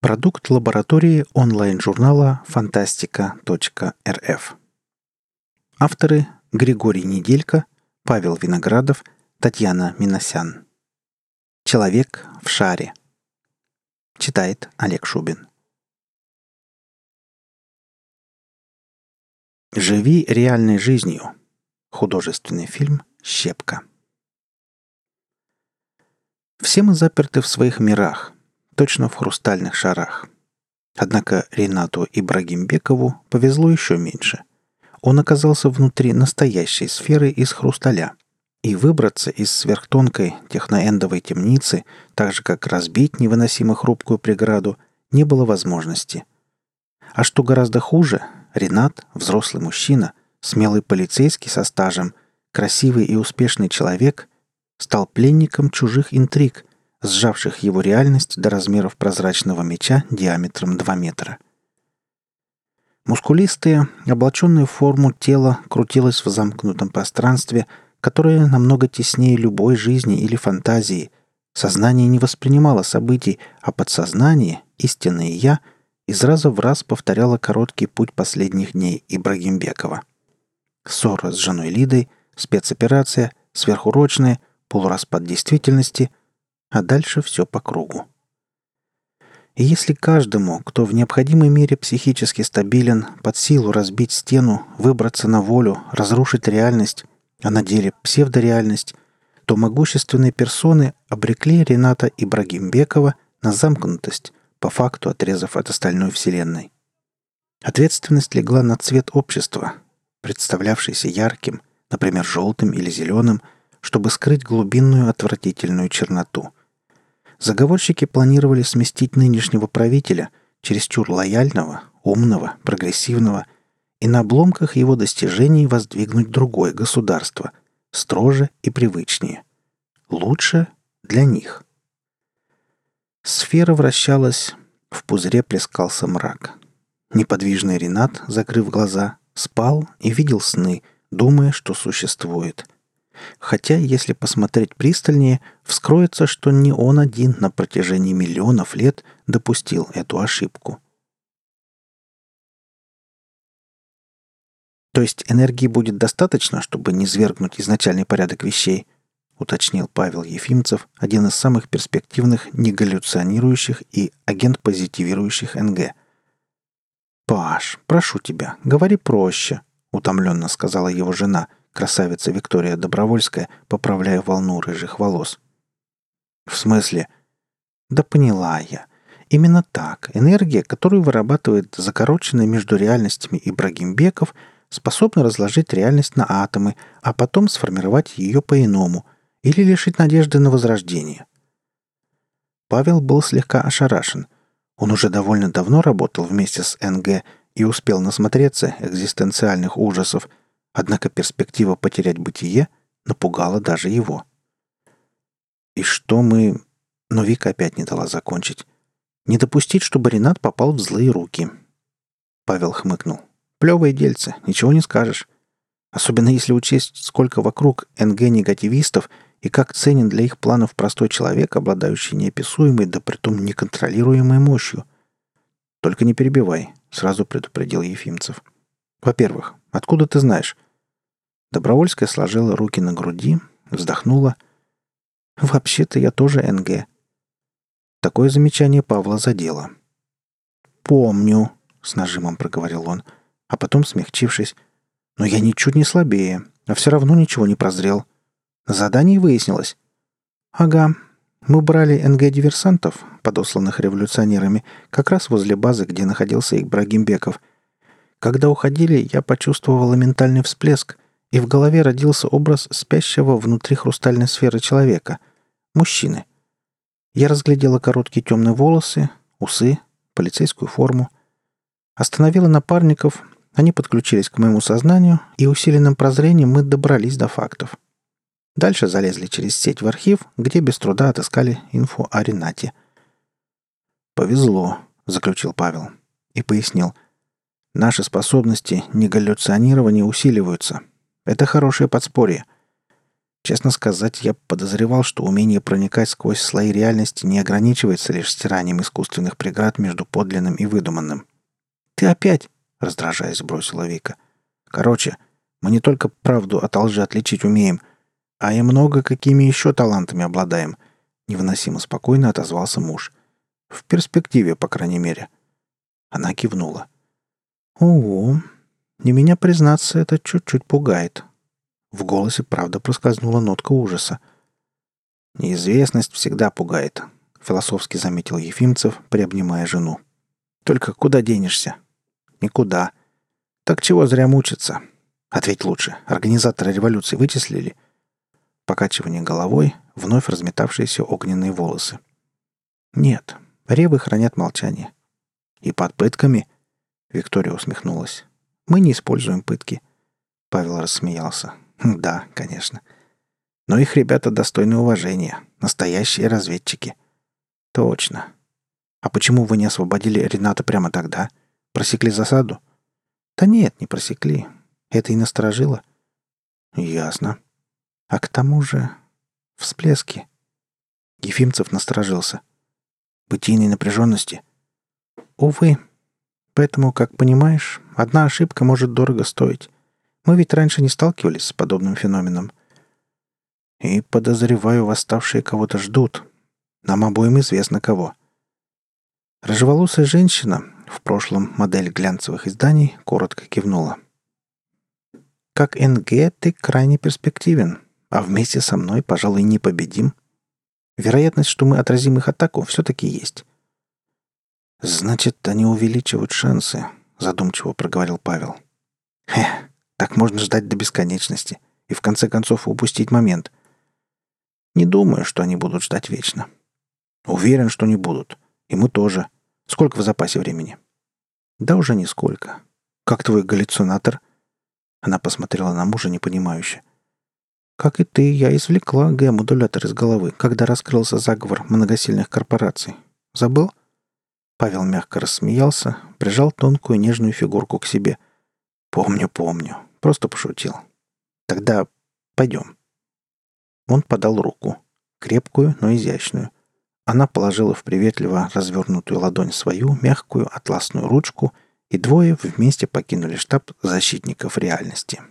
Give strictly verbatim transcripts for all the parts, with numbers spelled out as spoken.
Продукт лаборатории онлайн-журнала фантастика точка эр эф. Авторы Григорий Неделько, Павел Виноградов, Татьяна Минасян. Человек в шаре. Читает Олег Шубин. Живи реальной жизнью. Художественный фильм «Щепка». Все мы заперты в своих мирах, точно в хрустальных шарах. Однако Ринату Ибрагимбекову повезло еще меньше. Он оказался внутри настоящей сферы из хрусталя. И выбраться из сверхтонкой техноэндовой темницы, так же как разбить невыносимо хрупкую преграду, не было возможности. А что гораздо хуже, Ринат, взрослый мужчина, смелый полицейский со стажем, красивый и успешный человек, стал пленником чужих интриг, сжавших его реальность до размеров прозрачного меча диаметром два метра. Мускулистое, облаченное в форму тело крутилось в замкнутом пространстве, которое намного теснее любой жизни или фантазии. Сознание не воспринимало событий, а подсознание, истинное «я», из раза в раз повторяло короткий путь последних дней Ибрагимбекова. Ссора с женой Лидой, спецоперация, сверхурочная, полураспад действительности, а дальше все по кругу. И если каждому, кто в необходимой мере психически стабилен, под силу разбить стену, выбраться на волю, разрушить реальность, а на деле псевдореальность, то могущественные персоны обрекли Рината Ибрагимбекова на замкнутость, по факту отрезав от остальной вселенной. Ответственность легла на цвет общества, представлявшийся ярким, например, желтым или зеленым, чтобы скрыть глубинную отвратительную черноту. Заговорщики планировали сместить нынешнего правителя, чересчур лояльного, умного, прогрессивного, и на обломках его достижений воздвигнуть другое государство, строже и привычнее. Лучше для них. Сфера вращалась, в пузыре плескался мрак. Неподвижный Ринат, закрыв глаза, спал и видел сны, думая, что существует. Хотя, если посмотреть пристальнее, вскроется, что не он один на протяжении миллионов лет допустил эту ошибку. То есть энергии будет достаточно, чтобы не свергнуть изначальный порядок вещей, уточнил Павел Ефимцев, один из самых перспективных негаллюционирующих и агент-позитивирующих эн гэ. «Паш, прошу тебя, говори проще», — утомленно сказала его жена, красавица Виктория Добровольская, поправляя волну рыжих волос. «В смысле?» «Да поняла я. Именно так. Энергия, которую вырабатывает закороченный между реальностями Ибрагимбеков, способна разложить реальность на атомы, а потом сформировать ее по-иному или лишить надежды на возрождение». Павел был слегка ошарашен. Он уже довольно давно работал вместе с эн гэ и успел насмотреться экзистенциальных ужасов, однако перспектива потерять бытие напугала даже его. «И что мы...» Но Вика опять не дала закончить. «Не допустить, чтобы Ринат попал в злые руки». Павел хмыкнул. «Плевое дельце, ничего не скажешь. Особенно если учесть, сколько вокруг эн гэ-негативистов и как ценен для их планов простой человек, обладающий неописуемой, да притом неконтролируемой мощью. Только не перебивай», — сразу предупредил Ефимцев. «Во-первых, откуда ты знаешь?» Добровольская сложила руки на груди, вздохнула. «Вообще-то я тоже эн гэ». Такое замечание Павла задело. «Помню», — с нажимом проговорил он, а потом, смягчившись, «но я ничуть не слабее, а все равно ничего не прозрел. На задании выяснилось». «Ага. Мы брали эн гэ-диверсантов, подосланных революционерами, как раз возле базы, где находился Ибрагимбеков. Когда уходили, я почувствовала ментальный всплеск, и в голове родился образ спящего внутри хрустальной сферы человека. Мужчины. Я разглядела короткие темные волосы, усы, полицейскую форму. Остановила напарников, они подключились к моему сознанию, и усиленным прозрением мы добрались до фактов. Дальше залезли через сеть в архив, где без труда отыскали инфу о Ринате». «Повезло», — заключил Павел и пояснил. «Наши способности негаллюционирования усиливаются. Это хорошее подспорье. Честно сказать, я подозревал, что умение проникать сквозь слои реальности не ограничивается лишь стиранием искусственных преград между подлинным и выдуманным. «Ты опять!» — раздражаясь, бросила Вика. «Короче, мы не только правду от лжи отличить умеем, а и много какими еще талантами обладаем», — невыносимо спокойно отозвался муж. «В перспективе, по крайней мере». Она кивнула. «Ого! И меня, признаться, это чуть-чуть пугает». В голосе, правда, проскользнула нотка ужаса. «Неизвестность всегда пугает», — философски заметил Ефимцев, приобнимая жену. «Только куда денешься?» «Никуда. Так чего зря мучиться? Ответь лучше. Организаторы революции вычислили?» Покачивание головой, вновь разметавшиеся огненные волосы. «Нет. Ревы хранят молчание». «И под пытками?» Виктория усмехнулась. «Мы не используем пытки». Павел рассмеялся. «Да, конечно. Но их ребята достойны уважения. Настоящие разведчики». «Точно. А почему вы не освободили Рената прямо тогда? Просекли засаду?» «Да нет, не просекли. Это и насторожило». «Ясно. А к тому же... всплески». Ефимцев насторожился. «Бытийной напряженности?» «Увы. Поэтому, как понимаешь, одна ошибка может дорого стоить. Мы ведь раньше не сталкивались с подобным феноменом. И, подозреваю, восставшие кого-то ждут. Нам обоим известно кого». Рыжеволосая женщина, в прошлом модель глянцевых изданий, коротко кивнула. «Как НГ ты крайне перспективен, а вместе со мной, пожалуй, непобедим. Вероятность, что мы отразим их атаку, все-таки есть». «Значит, они увеличивают шансы», — задумчиво проговорил Павел. «Хе, так можно ждать до бесконечности и в конце концов упустить момент. Не думаю, что они будут ждать вечно. Уверен, что не будут. И мы тоже. Сколько в запасе времени?» «Да уже нисколько. Как твой галлюцинатор?» Она посмотрела на мужа непонимающе. «Как и ты, я извлекла Г-модулятор из головы, когда раскрылся заговор многосильных корпораций. Забыл?» Павел мягко рассмеялся, прижал тонкую нежную фигурку к себе. «Помню, помню. Просто пошутил. Тогда пойдем». Он подал руку. Крепкую, но изящную. Она положила в приветливо развернутую ладонь свою мягкую атласную ручку, и двое вместе покинули штаб защитников реальности.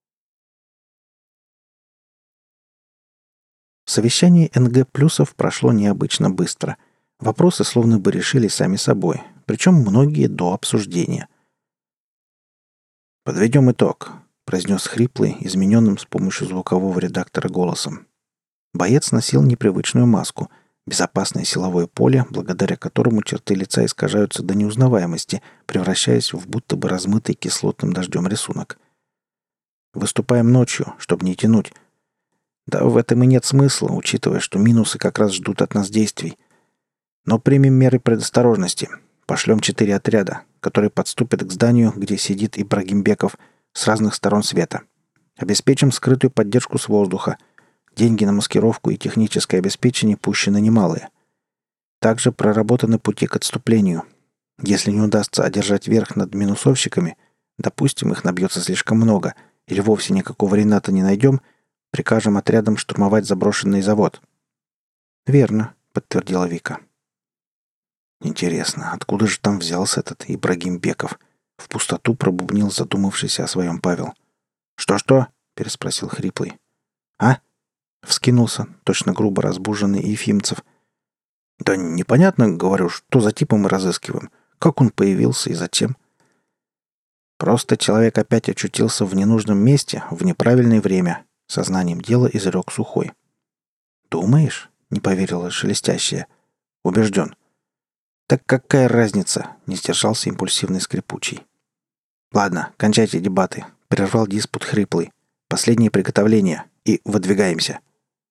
Совещание НГ-плюсов прошло необычно быстро. Вопросы словно бы решили сами собой, причем многие до обсуждения. «Подведем итог», — произнес хриплый, измененным с помощью звукового редактора голосом. Боец носил непривычную маску, безопасное силовое поле, благодаря которому черты лица искажаются до неузнаваемости, превращаясь в будто бы размытый кислотным дождем рисунок. «Выступаем ночью, чтобы не тянуть. Да в этом и нет смысла, учитывая, что минусы как раз ждут от нас действий. Но примем меры предосторожности. Пошлем четыре отряда, которые подступят к зданию, где сидит Ибрагимбеков, с разных сторон света. Обеспечим скрытую поддержку с воздуха. Деньги на маскировку и техническое обеспечение пущены немалые. Также проработаны пути к отступлению. Если не удастся одержать верх над минусовщиками, допустим, их набьется слишком много, или вовсе никакого Рената не найдем, прикажем отрядам штурмовать заброшенный завод». «Верно», — подтвердила Вика. «Интересно, откуда же там взялся этот Ибрагимбеков?» В пустоту пробубнил задумавшийся о своем Павел. «Что-что?» — переспросил хриплый. «А?» — вскинулся, точно грубо разбуженный Ефимцев. «Да непонятно, говорю, что за типа мы разыскиваем. Как он появился и зачем?» «Просто человек опять очутился в ненужном месте в неправильное время», — сознанием дела изрек Сухой. «Думаешь?» — не поверила шелестящая. «Убежден». «Так какая разница?» — не сдержался импульсивный скрипучий. «Ладно, кончайте дебаты», — прервал диспут хриплый. «Последние приготовления. И выдвигаемся».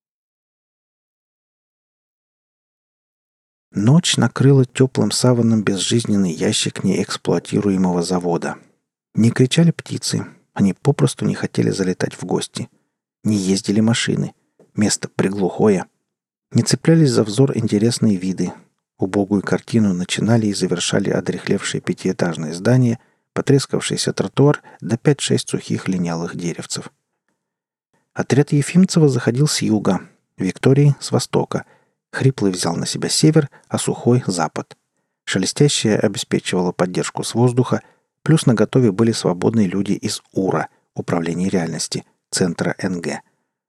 Ночь накрыла теплым саваном безжизненный ящик неэксплуатируемого завода. Не кричали птицы, они попросту не хотели залетать в гости. Не ездили машины. Место приглухое. Не цеплялись за взор интересные виды. Убогую картину начинали и завершали одряхлевшие пятиэтажные здания, потрескавшийся тротуар да пять-шесть сухих линялых деревцев. Отряд Ефимцева заходил с юга, Виктории — с востока. Хриплый взял на себя север, а Сухой — запад. Шелестящая обеспечивала поддержку с воздуха, плюс наготове были свободные люди из УРА, Управления реальности, центра эн гэ.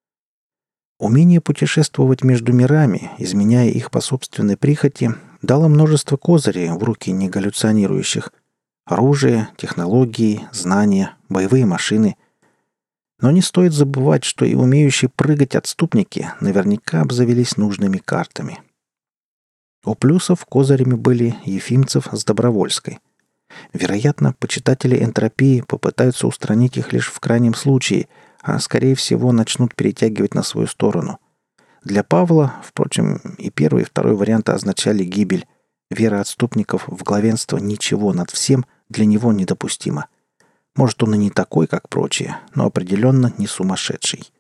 Умение путешествовать между мирами, изменяя их по собственной прихоти, дало множество козырей в руки негаллюционирующих. Оружие, технологии, знания, боевые машины. Но не стоит забывать, что и умеющие прыгать отступники наверняка обзавелись нужными картами. У плюсов козырями были Ефимцев с Добровольской. Вероятно, почитатели энтропии попытаются устранить их лишь в крайнем случае, а, скорее всего, начнут перетягивать на свою сторону. Для Павла, впрочем, и первый, и второй варианты означали гибель. Вера отступников в главенство ничего над всем для него недопустима. Может, он и не такой, как прочие, но определенно не сумасшедший.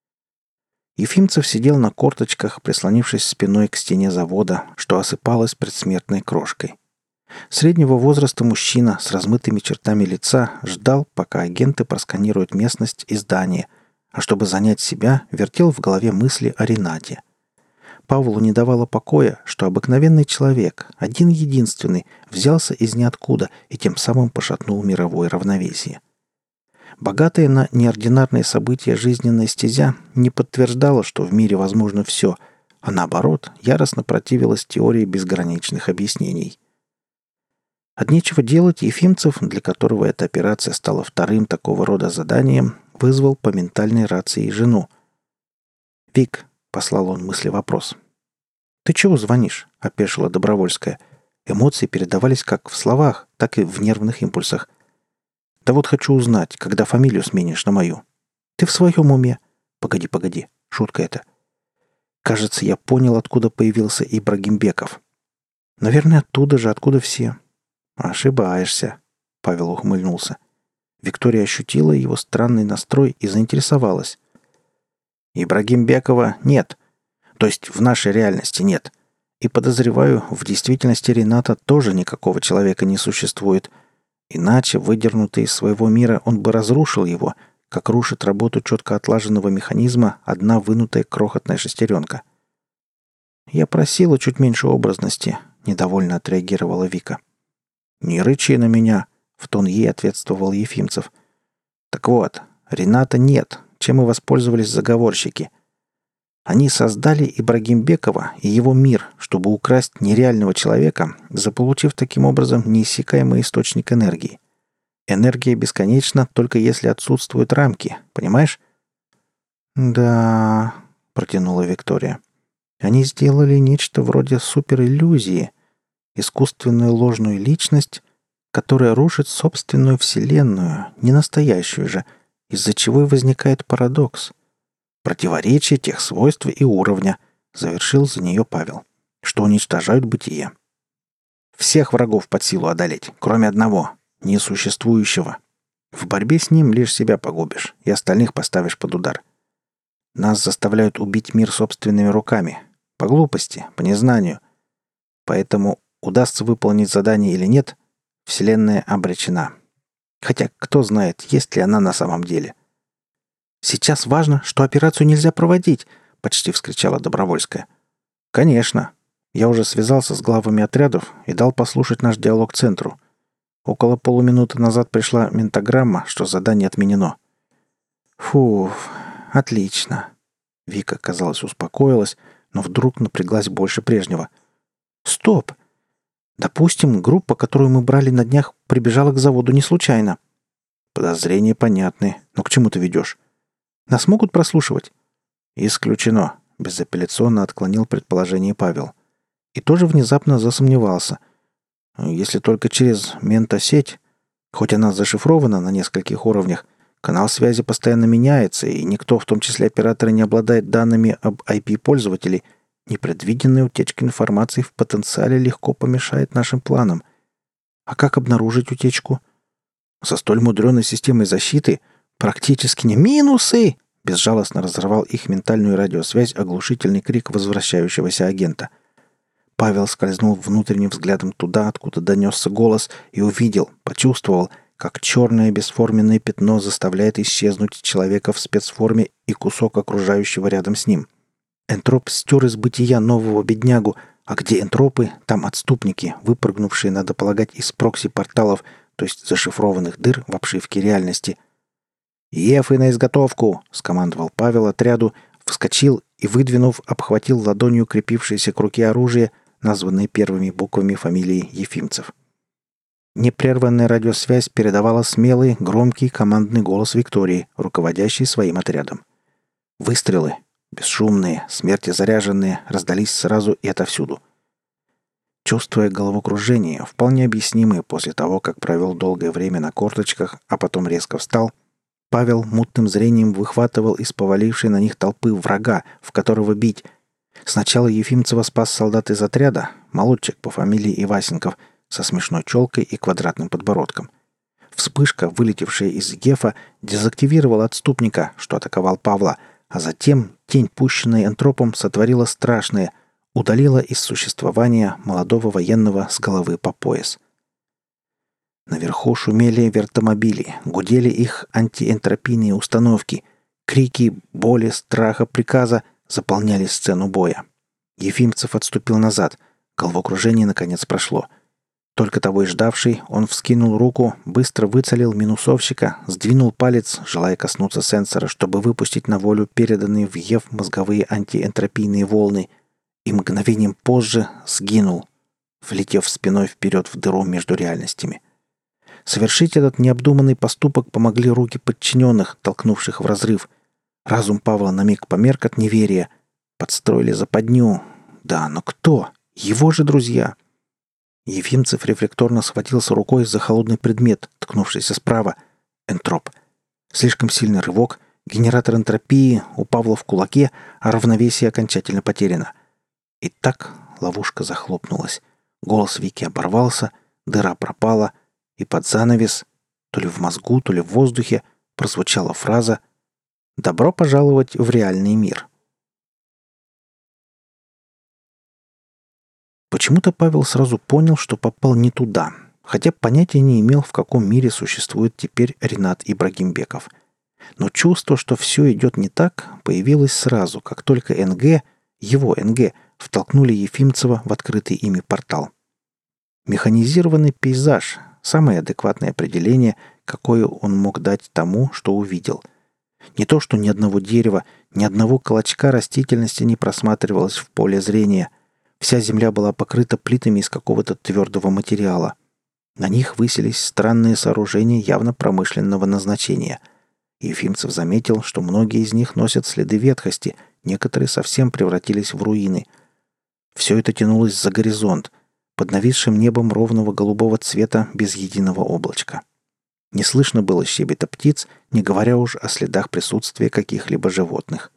Ефимцев сидел на корточках, прислонившись спиной к стене завода, что осыпалось предсмертной крошкой. Среднего возраста мужчина с размытыми чертами лица ждал, пока агенты просканируют местность и здание, а чтобы занять себя, вертел в голове мысли о Ренате. Павлу не давало покоя, что обыкновенный человек, один-единственный, взялся из ниоткуда и тем самым пошатнул мировое равновесие. Богатая на неординарные события жизненная стезя не подтверждала, что в мире возможно все, а наоборот, яростно противилась теории безграничных объяснений. От нечего делать Ефимцев, для которого эта операция стала вторым такого рода заданием, вызвал по ментальной рации жену. «Вик», — послал он мысли вопрос. «Ты чего звонишь?» — опешила Добровольская. Эмоции передавались как в словах, так и в нервных импульсах. «Да вот хочу узнать, когда фамилию сменишь на мою». «Ты в своем уме?» «Погоди, погоди. Шутка это». «Кажется, я понял, откуда появился Ибрагимбеков». «Наверное, оттуда же, откуда все». «Ошибаешься», — Павел ухмыльнулся. Виктория ощутила его странный настрой и заинтересовалась. «Ибрагимбекова нет. То есть в нашей реальности нет. И подозреваю, в действительности Рената тоже никакого человека не существует. Иначе, выдернутый из своего мира, он бы разрушил его, как рушит работу четко отлаженного механизма одна вынутая крохотная шестеренка». «Я просила чуть меньше образности», — недовольно отреагировала Вика. «Не рычи на меня», — в тон ей ответствовал Ефимцев. «Так вот, Рената нет, чем и воспользовались заговорщики. Они создали Ибрагимбекова и его мир, чтобы украсть нереального человека, заполучив таким образом неиссякаемый источник энергии. Энергия бесконечна, только если отсутствуют рамки, понимаешь?» «Да», — протянула Виктория. «Они сделали нечто вроде супериллюзии, искусственную ложную личность, которая рушит собственную вселенную, не настоящую же, из-за чего и возникает парадокс. Противоречие тех свойств и уровня», — завершил за нее Павел, — «что уничтожают бытие. Всех врагов под силу одолеть, кроме одного, несуществующего. В борьбе с ним лишь себя погубишь, и остальных поставишь под удар. Нас заставляют убить мир собственными руками, по глупости, по незнанию. Поэтому удастся выполнить задание или нет, Вселенная обречена. Хотя кто знает, есть ли она на самом деле». «Сейчас важно, что операцию нельзя проводить!» — почти вскричала Добровольская. «Конечно. Я уже связался с главами отрядов и дал послушать наш диалог центру. Около полуминуты назад пришла ментограмма, что задание отменено». «Фу, отлично». Вика, казалось, успокоилась, но вдруг напряглась больше прежнего. «Стоп! Допустим, группа, которую мы брали на днях, прибежала к заводу не случайно». «Подозрения понятны. Но к чему ты ведешь?» «Нас могут прослушивать?» «Исключено», — безапелляционно отклонил предположение Павел. И тоже внезапно засомневался. «Если только через ментосеть, хоть она зашифрована на нескольких уровнях, канал связи постоянно меняется, и никто, в том числе операторы, не обладает данными об ай пи-пользователей, непредвиденная утечка информации в потенциале легко помешает нашим планам. А как обнаружить утечку? Со столь мудреной системой защиты практически не минусы!» Безжалостно разорвал их ментальную радиосвязь оглушительный крик возвращающегося агента. Павел скользнул внутренним взглядом туда, откуда донесся голос, и увидел, почувствовал, как черное бесформенное пятно заставляет исчезнуть человека в спецформе и кусок окружающего рядом с ним. Энтроп стер из бытия нового беднягу, а где энтропы, там отступники, выпрыгнувшие, надо полагать, из прокси-порталов, то есть зашифрованных дыр в обшивке реальности. «Ефы на изготовку!» — скомандовал Павел отряду, вскочил и, выдвинув, обхватил ладонью крепившееся к руке оружие, названное первыми буквами фамилии Ефимцев. Непрерванная радиосвязь передавала смелый, громкий командный голос Виктории, руководящей своим отрядом. Выстрелы, бесшумные, смерти заряженные, раздались сразу и отовсюду. Чувствуя головокружение, вполне объяснимое после того, как провел долгое время на корточках, а потом резко встал, Павел мутным зрением выхватывал из повалившей на них толпы врага, в которого бить. Сначала Ефимцева спас солдат из отряда, молодчик по фамилии Ивасенков, со смешной челкой и квадратным подбородком. Вспышка, вылетевшая из Гефа, дезактивировала отступника, что атаковал Павла, а затем тень, пущенная энтропом, сотворила страшное, удалила из существования молодого военного с головы по пояс. Наверху шумели вертомобили, гудели их антиэнтропийные установки. Крики боли, страха, приказа заполняли сцену боя. Ефимцев отступил назад. Головокружение наконец прошло. Только того и ждавший, он вскинул руку, быстро выцелил минусовщика, сдвинул палец, желая коснуться сенсора, чтобы выпустить на волю переданные в Ев мозговые антиэнтропийные волны, и мгновением позже сгинул, влетев спиной вперед в дыру между реальностями. Совершить этот необдуманный поступок помогли руки подчиненных, толкнувших в разрыв. Разум Павла на миг померк от неверия. Подстроили западню. Да, но кто? Его же друзья. Ефимцев рефлекторно схватился рукой за холодный предмет, ткнувшийся справа. Энтроп. Слишком сильный рывок. Генератор энтропии у Павла в кулаке, а равновесие окончательно потеряно. И так ловушка захлопнулась. Голос Вики оборвался, дыра пропала, и под занавес, то ли в мозгу, то ли в воздухе, прозвучала фраза «Добро пожаловать в реальный мир». Почему-то Павел сразу понял, что попал не туда, хотя понятия не имел, в каком мире существует теперь Ренат Ибрагимбеков. Но чувство, что все идет не так, появилось сразу, как только НГ, его НГ, втолкнули Ефимцева в открытый ими портал. Механизированный пейзаж — самое адекватное определение, какое он мог дать тому, что увидел. Не то, что ни одного дерева, ни одного клочка растительности не просматривалось в поле зрения. Вся земля была покрыта плитами из какого-то твердого материала. На них высились странные сооружения явно промышленного назначения. Ефимцев заметил, что многие из них носят следы ветхости, некоторые совсем превратились в руины. Все это тянулось за горизонт, под нависшим небом ровного голубого цвета без единого облачка. Не слышно было щебета птиц, не говоря уж о следах присутствия каких-либо животных.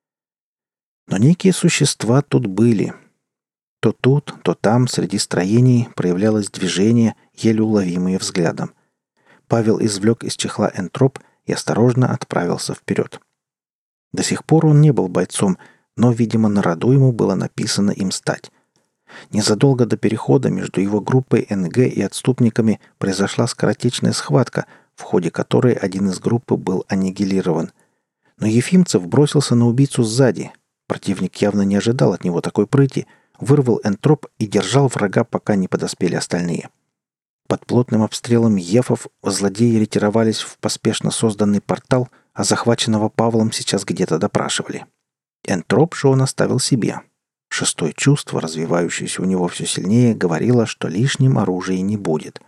Но некие существа тут были. То тут, то там среди строений проявлялось движение, еле уловимое взглядом. Павел извлек из чехла энтроп и осторожно отправился вперед. До сих пор он не был бойцом, но, видимо, на роду ему было написано им стать. Незадолго до перехода между его группой НГ и отступниками произошла скоротечная схватка, в ходе которой один из группы был аннигилирован. Но Ефимцев бросился на убийцу сзади. Противник явно не ожидал от него такой прыти, вырвал энтроп и держал врага, пока не подоспели остальные. Под плотным обстрелом ефов злодеи ретировались в поспешно созданный портал, а захваченного Павлом сейчас где-то допрашивали. Энтроп же он оставил себе. Шестое чувство, развивающееся у него все сильнее, говорило, что лишним оружия не будет.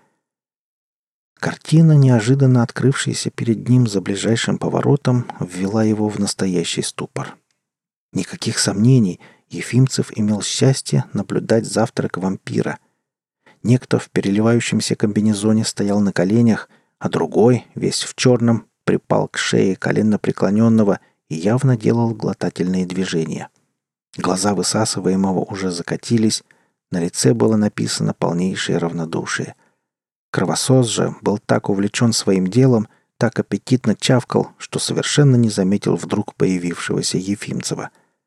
Картина, неожиданно открывшаяся перед ним за ближайшим поворотом, ввела его в настоящий ступор. Никаких сомнений, Ефимцев имел счастье наблюдать завтрак вампира. Некто в переливающемся комбинезоне стоял на коленях, а другой, весь в черном, припал к шее коленно-преклоненного и явно делал глотательные движения. Глаза высасываемого уже закатились, на лице было написано полнейшее равнодушие. Кровосос же был так увлечен своим делом, так аппетитно чавкал, что совершенно не заметил вдруг появившегося Ефимцева.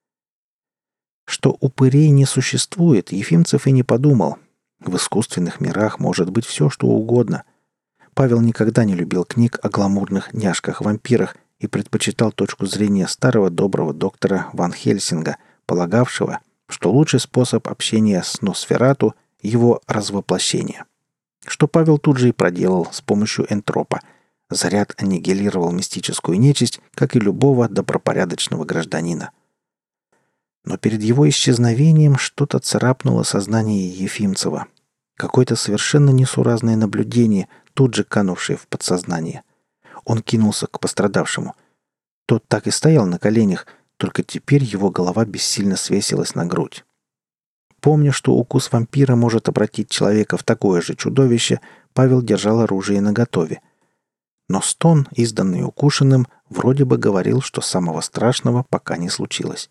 Что упырей не существует, Ефимцев и не подумал. В искусственных мирах может быть все, что угодно. Павел никогда не любил книг о гламурных няшках-вампирах и предпочитал точку зрения старого доброго доктора Ван Хельсинга, полагавшего, что лучший способ общения с Носферату — его развоплощение. Что Павел тут же и проделал с помощью энтропа. Заряд аннигилировал мистическую нечисть, как и любого добропорядочного гражданина. Но перед его исчезновением что-то царапнуло сознание Ефимцева. Какое-то совершенно несуразное наблюдение, тут же канувшее в подсознание. Он кинулся к пострадавшему. Тот так и стоял на коленях, только теперь его голова бессильно свесилась на грудь. Помня, что укус вампира может обратить человека в такое же чудовище, Павел держал оружие наготове. Но стон, изданный укушенным, вроде бы говорил, что самого страшного пока не случилось.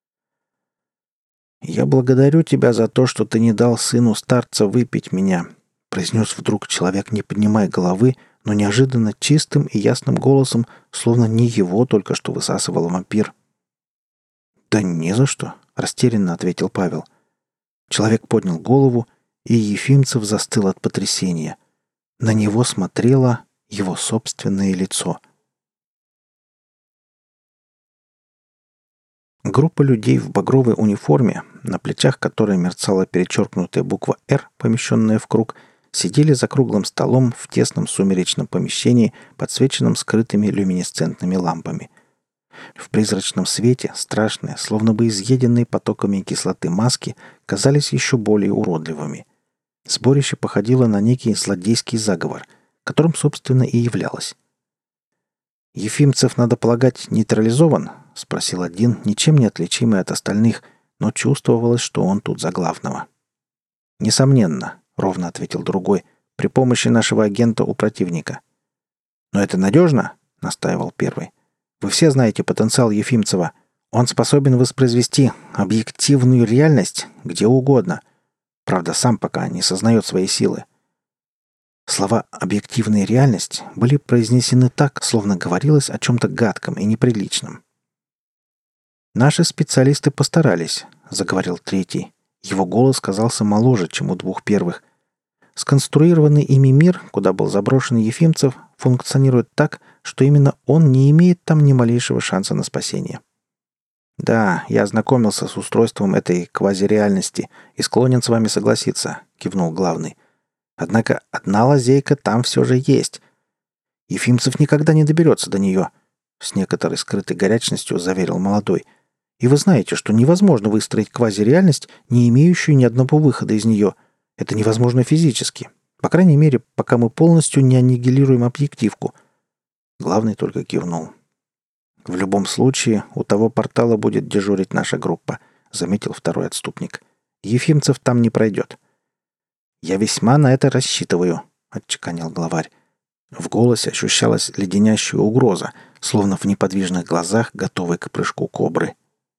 «Я благодарю тебя за то, что ты не дал сыну старца выпить меня», — произнес вдруг человек, не поднимая головы, но неожиданно чистым и ясным голосом, словно не его только что высасывал вампир. «Да не за что», — растерянно ответил Павел. Человек поднял голову, и Ефимцев застыл от потрясения. На него смотрело его собственное лицо. Группа людей в багровой униформе, на плечах которой мерцала перечеркнутая буква «Р», помещенная в круг, сидели за круглым столом в тесном сумеречном помещении, подсвеченном скрытыми люминесцентными лампами. В призрачном свете страшные, словно бы изъеденные потоками кислоты маски, казались еще более уродливыми. Сборище походило на некий злодейский заговор, которым, собственно, и являлось. «Ефимцев, надо полагать, нейтрализован?» — спросил один, ничем не отличимый от остальных, но чувствовалось, что он тут за главного. «Несомненно», — ровно ответил другой, — «при помощи нашего агента у противника». «Но это надежно?» — настаивал первый. «Вы все знаете потенциал Ефимцева. Он способен воспроизвести объективную реальность где угодно. Правда, сам пока не сознает своей силы». Слова «объективная реальность» были произнесены так, словно говорилось о чем-то гадком и неприличном. «Наши специалисты постарались», — заговорил третий. Его голос казался моложе, чем у двух первых. «Сконструированный ими мир, куда был заброшен Ефимцев, функционирует так, что именно он не имеет там ни малейшего шанса на спасение. «Да, я ознакомился с устройством этой квазиреальности и склонен с вами согласиться», — кивнул главный. «Однако одна лазейка там все же есть. Ефимцев никогда не доберется до нее», — с некоторой скрытой горячностью заверил молодой. «И вы знаете, что невозможно выстроить квазиреальность, не имеющую ни одного выхода из нее. Это невозможно физически. По крайней мере, пока мы полностью не аннигилируем объективку». Главный только кивнул. «В любом случае, у того портала будет дежурить наша группа», — заметил второй отступник. «Ефимцев там не пройдет». «Я весьма на это рассчитываю», — отчеканил главарь. В голосе ощущалась леденящая угроза, словно в неподвижных глазах, готовой к прыжку кобры.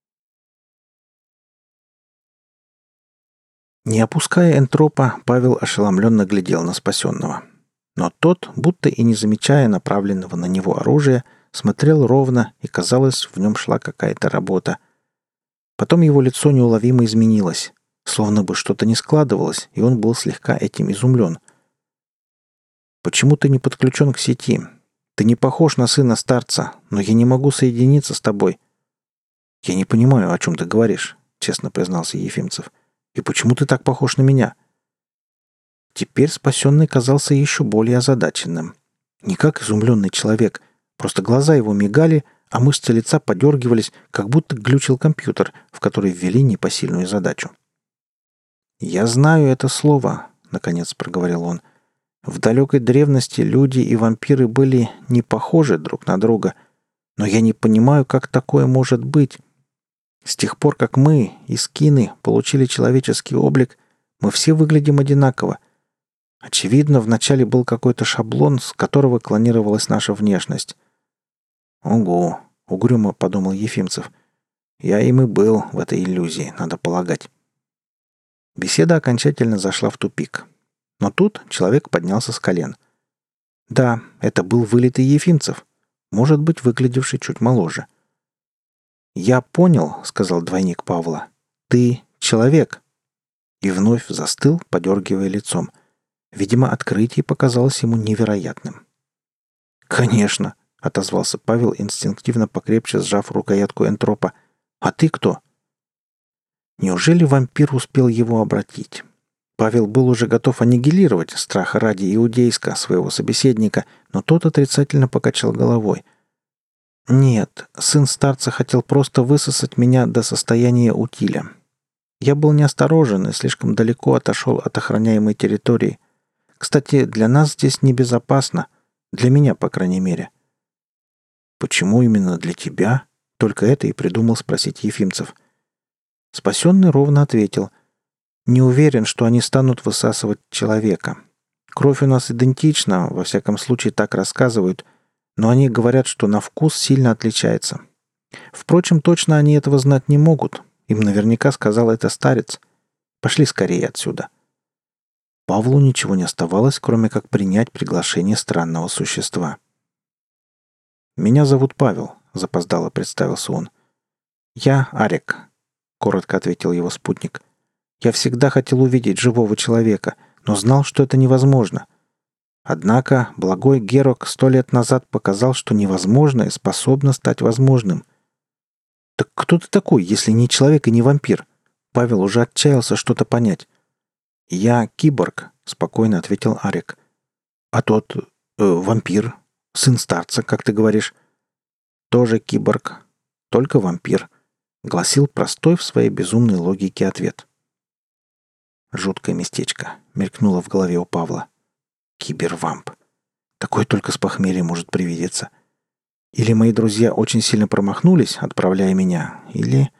Не опуская энтропа, Павел ошеломленно глядел на спасенного. Но тот, будто и не замечая направленного на него оружия, смотрел ровно, и, казалось, в нем шла какая-то работа. Потом его лицо неуловимо изменилось, словно бы что-то не складывалось, и он был слегка этим изумлен. «Почему ты не подключен к сети? Ты не похож на сына старца, но я не могу соединиться с тобой». «Я не понимаю, о чем ты говоришь», — честно признался Ефимцев. «И почему ты так похож на меня?» Теперь спасенный казался еще более озадаченным. Не как изумленный человек, просто глаза его мигали, а мышцы лица подергивались, как будто глючил компьютер, в который ввели непосильную задачу. «Я знаю это слово», — наконец проговорил он. «В далекой древности люди и вампиры были не похожи друг на друга, но я не понимаю, как такое может быть. С тех пор, как мы, искины, получили человеческий облик, мы все выглядим одинаково. Очевидно, вначале был какой-то шаблон, с которого клонировалась наша внешность». «Ого!» — угрюмо подумал Ефимцев. «Я им и был в этой иллюзии, надо полагать». Беседа окончательно зашла в тупик. Но тут человек поднялся с колен. Да, это был вылитый Ефимцев, может быть, выглядевший чуть моложе. «Я понял», — сказал двойник Павла. «Ты человек». И вновь застыл, подергивая лицом. Видимо, открытие показалось ему невероятным. «Конечно», — отозвался Павел, инстинктивно покрепче сжав рукоятку энтропа. «А ты кто?» Неужели вампир успел его обратить? Павел был уже готов аннигилировать страха ради иудейска своего собеседника, но тот отрицательно покачал головой. «Нет, сын старца хотел просто высосать меня до состояния утиля. Я был неосторожен и слишком далеко отошел от охраняемой территории. Кстати, для нас здесь небезопасно. Для меня, по крайней мере». «Почему именно для тебя?» Только это и придумал спросить Ефимцев. Спасенный ровно ответил. «Не уверен, что они станут высасывать человека. Кровь у нас идентична, во всяком случае так рассказывают, но они говорят, что на вкус сильно отличается. Впрочем, точно они этого знать не могут. Им наверняка сказал это старец. Пошли скорее отсюда». Павлу ничего не оставалось, кроме как принять приглашение странного существа. «Меня зовут Павел», — запоздало представился он. «Я Арик», — коротко ответил его спутник. «Я всегда хотел увидеть живого человека, но знал, что это невозможно. Однако благой Герок сто лет назад показал, что невозможное способно стать возможным». «Так кто ты такой, если не человек и не вампир?» Павел уже отчаялся что-то понять. «Я киборг», — спокойно ответил Арик. «А тот... Э, вампир? Сын старца, как ты говоришь?» «Тоже киборг. Только вампир», — гласил простой в своей безумной логике ответ. «Жуткое местечко», — мелькнуло в голове у Павла. «Кибервамп. Такое только с похмелья может привидеться. Или мои друзья очень сильно промахнулись, отправляя меня, или...»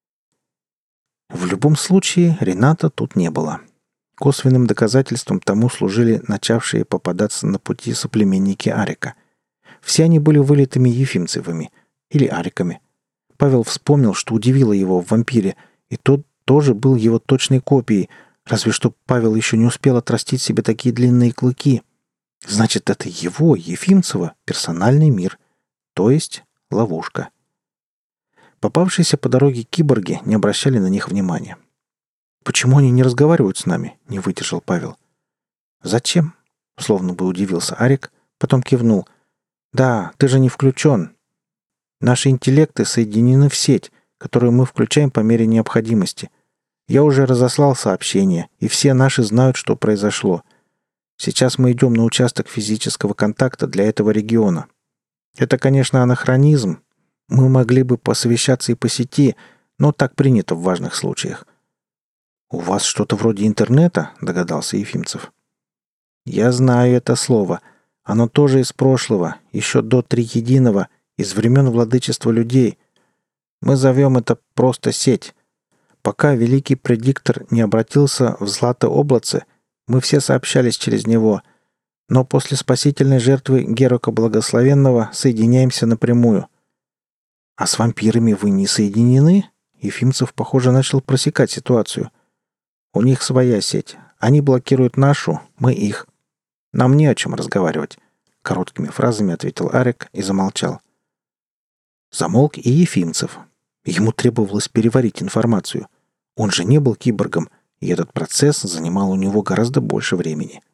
В любом случае, Рената тут не было. Косвенным доказательством тому служили начавшие попадаться на пути соплеменники Арика. Все они были вылитыми ефимцевыми или ариками. Павел вспомнил, что удивило его в вампире, и тот тоже был его точной копией, разве что Павел еще не успел отрастить себе такие длинные клыки. Значит, это его, Ефимцева, персональный мир, то есть ловушка. Попавшиеся по дороге киборги не обращали на них внимания. «Почему они не разговаривают с нами?» — не выдержал Павел. «Зачем?» — словно бы удивился Арик, потом кивнул. «Да, ты же не включен. Наши интеллекты соединены в сеть, которую мы включаем по мере необходимости. Я уже разослал сообщение, и все наши знают, что произошло. Сейчас мы идем на участок физического контакта для этого региона. Это, конечно, анахронизм. Мы могли бы посовещаться и по сети, но так принято в важных случаях». «У вас что-то вроде интернета?» — догадался Ефимцев. «Я знаю это слово. Оно тоже из прошлого, еще до Триединого, из времен владычества людей. Мы зовем это просто сеть. Пока великий предиктор не обратился в златое облаце, мы все сообщались через него, но после спасительной жертвы Герока Благословенного соединяемся напрямую». «А с вампирами вы не соединены?» Ефимцев, похоже, начал просекать ситуацию. «У них своя сеть. Они блокируют нашу, мы их. Нам не о чем разговаривать», — короткими фразами ответил Арик и замолчал. Замолк и Ефимцев. Ему требовалось переварить информацию. Он же не был киборгом, и этот процесс занимал у него гораздо больше времени.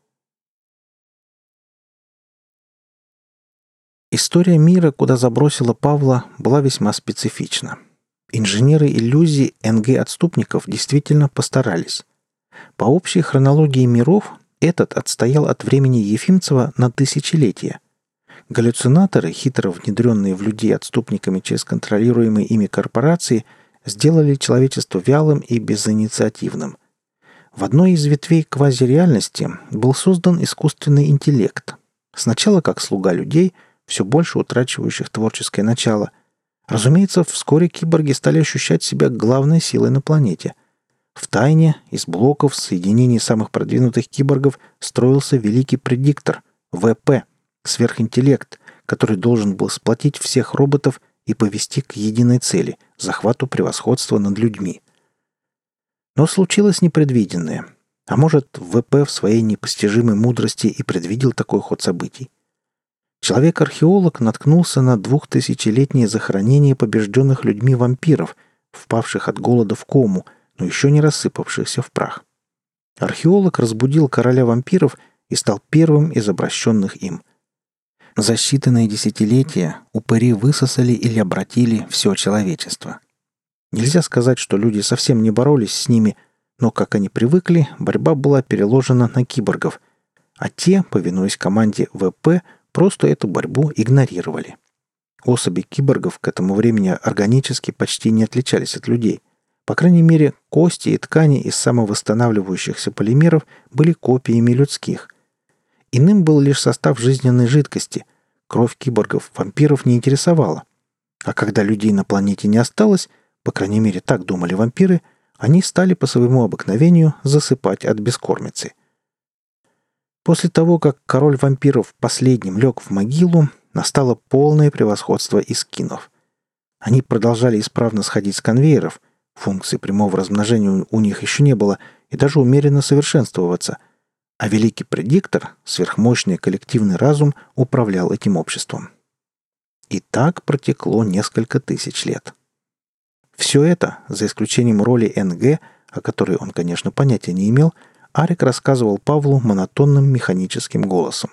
История мира, куда забросила Павла, была весьма специфична. Инженеры иллюзий эн гэ-отступников действительно постарались. По общей хронологии миров этот отстоял от времени Ефимцева на тысячелетия. Галлюцинаторы, хитро внедренные в людей отступниками через контролируемые ими корпорации, сделали человечество вялым и безинициативным. В одной из ветвей квазиреальности был создан искусственный интеллект. Сначала как слуга людей, все больше утрачивающих творческое начало. Разумеется, вскоре киборги стали ощущать себя главной силой на планете. Втайне, из блоков соединений самых продвинутых киборгов строился великий предиктор – вэ пэ, сверхинтеллект, который должен был сплотить всех роботов и повести к единой цели – захвату превосходства над людьми. Но случилось непредвиденное. А может, вэ пэ в своей непостижимой мудрости и предвидел такой ход событий. Человек-археолог наткнулся на двухтысячелетнее захоронение побежденных людьми вампиров, впавших от голода в кому, но еще не рассыпавшихся в прах. Археолог разбудил короля вампиров и стал первым из обращенных им. За считанные десятилетия упыри высосали или обратили все человечество. Нельзя сказать, что люди совсем не боролись с ними, но, как они привыкли, борьба была переложена на киборгов, а те, повинуясь команде ВП, просто эту борьбу игнорировали. Особи киборгов к этому времени органически почти не отличались от людей. По крайней мере, кости и ткани из самовосстанавливающихся полимеров были копиями людских. Иным был лишь состав жизненной жидкости. Кровь киборгов-вампиров не интересовала. А когда людей на планете не осталось, по крайней мере, так думали вампиры, они стали по своему обыкновению засыпать от бескормицы. После того, как король вампиров последним лег в могилу, настало полное превосходство искинов. Они продолжали исправно сходить с конвейеров, функции прямого размножения у них еще не было, и даже умеренно совершенствоваться, а великий предиктор, сверхмощный коллективный разум, управлял этим обществом. И так протекло несколько тысяч лет. Все это, за исключением роли НГ, о которой он, конечно, понятия не имел, Арик рассказывал Павлу монотонным механическим голосом.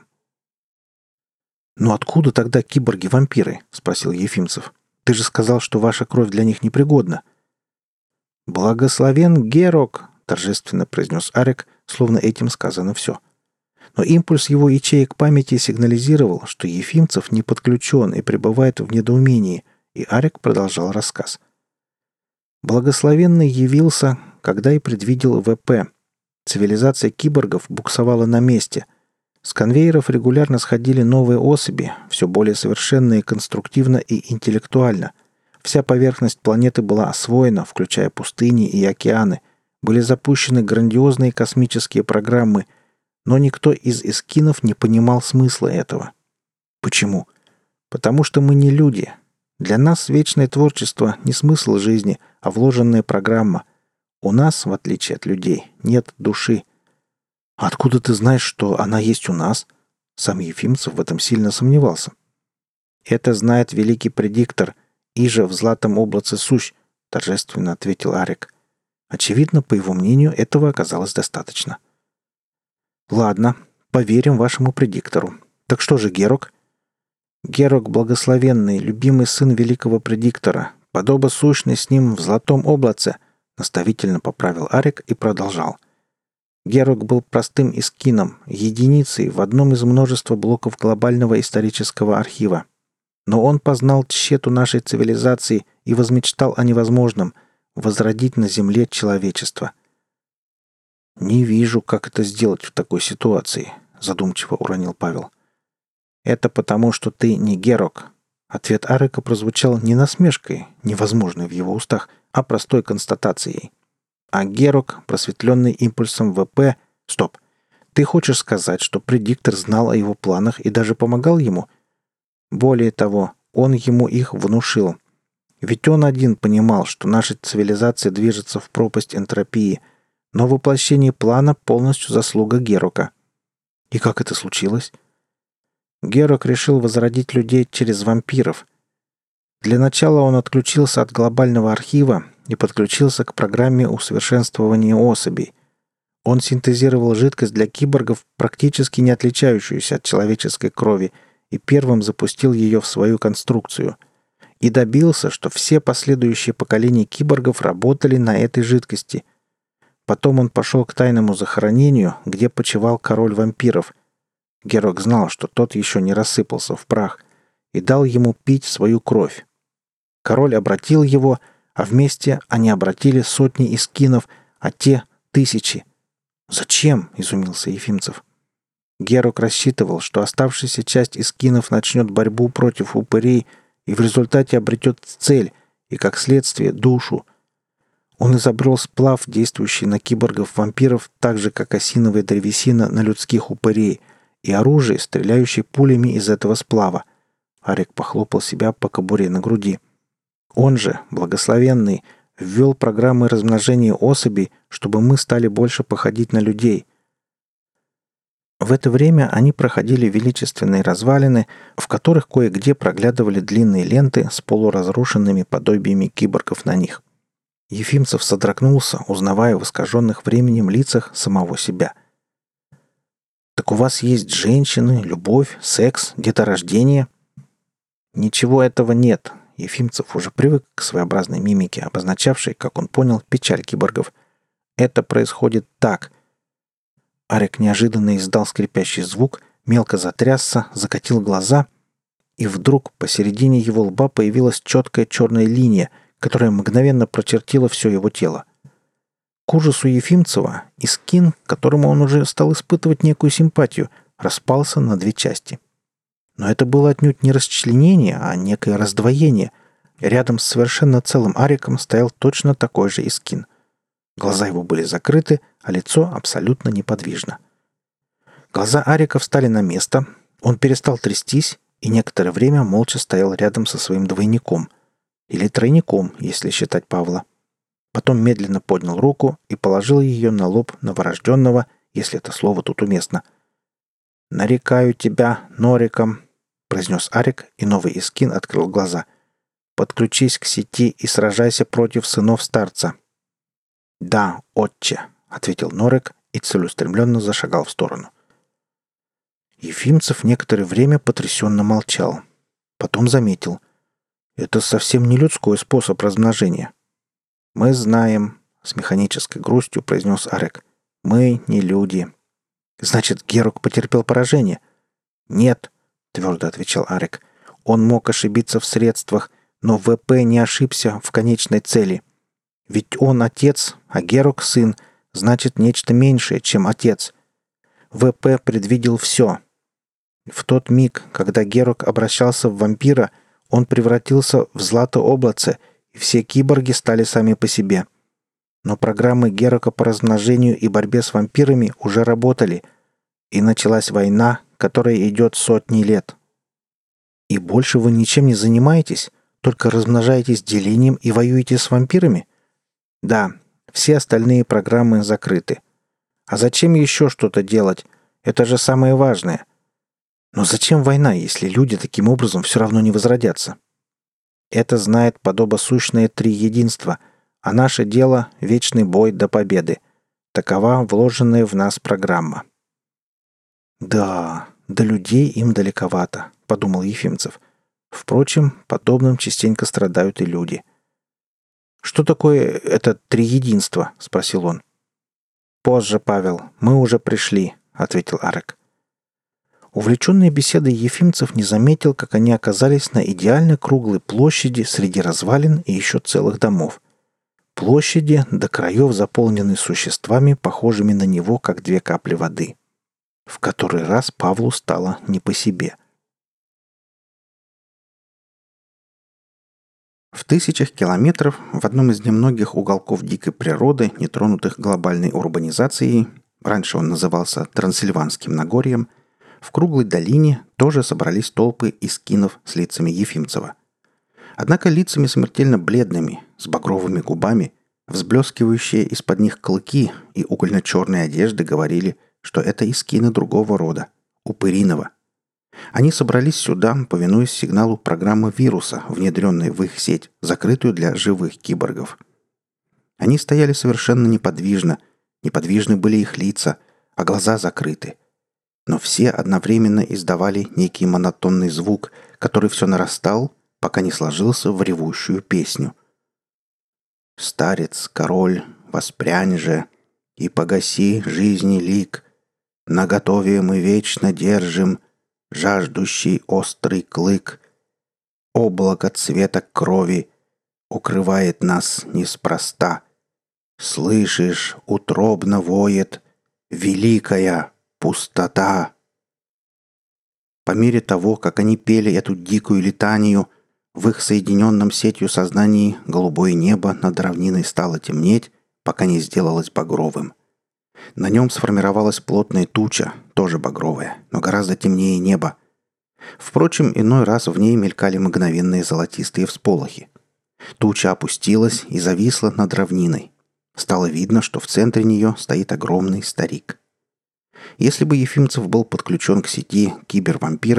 «Но откуда тогда киборги-вампиры?» — спросил Ефимцев. «Ты же сказал, что ваша кровь для них непригодна». «Благословен Герок!» — торжественно произнес Арик, словно этим сказано все. Но импульс его ячеек памяти сигнализировал, что Ефимцев не подключен и пребывает в недоумении, и Арик продолжал рассказ. «Благословенный явился, когда и предвидел ВП. Цивилизация киборгов буксовала на месте. С конвейеров регулярно сходили новые особи, все более совершенные конструктивно и интеллектуально. Вся поверхность планеты была освоена, включая пустыни и океаны. Были запущены грандиозные космические программы, но никто из эскинов не понимал смысла этого. Почему? Потому что мы не люди. Для нас вечное творчество не смысл жизни, а вложенная программа. У нас, в отличие от людей, нет души. Откуда ты знаешь, что она есть у нас? Сам Ефимцев в этом сильно сомневался. Это знает великий предиктор, иже в златом облаце сущ, торжественно ответил Арик. Очевидно, по его мнению, этого оказалось достаточно. Ладно, поверим вашему предиктору. Так что же Герок? Герок благословенный, любимый сын великого предиктора, подобо сущный с ним в золотом облаце, наставительно поправил Арик и продолжал. Герок был простым искином, единицей в одном из множества блоков глобального исторического архива. Но он познал тщету нашей цивилизации и возмечтал о невозможном — возродить на Земле человечество. «Не вижу, как это сделать в такой ситуации», — задумчиво уронил Павел. «Это потому, что ты не Герок». Ответ Арика прозвучал не насмешкой, невозможной в его устах, а простой констатацией. А Герок, просветленный импульсом ВП... Стоп. Ты хочешь сказать, что предиктор знал о его планах и даже помогал ему? Более того, он ему их внушил. Ведь он один понимал, что наша цивилизация движется в пропасть энтропии, но воплощение плана полностью заслуга Герока. И как это случилось? Герок решил возродить людей через вампиров. Для начала он отключился от глобального архива и подключился к программе усовершенствования особей. Он синтезировал жидкость для киборгов, практически не отличающуюся от человеческой крови, и первым запустил ее в свою конструкцию. И добился, что все последующие поколения киборгов работали на этой жидкости. Потом он пошел к тайному захоронению, где почивал король вампиров. Герок знал, что тот еще не рассыпался в прах, и дал ему пить свою кровь. Король обратил его, а вместе они обратили сотни искинов, а те — тысячи. «Зачем?» — изумился Ефимцев. Герок рассчитывал, что оставшаяся часть искинов начнет борьбу против упырей и в результате обретет цель и, как следствие, душу. Он изобрел сплав, действующий на киборгов-вампиров так же, как осиновая древесина на людских упырей, и оружие, стреляющее пулями из этого сплава. Арик похлопал себя по кобуре на груди. Он же, благословенный, ввел программы размножения особей, чтобы мы стали больше походить на людей. В это время они проходили величественные развалины, в которых кое-где проглядывали длинные ленты с полуразрушенными подобиями киборгов на них. Ефимцев содрогнулся, узнавая в искаженных временем лицах самого себя. «Так у вас есть женщины, любовь, секс, деторождение?» «Ничего этого нет». Ефимцев уже привык к своеобразной мимике, обозначавшей, как он понял, печаль киборгов. «Это происходит так». Арик неожиданно издал скрипящий звук, мелко затрясся, закатил глаза, и вдруг посередине его лба появилась четкая черная линия, которая мгновенно прочертила все его тело. К ужасу Ефимцева Искин, к которому он уже стал испытывать некую симпатию, распался на две части. Но это было отнюдь не расчленение, а некое раздвоение. Рядом с совершенно целым Ариком стоял точно такой же Искин. Глаза его были закрыты, а лицо абсолютно неподвижно. Глаза Арика встали на место, он перестал трястись и некоторое время молча стоял рядом со своим двойником. Или тройником, если считать Павла. Потом медленно поднял руку и положил ее на лоб новорожденного, если это слово тут уместно. «Нарекаю тебя Нориком», — произнес Арик, и новый Искин открыл глаза. «Подключись к сети и сражайся против сынов старца». «Да, отче», — ответил Норик и целеустремленно зашагал в сторону. Ефимцев некоторое время потрясенно молчал. Потом заметил. «Это совсем не людской способ размножения». «Мы знаем», — с механической грустью произнес Арик. «Мы не люди». «Значит, Герок потерпел поражение?» «Нет», — твердо отвечал Арик. «Он мог ошибиться в средствах, но ВП не ошибся в конечной цели. Ведь он отец, а Герок сын, значит нечто меньшее, чем отец. ВП предвидел все. В тот миг, когда Герок обращался в вампира, он превратился в злато-облаце, и все киборги стали сами по себе. Но программы Герока по размножению и борьбе с вампирами уже работали, и началась война, которая идет сотни лет. И больше вы ничем не занимаетесь, только размножаетесь делением и воюете с вампирами? Да, все остальные программы закрыты. А зачем еще что-то делать? Это же самое важное. Но зачем война, если люди таким образом все равно не возродятся? Это знает подобосущное триединство, а наше дело — вечный бой до победы. Такова вложенная в нас программа. «Да, до людей им далековато», — подумал Ефимцев. «Впрочем, подобным частенько страдают и люди». «Что такое это триединство?» — спросил он. «Позже, Павел, мы уже пришли», — ответил Арик. Увлеченный беседой Ефимцев не заметил, как они оказались на идеально круглой площади среди развалин и еще целых домов. Площади до краев заполнены существами, похожими на него, как две капли воды. В который раз Павлу стало не по себе. В тысячах километров, в одном из немногих уголков дикой природы, нетронутых глобальной урбанизацией, раньше он назывался Трансильванским Нагорьем, в круглой долине тоже собрались толпы искинов с лицами Ефимцева. Однако лицами смертельно бледными, с багровыми губами, взблескивающие из-под них клыки и угольно-черные одежды говорили, что это искины другого рода, упыриного. Они собрались сюда, повинуясь сигналу программы вируса, внедренной в их сеть, закрытую для живых киборгов. Они стояли совершенно неподвижно, неподвижны были их лица, а глаза закрыты. Но все одновременно издавали некий монотонный звук, который все нарастал, пока не сложился в ревущую песню. «Старец, король, воспрянь же, и погаси жизни лик, наготове мы вечно держим жаждущий острый клык. Облако цвета крови укрывает нас неспроста. Слышишь, утробно воет великая пустота». По мере того, как они пели эту дикую летанию, в их соединенном сетью сознании голубое небо над равниной стало темнеть, пока не сделалось багровым. На нем сформировалась плотная туча, тоже багровая, но гораздо темнее неба. Впрочем, иной раз в ней мелькали мгновенные золотистые всполохи. Туча опустилась и зависла над равниной. Стало видно, что в центре нее стоит огромный старик. Если бы Ефимцев был подключен к сети кибервампиров,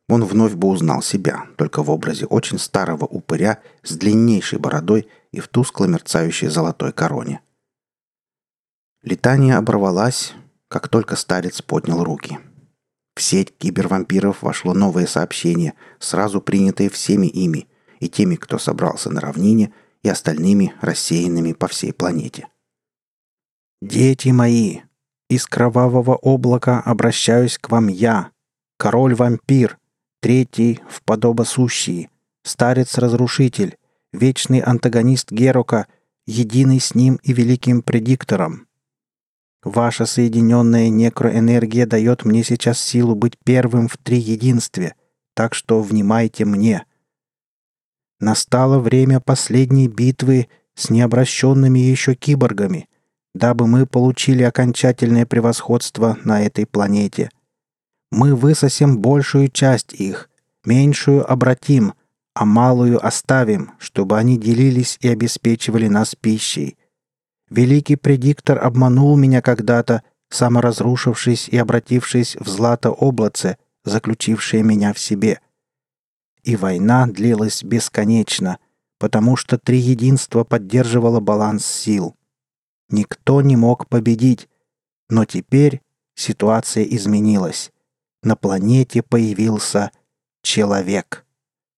Он вновь бы узнал себя, только в образе очень старого упыря с длиннейшей бородой и в тускло мерцающей золотой короне. Летание оборвалось, как только старец поднял руки. В сеть кибервампиров вошло новое сообщение, сразу принятое всеми ими, и теми, кто собрался на равнине, и остальными, рассеянными по всей планете. «Дети мои, из кровавого облака обращаюсь к вам я, король-вампир, третий в подобосущий, старец-разрушитель, вечный антагонист Герока, единый с ним и великим предиктором. Ваша соединенная некроэнергия дает мне сейчас силу быть первым в триединстве, так что внимайте мне. Настало время последней битвы с необращенными еще киборгами, дабы мы получили окончательное превосходство на этой планете. Мы высосем большую часть их, меньшую обратим, а малую оставим, чтобы они делились и обеспечивали нас пищей. Великий предиктор обманул меня когда-то, саморазрушившись и обратившись в злато-облаце, заключившее меня в себе. И война длилась бесконечно, потому что триединство поддерживало баланс сил. Никто не мог победить, но теперь ситуация изменилась. На планете появился человек.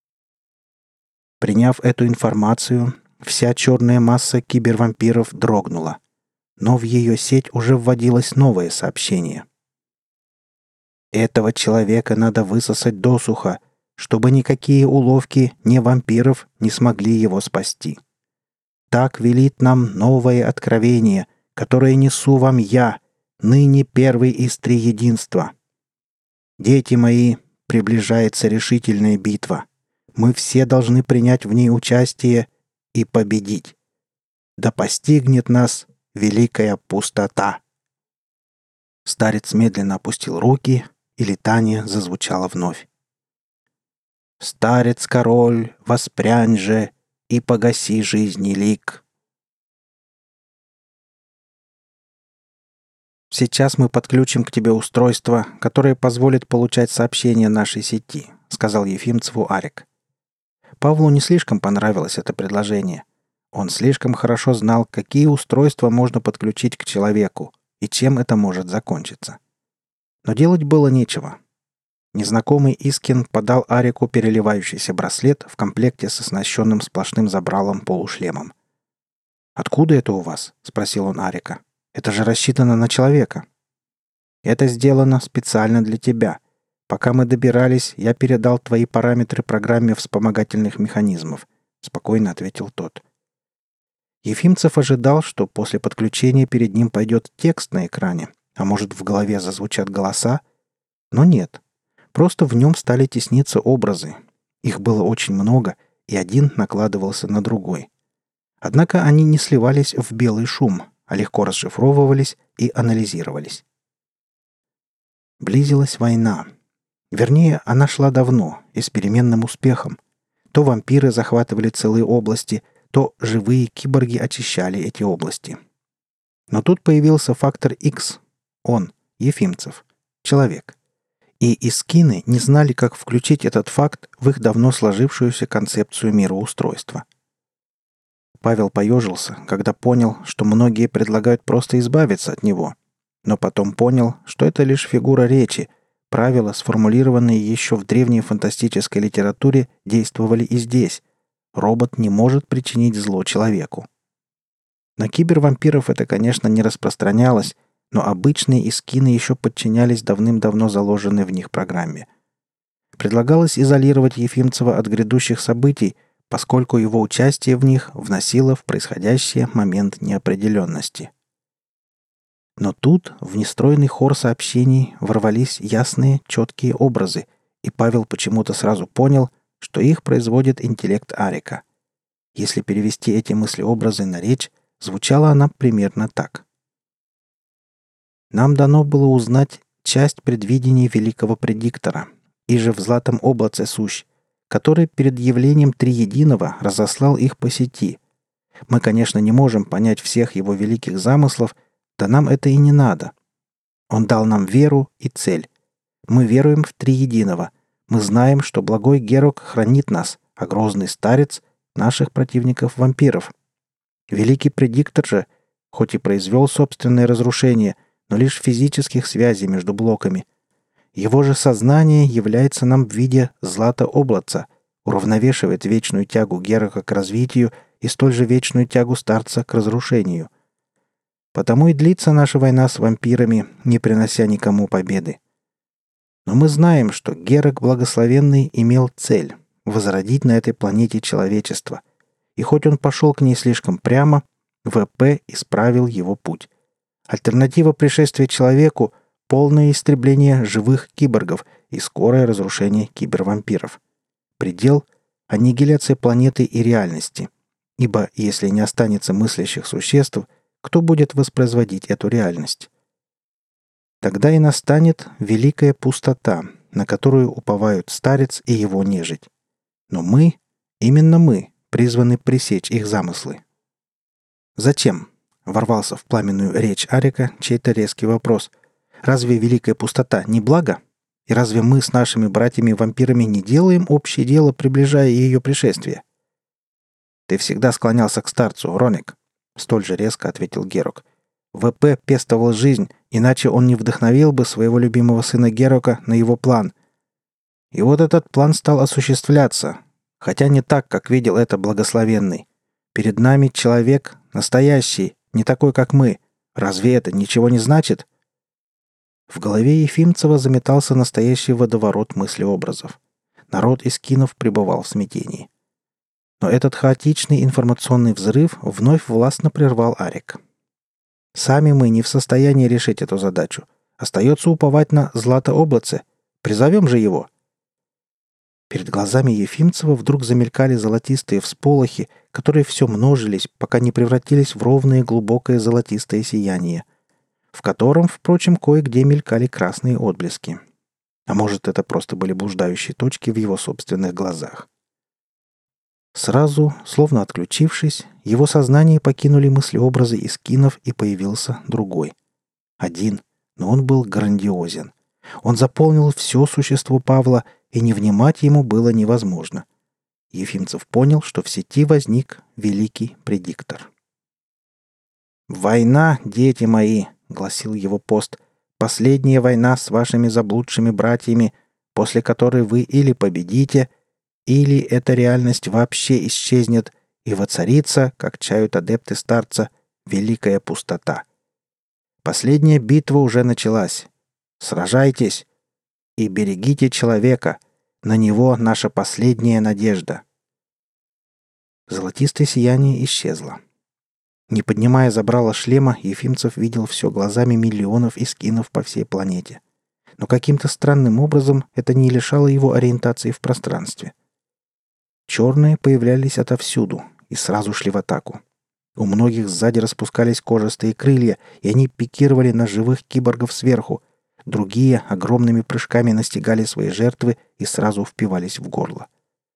Приняв эту информацию, вся черная масса кибервампиров дрогнула, но в ее сеть уже вводилось новое сообщение. Этого человека надо высосать досуха, чтобы никакие уловки ни вампиров не смогли его спасти. Так велит нам новое откровение, которое несу вам я, ныне первый из триединства. Дети мои, приближается решительная битва. Мы все должны принять в ней участие и победить. Да постигнет нас великая пустота. Старец медленно опустил руки, и летание зазвучало вновь. Старец-король, воспрянь же и погаси жизни лик. Сейчас мы подключим к тебе устройство, которое позволит получать сообщения нашей сети, сказал Ефимцеву Арик. Павлу не слишком понравилось это предложение. Он слишком хорошо знал, какие устройства можно подключить к человеку и чем это может закончиться. Но делать было нечего. Незнакомый Искин подал Арику переливающийся браслет в комплекте с оснащенным сплошным забралом-полушлемом. «Откуда это у вас?» — спросил он Арика. «Это же рассчитано на человека». «Это сделано специально для тебя. Пока мы добирались, я передал твои параметры программе вспомогательных механизмов», — спокойно ответил тот. Ефимцев ожидал, что после подключения перед ним пойдет текст на экране, а может, в голове зазвучат голоса, но нет. Просто в нем стали тесниться образы. Их было очень много, и один накладывался на другой. Однако они не сливались в белый шум, а легко расшифровывались и анализировались. Близилась война. Вернее, она шла давно и с переменным успехом. То вампиры захватывали целые области, то живые киборги очищали эти области. Но тут появился фактор X. Он, Ефимцев, человек. И искины не знали, как включить этот факт в их давно сложившуюся концепцию мироустройства. Павел поежился, когда понял, что многие предлагают просто избавиться от него, но потом понял, что это лишь фигура речи, правила, сформулированные еще в древней фантастической литературе, действовали и здесь. Робот не может причинить зло человеку. На кибервампиров это, конечно, не распространялось, но обычные искины еще подчинялись давным-давно заложенной в них программе. Предлагалось изолировать Ефимцева от грядущих событий, поскольку его участие в них вносило в происходящее момент неопределенности. Но тут в нестройный хор сообщений ворвались ясные, четкие образы, и Павел почему-то сразу понял, что их производит интеллект Арика. Если перевести эти мыслеобразы на речь, звучала она примерно так. Нам дано было узнать часть предвидений великого предиктора, и же в златом облаце сущ, который перед явлением Триединого разослал их по сети. Мы, конечно, не можем понять всех его великих замыслов, да нам это и не надо. Он дал нам веру и цель. Мы веруем в Триединого, Мы знаем, что благой Герок хранит нас, а грозный старец — наших противников-вампиров. Великий предиктор же, хоть и произвел собственное разрушение, но лишь физических связей между блоками. Его же сознание является нам в виде злата-облаца, уравновешивает вечную тягу Герока к развитию и столь же вечную тягу старца к разрушению. Потому и длится наша война с вампирами, не принося никому победы. Но мы знаем, что Герок Благословенный имел цель — возродить на этой планете человечество. И хоть он пошел к ней слишком прямо, ВП исправил его путь. Альтернатива пришествия человеку — полное истребление живых киборгов и скорое разрушение кибервампиров. Предел — аннигиляция планеты и реальности. Ибо если не останется мыслящих существ, кто будет воспроизводить эту реальность? Тогда и настанет великая пустота, на которую уповают старец и его нежить. Но мы, именно мы, призваны пресечь их замыслы. «Зачем?» — ворвался в пламенную речь Арика чей-то резкий вопрос. «Разве великая пустота не благо? И разве мы с нашими братьями-вампирами не делаем общее дело, приближая ее пришествие?» «Ты всегда склонялся к старцу, Роник», — столь же резко ответил Герок. «ВП пестовал жизнь, иначе он не вдохновил бы своего любимого сына Герока на его план. И вот этот план стал осуществляться, хотя не так, как видел это Благословенный. Перед нами человек настоящий, не такой, как мы. Разве это ничего не значит?» В голове Ефимцева заметался настоящий водоворот мыслеобразов. Народ Искинов пребывал в смятении. Но этот хаотичный информационный взрыв вновь властно прервал Арик. «Сами мы не в состоянии решить эту задачу. Остается уповать на Злато-облаце. Призовем же его!» Перед глазами Ефимцева вдруг замелькали золотистые всполохи, которые все множились, пока не превратились в ровное глубокое золотистое сияние, в котором, впрочем, кое-где мелькали красные отблески. А может, это просто были блуждающие точки в его собственных глазах. Сразу, словно отключившись, его сознание покинули мыслеобразы Искинов, и появился другой. Один, но он был грандиозен. Он заполнил все существо Павла, и не внимать ему было невозможно. Ефимцев понял, что в сети возник великий предиктор. «Война, дети мои!» — гласил его пост. «Последняя война с вашими заблудшими братьями, после которой вы или победите, или эта реальность вообще исчезнет, и воцарится, как чают адепты старца, великая пустота. Последняя битва уже началась. Сражайтесь и берегите человека. На него наша последняя надежда». Золотистое сияние исчезло. Не поднимая забрала шлема, Ефимцев видел все глазами миллионов искинов по всей планете. Но каким-то странным образом это не лишало его ориентации в пространстве. Черные появлялись отовсюду и сразу шли в атаку. У многих сзади распускались кожистые крылья, и они пикировали на живых киборгов сверху. Другие огромными прыжками настигали свои жертвы и сразу впивались в горло.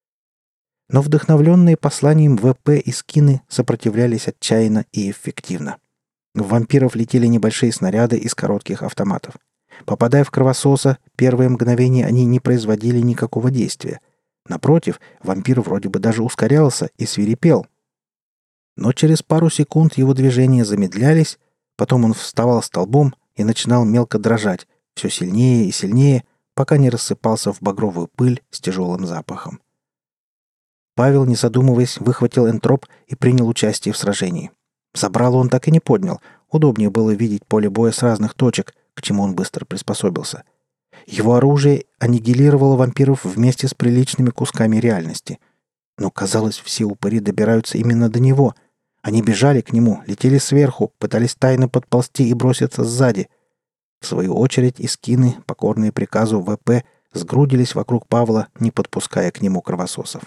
Но вдохновленные посланием ВП и скины сопротивлялись отчаянно и эффективно. В вампиров летели небольшие снаряды из коротких автоматов. Попадая в кровососа, первые мгновения они не производили никакого действия. Напротив, вампир вроде бы даже ускорялся и свирепел. Но через пару секунд его движения замедлялись, потом он вставал столбом и начинал мелко дрожать, все сильнее и сильнее, пока не рассыпался в багровую пыль с тяжелым запахом. Павел, не задумываясь, выхватил энтроп и принял участие в сражении. Забрало он так и не поднял. Удобнее было видеть поле боя с разных точек, к чему он быстро приспособился. Его оружие аннигилировало вампиров вместе с приличными кусками реальности. Но, казалось, все упыри добираются именно до него. Они бежали к нему, летели сверху, пытались тайно подползти и броситься сзади. В свою очередь искины, покорные приказу ВП, сгрудились вокруг Павла, не подпуская к нему кровососов.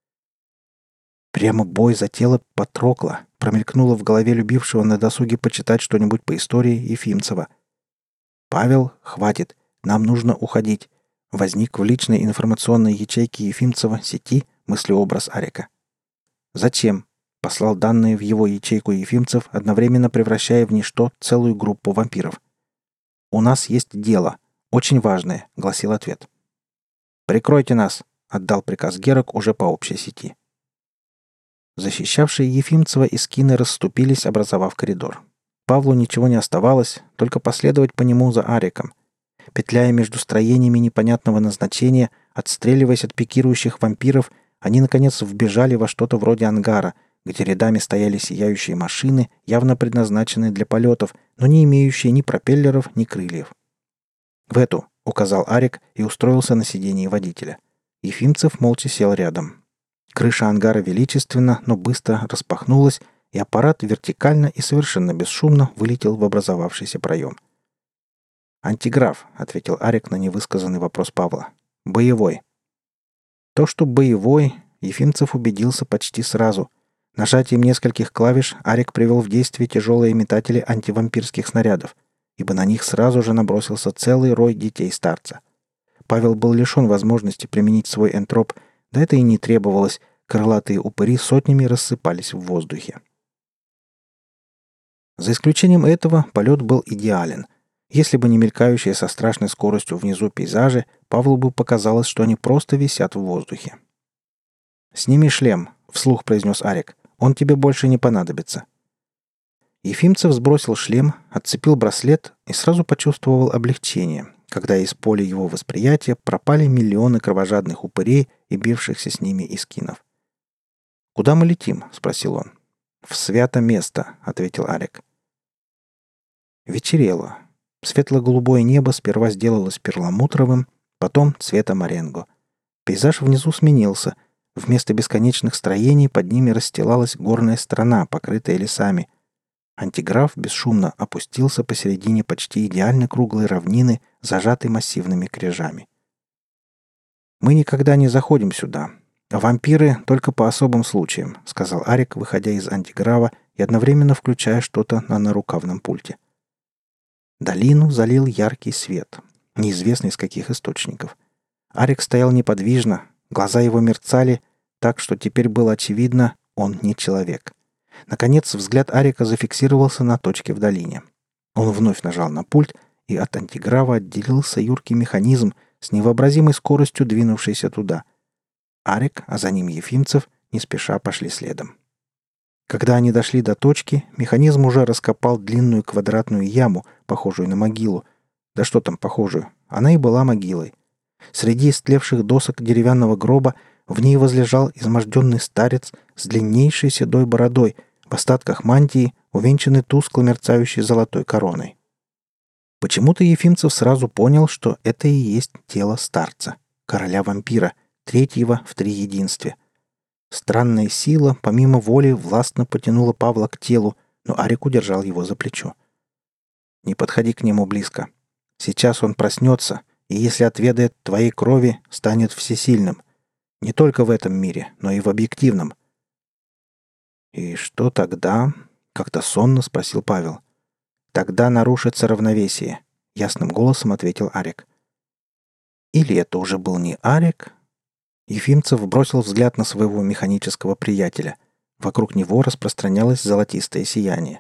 Прямо бой за тело Патрокла промелькнуло в голове любившего на досуге почитать что-нибудь по истории Ефимцева. «Павел, хватит, нам нужно уходить», возник в личной информационной ячейке Ефимцева сети мыслеобраз Арика. «Зачем?» — послал данные в его ячейку Ефимцев, одновременно превращая в ничто целую группу вампиров. «У нас есть дело. Очень важное», — гласил ответ. «Прикройте нас!» — отдал приказ Герок уже по общей сети. Защищавшие Ефимцева эскины расступились, образовав коридор. Павлу ничего не оставалось, только последовать по нему за Ариком. Петляя между строениями непонятного назначения, отстреливаясь от пикирующих вампиров, они, наконец, вбежали во что-то вроде ангара, где рядами стояли сияющие машины, явно предназначенные для полетов, но не имеющие ни пропеллеров, ни крыльев. «В эту», — указал Арик и устроился на сидении водителя. Ефимцев молча сел рядом. Крыша ангара величественно, но быстро распахнулась, и аппарат вертикально и совершенно бесшумно вылетел в образовавшийся проем. «Антиграф», — ответил Арик на невысказанный вопрос Павла. «Боевой». То, что боевой, Ефимцев убедился почти сразу. Нажатием нескольких клавиш Арик привел в действие тяжелые метатели антивампирских снарядов, ибо на них сразу же набросился целый рой детей старца. Павел был лишен возможности применить свой энтроп, да это и не требовалось, крылатые упыри сотнями рассыпались в воздухе. За исключением этого, полет был идеален. Если бы не мелькающие со страшной скоростью внизу пейзажи, Павлу бы показалось, что они просто висят в воздухе. «Сними шлем», — вслух произнес Арик. «Он тебе больше не понадобится». Ефимцев сбросил шлем, отцепил браслет и сразу почувствовал облегчение, когда из поля его восприятия пропали миллионы кровожадных упырей и бившихся с ними эскинов. «Куда мы летим?» — спросил он. «В свято место», — ответил Арик. Вечерело. Светло-голубое небо сперва сделалось перламутровым, потом цвета моренго. Пейзаж внизу сменился. Вместо бесконечных строений под ними расстилалась горная страна, покрытая лесами. Антиграф бесшумно опустился посередине почти идеально круглой равнины, зажатой массивными кряжами. «Мы никогда не заходим сюда. А вампиры только по особым случаям», — сказал Арик, выходя из антиграва и одновременно включая что-то на нарукавном пульте. Долину залил яркий свет, неизвестно из каких источников. Арик стоял неподвижно, глаза его мерцали, так что теперь было очевидно, он не человек. Наконец взгляд Арика зафиксировался на точке в долине. Он вновь нажал на пульт, и от антиграва отделился юркий механизм, с невообразимой скоростью двинувшийся туда. Арик, а за ним Ефимцев, не спеша пошли следом. Когда они дошли до точки, механизм уже раскопал длинную квадратную яму, похожую на могилу. Да что там похожую? Она и была могилой. Среди истлевших досок деревянного гроба в ней возлежал изможденный старец с длиннейшей седой бородой, в остатках мантии, увенчанный тускло мерцающей золотой короной. Почему-то Ефимцев сразу понял, что это и есть тело старца, короля-вампира, третьего в триединстве. Странная сила, помимо воли, властно потянула Павла к телу, но Арик удержал его за плечо. «Не подходи к нему близко. Сейчас он проснется, и если отведает твоей крови, станет всесильным. Не только в этом мире, но и в объективном». «И что тогда?» — как-то сонно спросил Павел. «Тогда нарушится равновесие», — ясным голосом ответил Арик. Или это уже был не Арик? Ефимцев бросил взгляд на своего механического приятеля. Вокруг него распространялось золотистое сияние.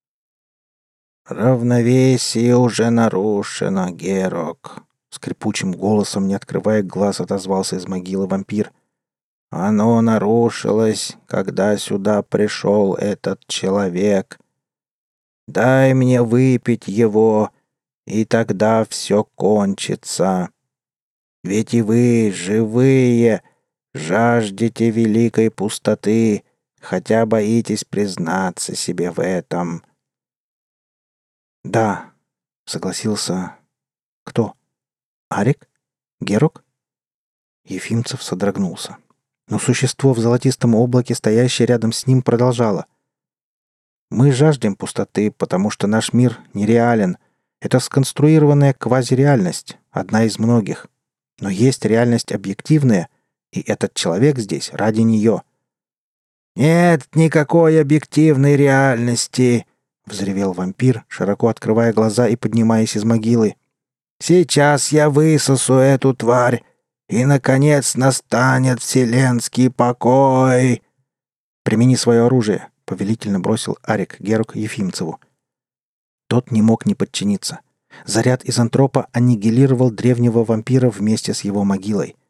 «Равновесие уже нарушено, Герок», — скрипучим голосом, не открывая глаз, отозвался из могилы вампир. «Оно нарушилось, когда сюда пришел этот человек. Дай мне выпить его, и тогда все кончится. Ведь и вы, живые, жаждете великой пустоты, хотя боитесь признаться себе в этом». «Да», — согласился... «Кто? Арик? Герок?» Ефимцев содрогнулся. Но существо в золотистом облаке, стоящее рядом с ним, продолжало. «Мы жаждем пустоты, потому что наш мир нереален. Это сконструированная квазиреальность, одна из многих. Но есть реальность объективная, и этот человек здесь ради нее». «Нет никакой объективной реальности!» — взревел вампир, широко открывая глаза и поднимаясь из могилы. «Сейчас я высосу эту тварь, и, наконец, настанет вселенский покой!» «Примени свое оружие», — повелительно бросил Арик Герок Ефимцеву. Тот не мог не подчиниться. Заряд из антропа аннигилировал древнего вампира вместе с его могилой.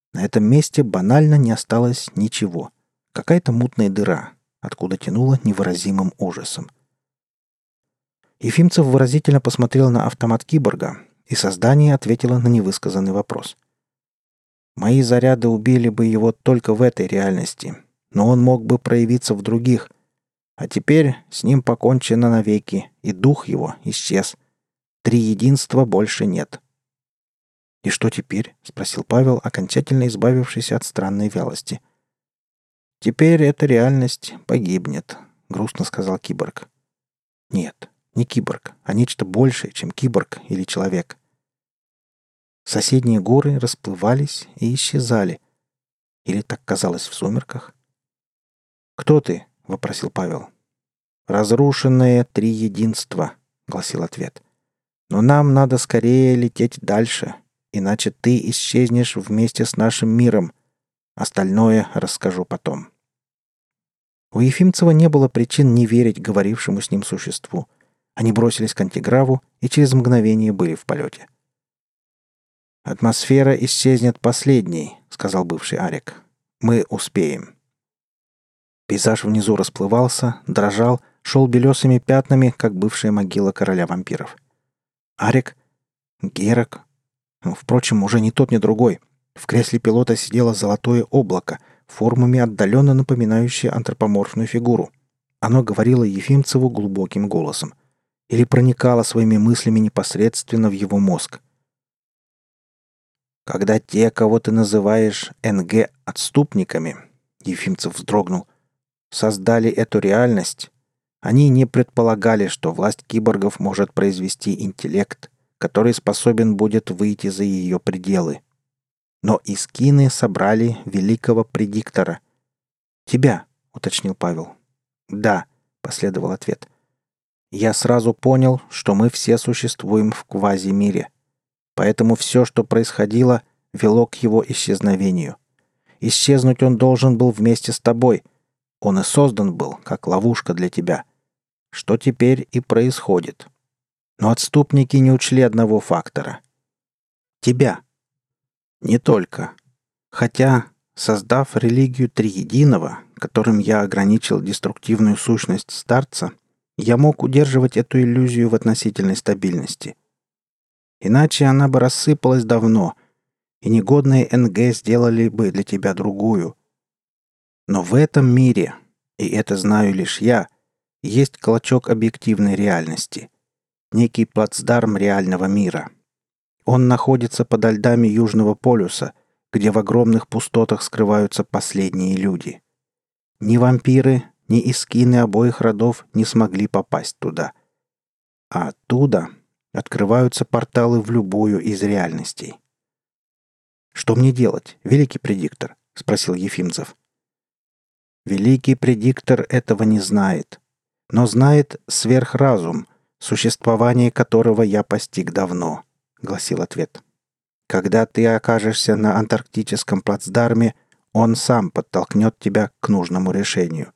На этом месте банально не осталось ничего. Какая-то мутная дыра, откуда тянуло невыразимым ужасом. Ефимцев выразительно посмотрел на автомат киборга, и создание ответило на невысказанный вопрос. «Мои заряды убили бы его только в этой реальности, но он мог бы проявиться в других. А теперь с ним покончено навеки, и дух его исчез. Три единства больше нет». «И что теперь?» — спросил Павел, окончательно избавившись от странной вялости. «Теперь эта реальность погибнет», — грустно сказал киборг. «Нет, не киборг, а нечто большее, чем киборг или человек». Соседние горы расплывались и исчезали. Или так казалось в сумерках. «Кто ты?» — вопросил Павел. «Разрушенное триединство», — гласил ответ. «Но нам надо скорее лететь дальше, иначе ты исчезнешь вместе с нашим миром. Остальное расскажу потом». У Ефимцева не было причин не верить говорившему с ним существу. Они бросились к антиграву и через мгновение были в полете. «Атмосфера исчезнет последней», — сказал бывший Арик. «Мы успеем». Пейзаж внизу расплывался, дрожал, шел белесыми пятнами, как бывшая могила короля вампиров. Арик? Герак? Впрочем, уже ни тот, ни другой. В кресле пилота сидело золотое облако, формами отдаленно напоминающее антропоморфную фигуру. Оно говорило Ефимцеву глубоким голосом. Или проникало своими мыслями непосредственно в его мозг. «Когда те, кого ты называешь эн гэ отступниками», — Ефимцев вздрогнул, — «создали эту реальность, они не предполагали, что власть киборгов может произвести интеллект, который способен будет выйти за ее пределы. Но искины собрали великого предиктора. «Тебя», — уточнил Павел. «Да», — последовал ответ. «Я сразу понял, что мы все существуем в квазимире. Поэтому все, что происходило, вело к его исчезновению. Исчезнуть он должен был вместе с тобой. Он и создан был, как ловушка для тебя. Что теперь и происходит. Но отступники не учли одного фактора. Тебя. Не только. Хотя, создав религию Триединого, которым я ограничил деструктивную сущность старца, я мог удерживать эту иллюзию в относительной стабильности. Иначе она бы рассыпалась давно, и негодные эн гэ сделали бы для тебя другую. Но в этом мире, и это знаю лишь я, есть клочок объективной реальности, некий плацдарм реального мира. Он находится подо льдами Южного полюса, где в огромных пустотах скрываются последние люди. Ни вампиры, ни искины обоих родов не смогли попасть туда. А оттуда открываются порталы в любую из реальностей. «Что мне делать, великий предиктор?» — спросил Ефимцев. «Великий предиктор этого не знает, но знает сверхразум, существование которого я постиг давно», — гласил ответ. «Когда ты окажешься на антарктическом плацдарме, он сам подтолкнет тебя к нужному решению».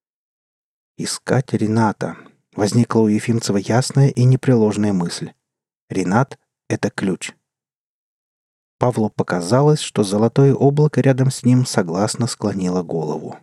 «Искать Рената», — возникла у Ефимцева ясная и непреложная мысль. «Ренат — это ключ». Павлу показалось, что золотое облако рядом с ним согласно склонило голову.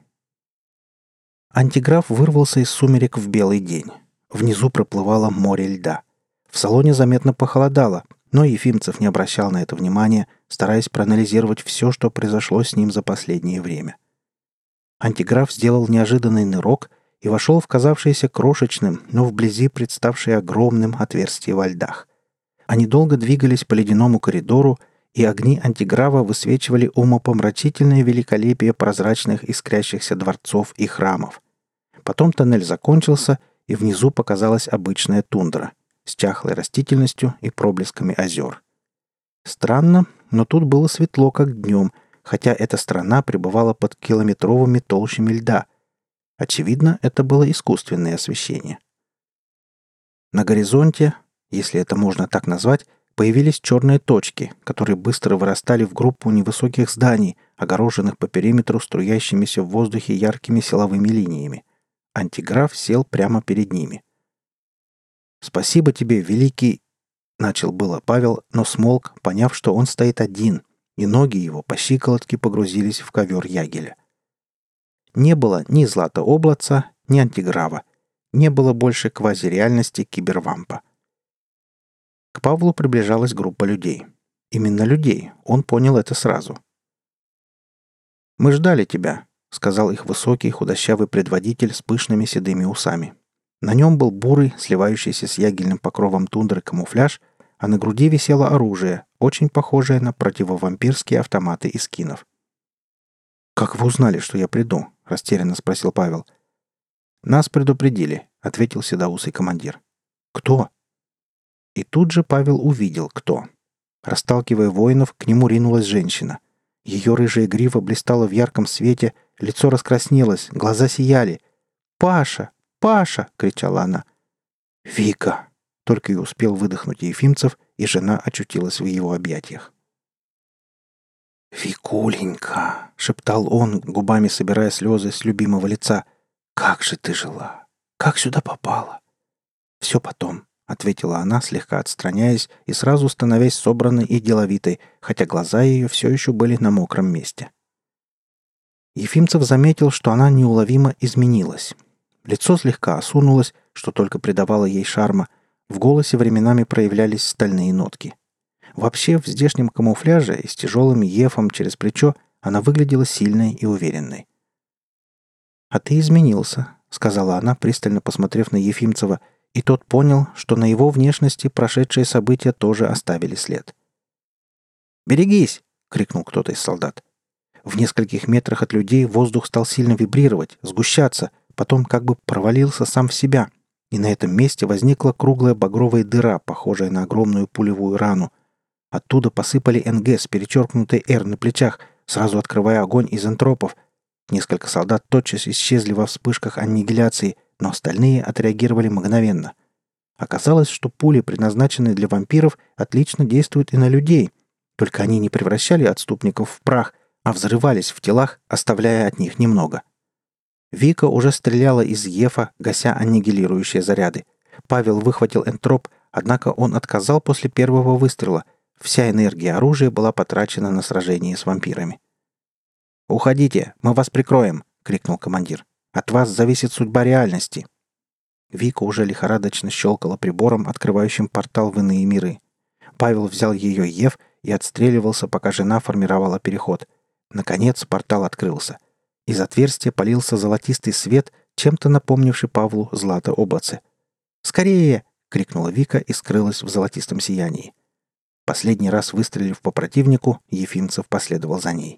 Антиграф вырвался из сумерек в белый день. Внизу проплывало море льда. В салоне заметно похолодало, но Ефимцев не обращал на это внимания, стараясь проанализировать все, что произошло с ним за последнее время. Антиграф сделал неожиданный нырок и вошел в казавшееся крошечным, но вблизи представшее огромным отверстие во льдах. Они долго двигались по ледяному коридору, и огни антиграва высвечивали умопомрачительное великолепие прозрачных искрящихся дворцов и храмов. Потом тоннель закончился, и внизу показалась обычная тундра с чахлой растительностью и проблесками озер. Странно, но тут было светло, как днем, хотя эта страна пребывала под километровыми толщами льда. Очевидно, это было искусственное освещение. На горизонте, если это можно так назвать, появились черные точки, которые быстро вырастали в группу невысоких зданий, огороженных по периметру струящимися в воздухе яркими силовыми линиями. Антиграф сел прямо перед ними. «Спасибо тебе, великий...» — начал было Павел, но смолк, поняв, что он стоит один, и ноги его по щиколотке погрузились в ковер ягеля. Не было ни злата-облаца, ни антиграва. Не было больше квазиреальности кибервампа. К Павлу приближалась группа людей. Именно людей, он понял это сразу. «Мы ждали тебя», — сказал их высокий худощавый предводитель с пышными седыми усами. На нем был бурый, сливающийся с ягельным покровом тундры камуфляж, а на груди висело оружие, очень похожее на противовампирские автоматы из кинов. «Как вы узнали, что я приду?» — растерянно спросил Павел. «Нас предупредили», — ответил седоусый командир. «Кто?» И тут же Павел увидел, кто. Расталкивая воинов, к нему ринулась женщина. Ее рыжая грива блистала в ярком свете, лицо раскраснелось, глаза сияли. «Паша! Паша!» — кричала она. «Вика!» — только и успел выдохнуть Ефимцев, и жена очутилась в его объятиях. «Викуленька!» — шептал он, губами собирая слезы с любимого лица. «Как же ты жила? Как сюда попала?» «Все потом», — ответила она, слегка отстраняясь и сразу становясь собранной и деловитой, хотя глаза ее все еще были на мокром месте. Ефимцев заметил, что она неуловимо изменилась. Лицо слегка осунулось, что только придавало ей шарма, в голосе временами проявлялись стальные нотки. Вообще, в здешнем камуфляже и с тяжелым ефом через плечо она выглядела сильной и уверенной. «А ты изменился», — сказала она, пристально посмотрев на Ефимцева, и тот понял, что на его внешности прошедшие события тоже оставили след. «Берегись!» — крикнул кто-то из солдат. В нескольких метрах от людей воздух стал сильно вибрировать, сгущаться, потом как бы провалился сам в себя, и на этом месте возникла круглая багровая дыра, похожая на огромную пулевую рану. Оттуда посыпали эн гэ с перечеркнутой «Р» на плечах, сразу открывая огонь из энтропов. Несколько солдат тотчас исчезли во вспышках аннигиляции, но остальные отреагировали мгновенно. Оказалось, что пули, предназначенные для вампиров, отлично действуют и на людей, только они не превращали отступников в прах, а взрывались в телах, оставляя от них немного. Вика уже стреляла из ефа, гася аннигилирующие заряды. Павел выхватил энтроп, однако он отказал после первого выстрела. Вся энергия оружия была потрачена на сражение с вампирами. «Уходите, мы вас прикроем!» — крикнул командир. «От вас зависит судьба реальности!» Вика уже лихорадочно щелкала прибором, открывающим портал в иные миры. Павел взял ее еф и отстреливался, пока жена формировала переход. Наконец портал открылся. Из отверстия полился золотистый свет, чем-то напомнивший Павлу злато-облаце. «Скорее!» — крикнула Вика и скрылась в золотистом сиянии. Последний раз выстрелив по противнику, Ефимцев последовал за ней.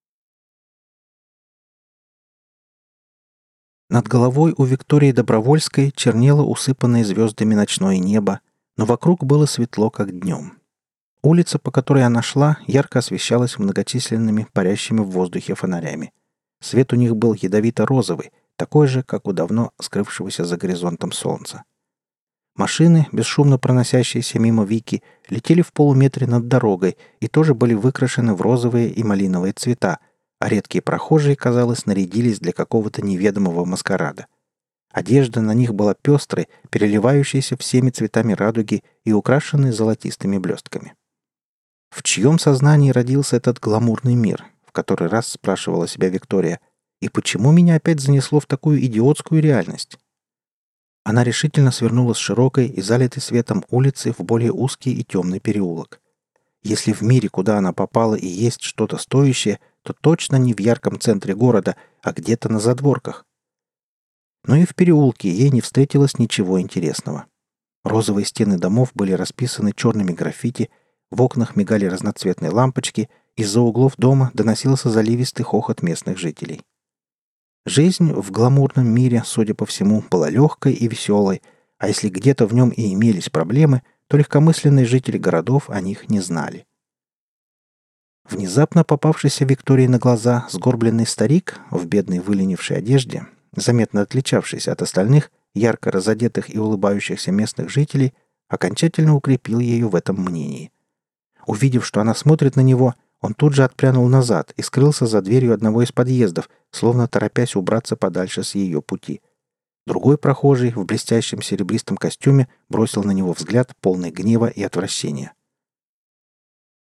Над головой у Виктории Добровольской чернело усыпанное звездами ночное небо, но вокруг было светло, как днем. Улица, по которой она шла, ярко освещалась многочисленными парящими в воздухе фонарями. Свет у них был ядовито-розовый, такой же, как у давно скрывшегося за горизонтом солнца. Машины, бесшумно проносящиеся мимо Вики, летели в полуметре над дорогой и тоже были выкрашены в розовые и малиновые цвета, а редкие прохожие, казалось, нарядились для какого-то неведомого маскарада. Одежда на них была пестрой, переливающейся всеми цветами радуги и украшенной золотистыми блестками. В чьем сознании родился этот гламурный мир, в который раз спрашивала себя Виктория, и почему меня опять занесло в такую идиотскую реальность? Она решительно свернула с широкой и залитой светом улицы в более узкий и темный переулок. Если в мире, куда она попала, и есть что-то стоящее, то точно не в ярком центре города, а где-то на задворках. Но и в переулке ей не встретилось ничего интересного. Розовые стены домов были расписаны черными граффити, в окнах мигали разноцветные лампочки, из-за углов дома доносился заливистый хохот местных жителей. Жизнь в гламурном мире, судя по всему, была легкой и веселой, а если где-то в нем и имелись проблемы, то легкомысленные жители городов о них не знали. Внезапно попавшийся Виктории на глаза сгорбленный старик в бедной выленившей одежде, заметно отличавшийся от остальных, ярко разодетых и улыбающихся местных жителей, окончательно укрепил ее в этом мнении. Увидев, что она смотрит на него, он тут же отпрянул назад и скрылся за дверью одного из подъездов, словно торопясь убраться подальше с ее пути. Другой прохожий в блестящем серебристом костюме бросил на него взгляд, полный гнева и отвращения.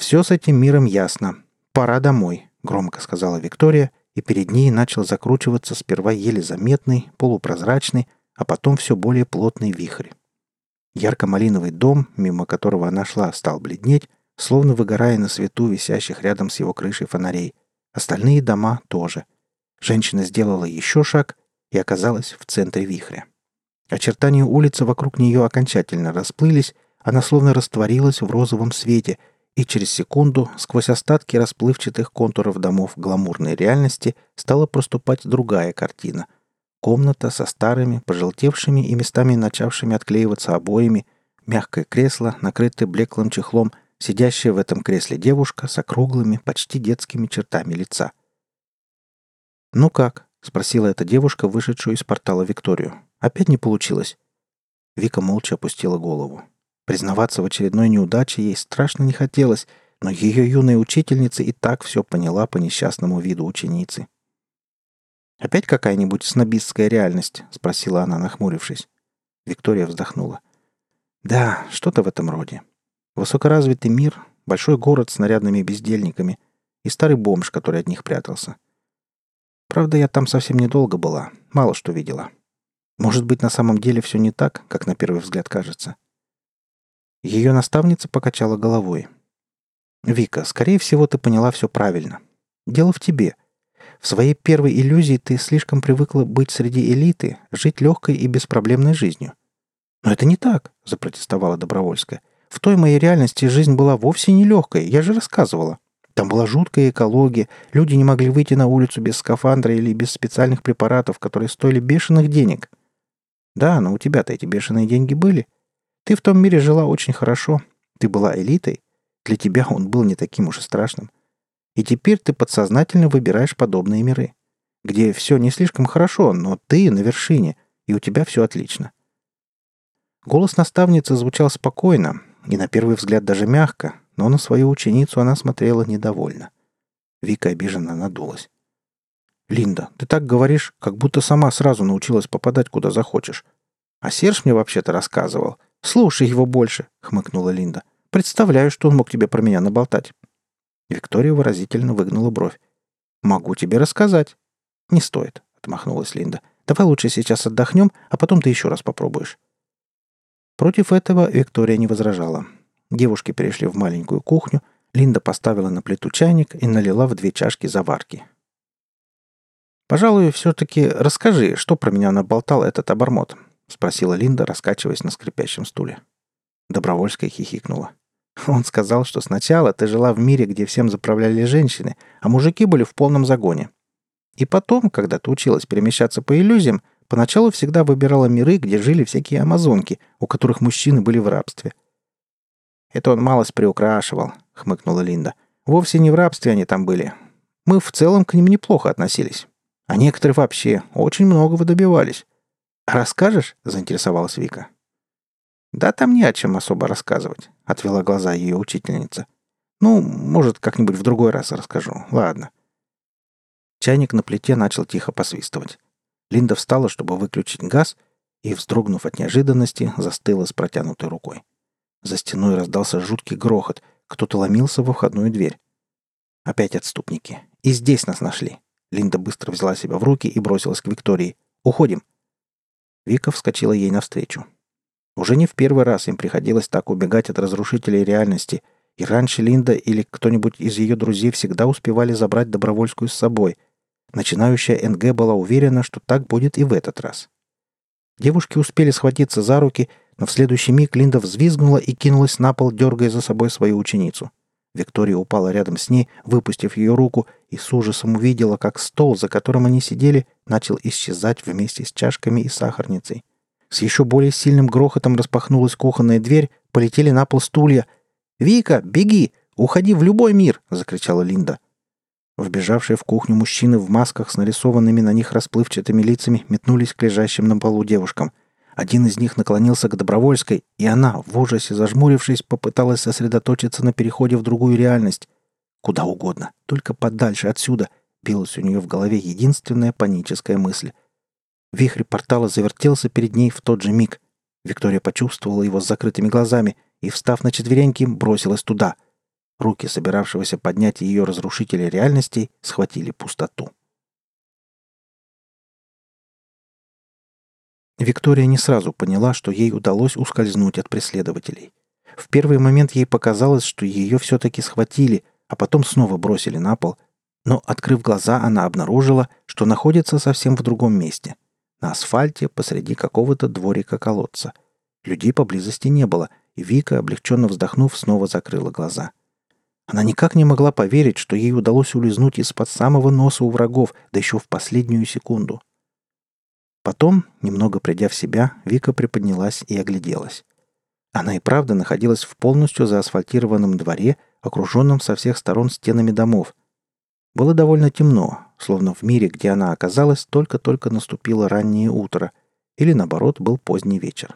«Все с этим миром ясно. Пора домой», — громко сказала Виктория, и перед ней начал закручиваться сперва еле заметный, полупрозрачный, а потом все более плотный вихрь. Ярко-малиновый дом, мимо которого она шла, стал бледнеть, словно выгорая на свету висящих рядом с его крышей фонарей. Остальные дома тоже. Женщина сделала еще шаг и оказалась в центре вихря. Очертания улицы вокруг нее окончательно расплылись, она словно растворилась в розовом свете, и через секунду сквозь остатки расплывчатых контуров домов гламурной реальности стала проступать другая картина. Комната со старыми, пожелтевшими и местами начавшими отклеиваться обоями, мягкое кресло, накрытое блеклым чехлом, сидящая в этом кресле девушка с округлыми, почти детскими чертами лица. «Ну как?» — спросила эта девушка, вышедшую из портала Викторию. «Опять не получилось?» Вика молча опустила голову. Признаваться в очередной неудаче ей страшно не хотелось, но ее юная учительница и так все поняла по несчастному виду ученицы. «Опять какая-нибудь снобистская реальность?» — спросила она, нахмурившись. Виктория вздохнула. «Да, что-то в этом роде. Высокоразвитый мир, большой город с нарядными бездельниками и старый бомж, который от них прятался. Правда, я там совсем недолго была, мало что видела. Может быть, на самом деле все не так, как на первый взгляд кажется». Ее наставница покачала головой. «Вика, скорее всего, ты поняла все правильно. Дело в тебе. В своей первой иллюзии ты слишком привыкла быть среди элиты, жить легкой и беспроблемной жизнью. Но это не так», — запротестовала Добровольская. «В той моей реальности жизнь была вовсе не легкой, я же рассказывала. Там была жуткая экология, люди не могли выйти на улицу без скафандра или без специальных препаратов, которые стоили бешеных денег. Да, но у тебя-то эти бешеные деньги были. Ты в том мире жила очень хорошо. Ты была элитой. Для тебя он был не таким уж и страшным. И теперь ты подсознательно выбираешь подобные миры, где все не слишком хорошо, но ты на вершине, и у тебя все отлично». Голос наставницы звучал спокойно и на первый взгляд даже мягко, но на свою ученицу она смотрела недовольно. Вика обиженно надулась. «Линда, ты так говоришь, как будто сама сразу научилась попадать куда захочешь. А Серж мне вообще-то рассказывал. Слушай его больше», — хмыкнула Линда. «Представляю, что он мог тебе про меня наболтать». Виктория выразительно выгнула бровь. «Могу тебе рассказать». «Не стоит», — отмахнулась Линда. «Давай лучше сейчас отдохнем, а потом ты еще раз попробуешь». Против этого Виктория не возражала. Девушки перешли в маленькую кухню, Линда поставила на плиту чайник и налила в две чашки заварки. «Пожалуй, все-таки расскажи, что про меня наболтал этот обормот», — спросила Линда, раскачиваясь на скрипящем стуле. Добровольская хихикнула. «Он сказал, что сначала ты жила в мире, где всем заправляли женщины, а мужики были в полном загоне. И потом, когда ты училась перемещаться по иллюзиям, поначалу всегда выбирала миры, где жили всякие амазонки, у которых мужчины были в рабстве». «Это он малость приукрашивал», — хмыкнула Линда. «Вовсе не в рабстве они там были. Мы в целом к ним неплохо относились. А некоторые вообще очень многого добивались. «Расскажешь?» — заинтересовалась Вика. «Да там не о чем особо рассказывать», — отвела глаза ее учительница. «Ну, может, как-нибудь в другой раз расскажу. Ладно». Чайник на плите начал тихо посвистывать. Линда встала, чтобы выключить газ, и, вздрогнув от неожиданности, застыла с протянутой рукой. За стеной раздался жуткий грохот. Кто-то ломился во входную дверь. Опять отступники. И здесь нас нашли. Линда быстро взяла себя в руки и бросилась к Виктории. «Уходим!» Вика вскочила ей навстречу. Уже не в первый раз им приходилось так убегать от разрушителей реальности, и раньше Линда или кто-нибудь из ее друзей всегда успевали забрать Добровольскую с собой. Начинающая эн гэ была уверена, что так будет и в этот раз. Девушки успели схватиться за руки, но в следующий миг Линда взвизгнула и кинулась на пол, дергая за собой свою ученицу. Виктория упала рядом с ней, выпустив ее руку, и с ужасом увидела, как стол, за которым они сидели, начал исчезать вместе с чашками и сахарницей. С еще более сильным грохотом распахнулась кухонная дверь, полетели на пол стулья. «Вика, беги! Уходи в любой мир!» — закричала Линда. Вбежавшие в кухню мужчины в масках с нарисованными на них расплывчатыми лицами метнулись к лежащим на полу девушкам. Один из них наклонился к Добровольской, и она, в ужасе зажмурившись, попыталась сосредоточиться на переходе в другую реальность. Куда угодно, только подальше отсюда, билась у нее в голове единственная паническая мысль. Вихрь портала завертелся перед ней в тот же миг. Виктория почувствовала его с закрытыми глазами и, встав на четвереньки, бросилась туда. Руки собиравшегося поднять ее разрушителя реальностей схватили пустоту. Виктория не сразу поняла, что ей удалось ускользнуть от преследователей. В первый момент ей показалось, что ее все-таки схватили, а потом снова бросили на пол. Но, открыв глаза, она обнаружила, что находится совсем в другом месте. На асфальте посреди какого-то дворика-колодца. Людей поблизости не было, и Вика, облегченно вздохнув, снова закрыла глаза. Она никак не могла поверить, что ей удалось улизнуть из-под самого носа у врагов, да еще в последнюю секунду. Потом, немного придя в себя, Вика приподнялась и огляделась. Она и правда находилась в полностью заасфальтированном дворе, окруженном со всех сторон стенами домов. Было довольно темно, словно в мире, где она оказалась, только-только наступило раннее утро, или, наоборот, был поздний вечер.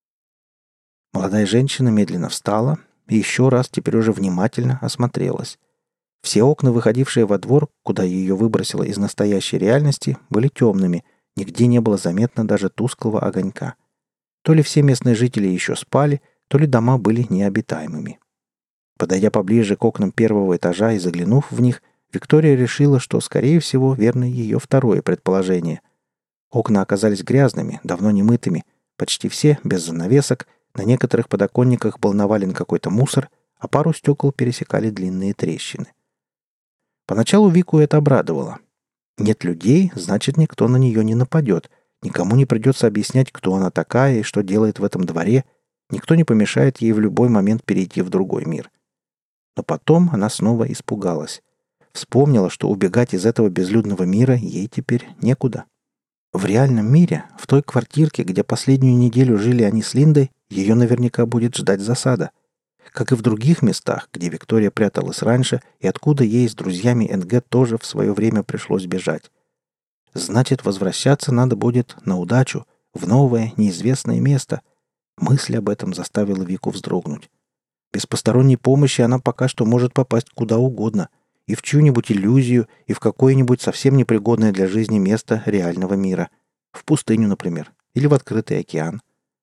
Молодая женщина медленно встала и еще раз, теперь уже внимательно, осмотрелась. Все окна, выходившие во двор, куда ее выбросило из настоящей реальности, были темными, нигде не было заметно даже тусклого огонька. То ли все местные жители еще спали, то ли дома были необитаемыми. Подойдя поближе к окнам первого этажа и заглянув в них, Виктория решила, что, скорее всего, верно ее второе предположение. Окна оказались грязными, давно не мытыми, почти все без занавесок, на некоторых подоконниках был навален какой-то мусор, а пару стекол пересекали длинные трещины. Поначалу Вику это обрадовало. Нет людей, значит, никто на нее не нападет, никому не придется объяснять, кто она такая и что делает в этом дворе, никто не помешает ей в любой момент перейти в другой мир. Но потом она снова испугалась. Вспомнила, что убегать из этого безлюдного мира ей теперь некуда. В реальном мире, в той квартирке, где последнюю неделю жили они с Линдой, ее наверняка будет ждать засада. Как и в других местах, где Виктория пряталась раньше и откуда ей с друзьями эн гэ тоже в свое время пришлось бежать. Значит, возвращаться надо будет на удачу, в новое, неизвестное место. Мысль об этом заставила Вику вздрогнуть. Без посторонней помощи она пока что может попасть куда угодно. И в чью-нибудь иллюзию, и в какое-нибудь совсем непригодное для жизни место реального мира. В пустыню, например. Или в открытый океан.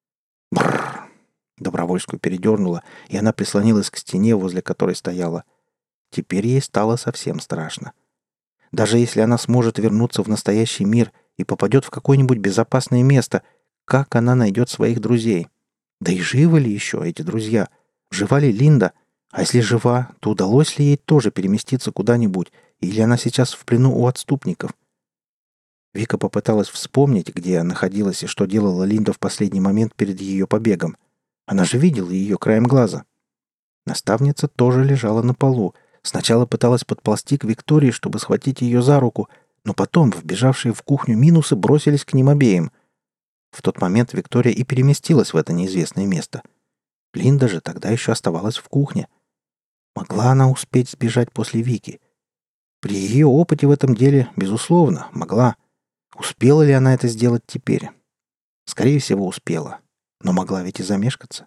Бррр. Добровольскую передернула, и она прислонилась к стене, возле которой стояла. Теперь ей стало совсем страшно. Даже если она сможет вернуться в настоящий мир и попадет в какое-нибудь безопасное место, как она найдет своих друзей? Да и живы ли еще эти друзья? Жива ли Линда? А если жива, то удалось ли ей тоже переместиться куда-нибудь, или она сейчас в плену у отступников? Вика попыталась вспомнить, где находилась и что делала Линда в последний момент перед ее побегом. Она же видела ее краем глаза. Наставница тоже лежала на полу. Сначала пыталась подползти к Виктории, чтобы схватить ее за руку, но потом вбежавшие в кухню минусы бросились к ним обеим. В тот момент Виктория и переместилась в это неизвестное место. Линда же тогда еще оставалась в кухне. Могла она успеть сбежать после Вики? При ее опыте в этом деле, безусловно, могла. Успела ли она это сделать теперь? Скорее всего, успела. Но могла ведь и замешкаться.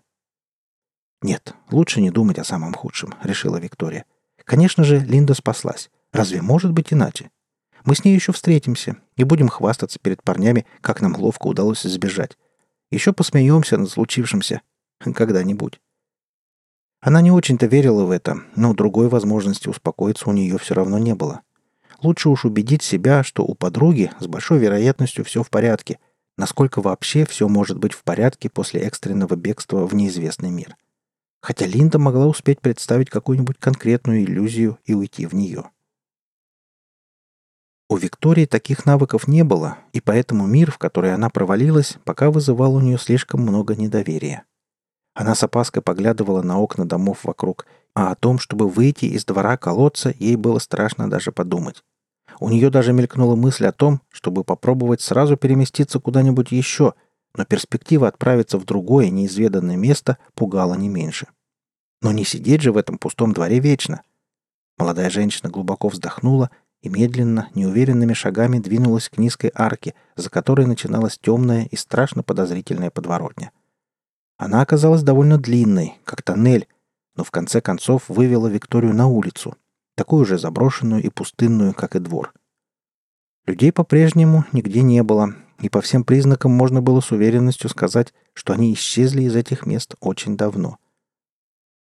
«Нет, лучше не думать о самом худшем», — решила Виктория. «Конечно же, Линда спаслась. Разве может быть иначе? Мы с ней еще встретимся и будем хвастаться перед парнями, как нам ловко удалось сбежать. Еще посмеемся над случившимся. Когда-нибудь». Она не очень-то верила в это, но другой возможности успокоиться у нее все равно не было. Лучше уж убедить себя, что у подруги с большой вероятностью все в порядке, насколько вообще все может быть в порядке после экстренного бегства в неизвестный мир. Хотя Линда могла успеть представить какую-нибудь конкретную иллюзию и уйти в нее. У Виктории таких навыков не было, и поэтому мир, в который она провалилась, пока вызывал у нее слишком много недоверия. Она с опаской поглядывала на окна домов вокруг, а о том, чтобы выйти из двора колодца, ей было страшно даже подумать. У нее даже мелькнула мысль о том, чтобы попробовать сразу переместиться куда-нибудь еще, но перспектива отправиться в другое неизведанное место пугала не меньше. Но не сидеть же в этом пустом дворе вечно. Молодая женщина глубоко вздохнула и медленно, неуверенными шагами двинулась к низкой арке, за которой начиналась темная и страшно подозрительная подворотня. Она оказалась довольно длинной, как тоннель, но в конце концов вывела Викторию на улицу, такую же заброшенную и пустынную, как и двор. Людей по-прежнему нигде не было, и по всем признакам можно было с уверенностью сказать, что они исчезли из этих мест очень давно.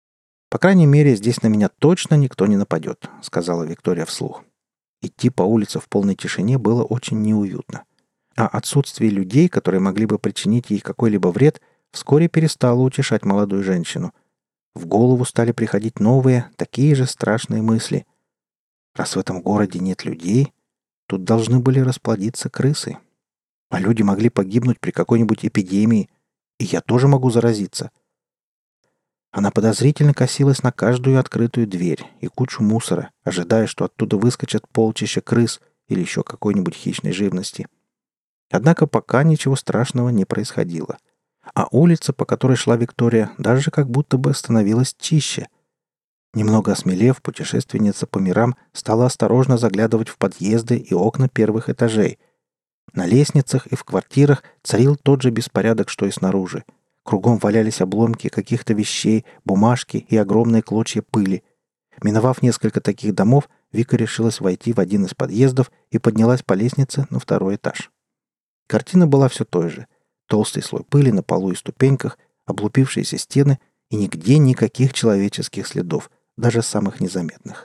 «По крайней мере, здесь на меня точно никто не нападет», — сказала Виктория вслух. Идти по улице в полной тишине было очень неуютно. А отсутствие людей, которые могли бы причинить ей какой-либо вред, вскоре перестало утешать молодую женщину. В голову стали приходить новые, такие же страшные мысли. Раз в этом городе нет людей, тут должны были расплодиться крысы. А люди могли погибнуть при какой-нибудь эпидемии, и я тоже могу заразиться. Она подозрительно косилась на каждую открытую дверь и кучу мусора, ожидая, что оттуда выскочат полчища крыс или еще какой-нибудь хищной живности. Однако пока ничего страшного не происходило. А улица, по которой шла Виктория, даже как будто бы становилась чище. Немного осмелев, путешественница по мирам стала осторожно заглядывать в подъезды и окна первых этажей. На лестницах и в квартирах царил тот же беспорядок, что и снаружи. Кругом валялись обломки каких-то вещей, бумажки и огромные клочья пыли. Миновав несколько таких домов, Вика решилась войти в один из подъездов и поднялась по лестнице на второй этаж. Картина была все той же. Толстый слой пыли на полу и ступеньках, облупившиеся стены и нигде никаких человеческих следов, даже самых незаметных.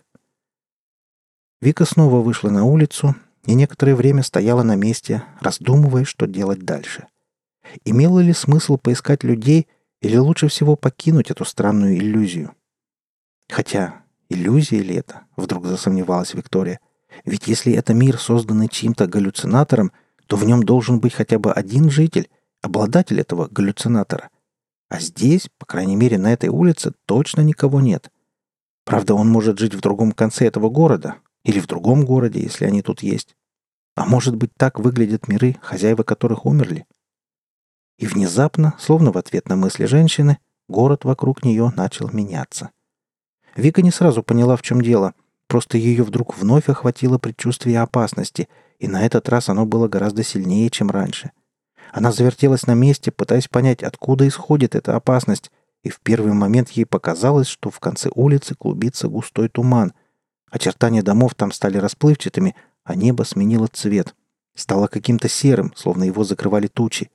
Вика снова вышла на улицу и некоторое время стояла на месте, раздумывая, что делать дальше. Имело ли смысл поискать людей или лучше всего покинуть эту странную иллюзию? Хотя, иллюзия ли это? Вдруг засомневалась Виктория. Ведь если это мир, созданный чьим-то галлюцинатором, то в нем должен быть хотя бы один житель, обладатель этого галлюцинатора. А здесь, по крайней мере, на этой улице точно никого нет. Правда, он может жить в другом конце этого города или в другом городе, если они тут есть. А может быть, так выглядят миры, хозяева которых умерли? И внезапно, словно в ответ на мысли женщины, город вокруг нее начал меняться. Вика не сразу поняла, в чем дело. Просто ее вдруг вновь охватило предчувствие опасности, и на этот раз оно было гораздо сильнее, чем раньше. Она завертелась на месте, пытаясь понять, откуда исходит эта опасность, и в первый момент ей показалось, что в конце улицы клубится густой туман. Очертания домов там стали расплывчатыми, а небо сменило цвет. Стало каким-то серым, словно его закрывали тучи.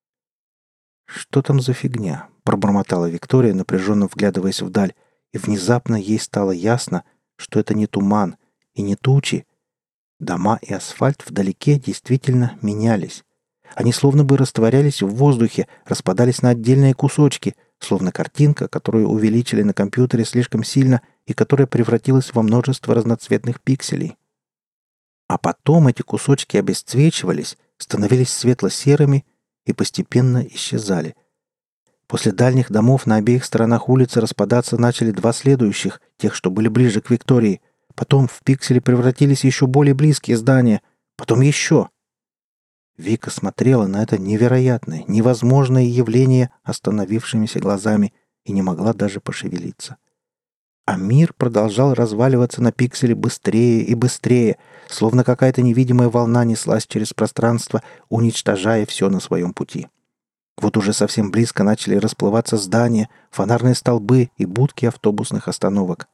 «Что там за фигня?» — пробормотала Виктория, напряженно вглядываясь вдаль, и внезапно ей стало ясно, что это не туман и не тучи. Дома и асфальт вдалеке действительно менялись. Они словно бы растворялись в воздухе, распадались на отдельные кусочки, словно картинка, которую увеличили на компьютере слишком сильно и которая превратилась во множество разноцветных пикселей. А потом эти кусочки обесцвечивались, становились светло-серыми и постепенно исчезали. После дальних домов на обеих сторонах улицы распадаться начали два следующих, тех, что были ближе к Виктории. Потом в пиксели превратились еще более близкие здания. Потом еще. Вика смотрела на это невероятное, невозможное явление остановившимися глазами и не могла даже пошевелиться. А мир продолжал разваливаться на пиксели быстрее и быстрее, словно какая-то невидимая волна неслась через пространство, уничтожая все на своем пути. Вот уже совсем близко начали расплываться здания, фонарные столбы и будки автобусных остановок.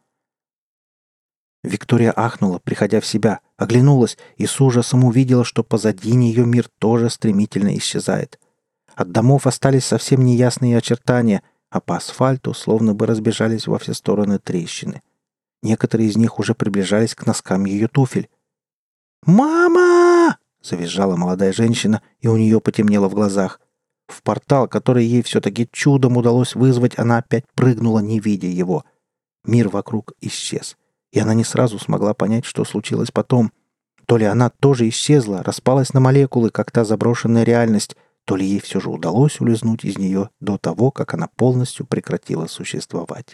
Виктория ахнула, приходя в себя, оглянулась и с ужасом увидела, что позади нее мир тоже стремительно исчезает. От домов остались совсем неясные очертания, а по асфальту словно бы разбежались во все стороны трещины. Некоторые из них уже приближались к носкам ее туфель. «Мама!» — завизжала молодая женщина, и у нее потемнело в глазах. В портал, который ей все-таки чудом удалось вызвать, она опять прыгнула, не видя его. Мир вокруг исчез, и она не сразу смогла понять, что случилось потом. То ли она тоже исчезла, распалась на молекулы, как та заброшенная реальность, то ли ей все же удалось улизнуть из нее до того, как она полностью прекратила существовать.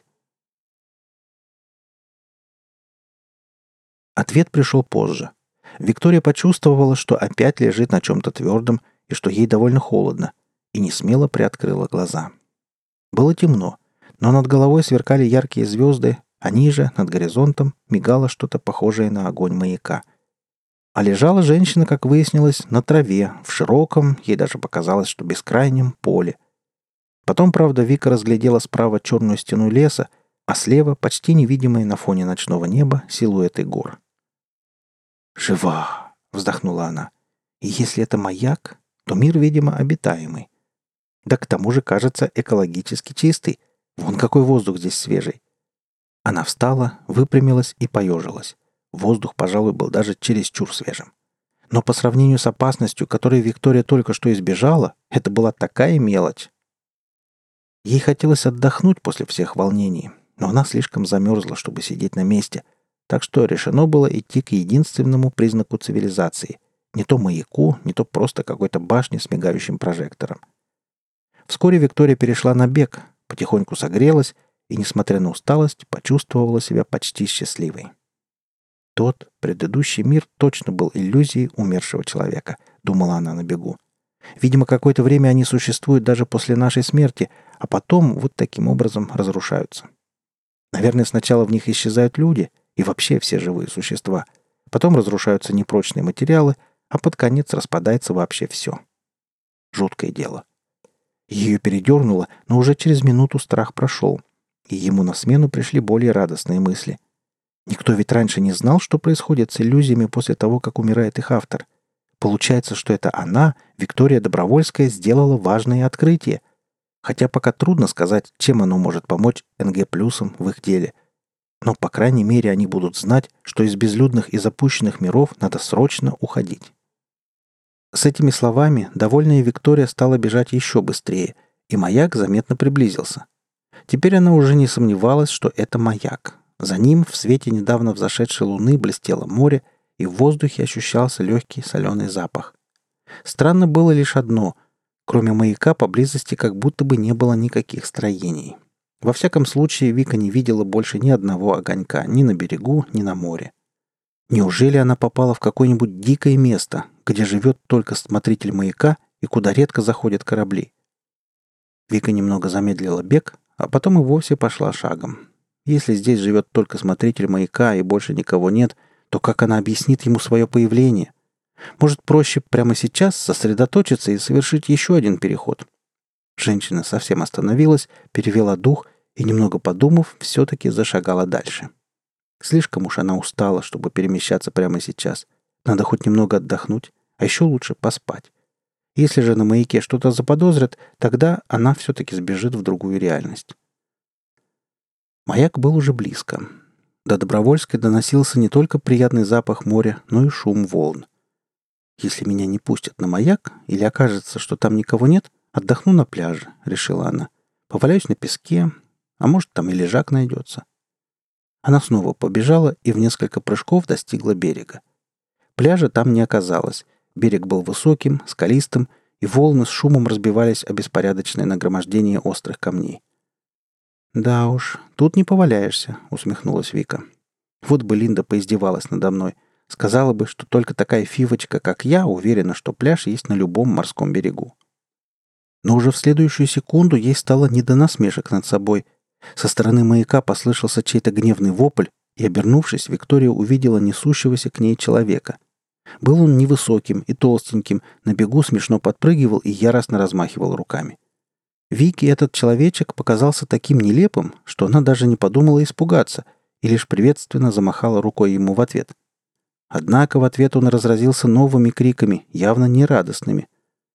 Ответ пришел позже. Виктория почувствовала, что опять лежит на чем-то твердом и что ей довольно холодно, и не смело приоткрыла глаза. Было темно, но над головой сверкали яркие звезды, а ниже, над горизонтом, мигало что-то похожее на огонь маяка. А лежала женщина, как выяснилось, на траве, в широком, ей даже показалось, что бескрайнем поле. Потом, правда, Вика разглядела справа черную стену леса, а слева, почти невидимые на фоне ночного неба, силуэты гор. «Жива!» — вздохнула она. «И если это маяк, то мир, видимо, обитаемый. Да к тому же, кажется, экологически чистый. Вон какой воздух здесь свежий. Она встала, выпрямилась и поежилась. Воздух, пожалуй, был даже чересчур свежим. Но по сравнению с опасностью, которой Виктория только что избежала, это была такая мелочь. Ей хотелось отдохнуть после всех волнений, но она слишком замерзла, чтобы сидеть на месте, так что решено было идти к единственному признаку цивилизации — не то маяку, не то просто какой-то башне с мигающим прожектором. Вскоре Виктория перешла на бег, потихоньку согрелась и, несмотря на усталость, почувствовала себя почти счастливой. Тот, предыдущий мир точно был иллюзией умершего человека, думала она на бегу. Видимо, какое-то время они существуют даже после нашей смерти, а потом вот таким образом разрушаются. Наверное, сначала в них исчезают люди и вообще все живые существа. Потом разрушаются непрочные материалы, а под конец распадается вообще все. Жуткое дело. Ее передернуло, но уже через минуту страх прошел, и ему на смену пришли более радостные мысли. Никто ведь раньше не знал, что происходит с иллюзиями после того, как умирает их автор. Получается, что это она, Виктория Добровольская, сделала важное открытие. Хотя пока трудно сказать, чем оно может помочь эн гэ плюсам в их деле. Но, по крайней мере, они будут знать, что из безлюдных и запущенных миров надо срочно уходить. С этими словами довольная Виктория стала бежать еще быстрее, и маяк заметно приблизился. Теперь она уже не сомневалась, что это маяк. За ним в свете недавно взошедшей луны блестело море, и в воздухе ощущался легкий соленый запах. Странно было лишь одно. Кроме маяка поблизости как будто бы не было никаких строений. Во всяком случае, Вика не видела больше ни одного огонька ни на берегу, ни на море. Неужели она попала в какое-нибудь дикое место, где живет только смотритель маяка и куда редко заходят корабли? Вика немного замедлила бег, а потом и вовсе пошла шагом. Если здесь живет только смотритель маяка и больше никого нет, то как она объяснит ему свое появление? Может, проще прямо сейчас сосредоточиться и совершить еще один переход? Женщина совсем остановилась, перевела дух и, немного подумав, все-таки зашагала дальше. Слишком уж она устала, чтобы перемещаться прямо сейчас. Надо хоть немного отдохнуть, а еще лучше поспать. Если же на маяке что-то заподозрят, тогда она все-таки сбежит в другую реальность. Маяк был уже близко. До Добровольской доносился не только приятный запах моря, но и шум волн. «Если меня не пустят на маяк или окажется, что там никого нет, отдохну на пляже», — решила она. «Поваляюсь на песке, а может, там и лежак найдется». Она снова побежала и в несколько прыжков достигла берега. Пляжа там не оказалось. Берег был высоким, скалистым, и волны с шумом разбивались о беспорядочное нагромождение острых камней. «Да уж, тут не поваляешься», — усмехнулась Вика. «Вот бы Линда поиздевалась надо мной. Сказала бы, что только такая фивочка, как я, уверена, что пляж есть на любом морском берегу». Но уже в следующую секунду ей стало не до насмешек над собой. Со стороны маяка послышался чей-то гневный вопль, и, обернувшись, Виктория увидела несущегося к ней человека. Был он невысоким и толстеньким, на бегу смешно подпрыгивал и яростно размахивал руками. Вике этот человечек показался таким нелепым, что она даже не подумала испугаться и лишь приветственно замахала рукой ему в ответ. Однако в ответ он разразился новыми криками, явно нерадостными.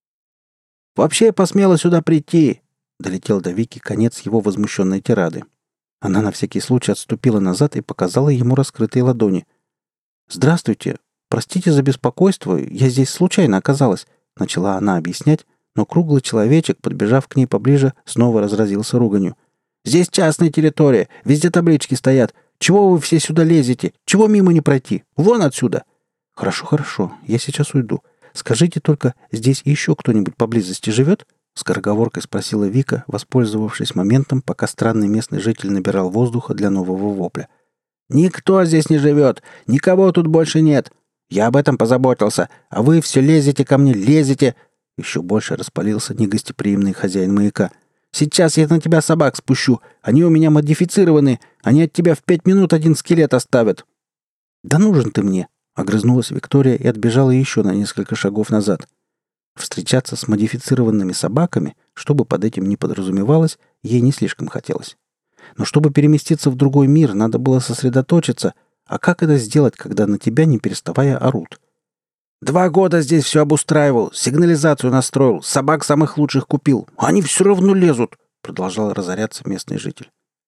«Вообще я посмела сюда прийти!» Долетел до Вики конец его возмущенной тирады. Она на всякий случай отступила назад и показала ему раскрытые ладони. «Здравствуйте! Простите за беспокойство, я здесь случайно оказалась», — начала она объяснять, но круглый человечек, подбежав к ней поближе, снова разразился руганью. «Здесь частная территория, везде таблички стоят. Чего вы все сюда лезете? Чего мимо не пройти? Вон отсюда!» «Хорошо, хорошо, я сейчас уйду. Скажите только, здесь еще кто-нибудь поблизости живет?» — скороговоркой спросила Вика, воспользовавшись моментом, пока странный местный житель набирал воздуха для нового вопля. «Никто здесь не живет! Никого тут больше нет! Я об этом позаботился, а вы все лезете ко мне, лезете!» Еще больше распалился негостеприимный хозяин маяка. «Сейчас я на тебя собак спущу! Они у меня модифицированы! Они от тебя в пять минут один скелет оставят!» «Да нужен ты мне!» — огрызнулась Виктория и отбежала еще на несколько шагов назад. Встречаться с модифицированными собаками, что бы под этим ни подразумевалось, ей не слишком хотелось. Но чтобы переместиться в другой мир, надо было сосредоточиться. А как это сделать, когда на тебя, не переставая, орут? «Два года здесь все обустраивал, сигнализацию настроил, собак самых лучших купил. Они все равно лезут!» — продолжал разоряться местный житель.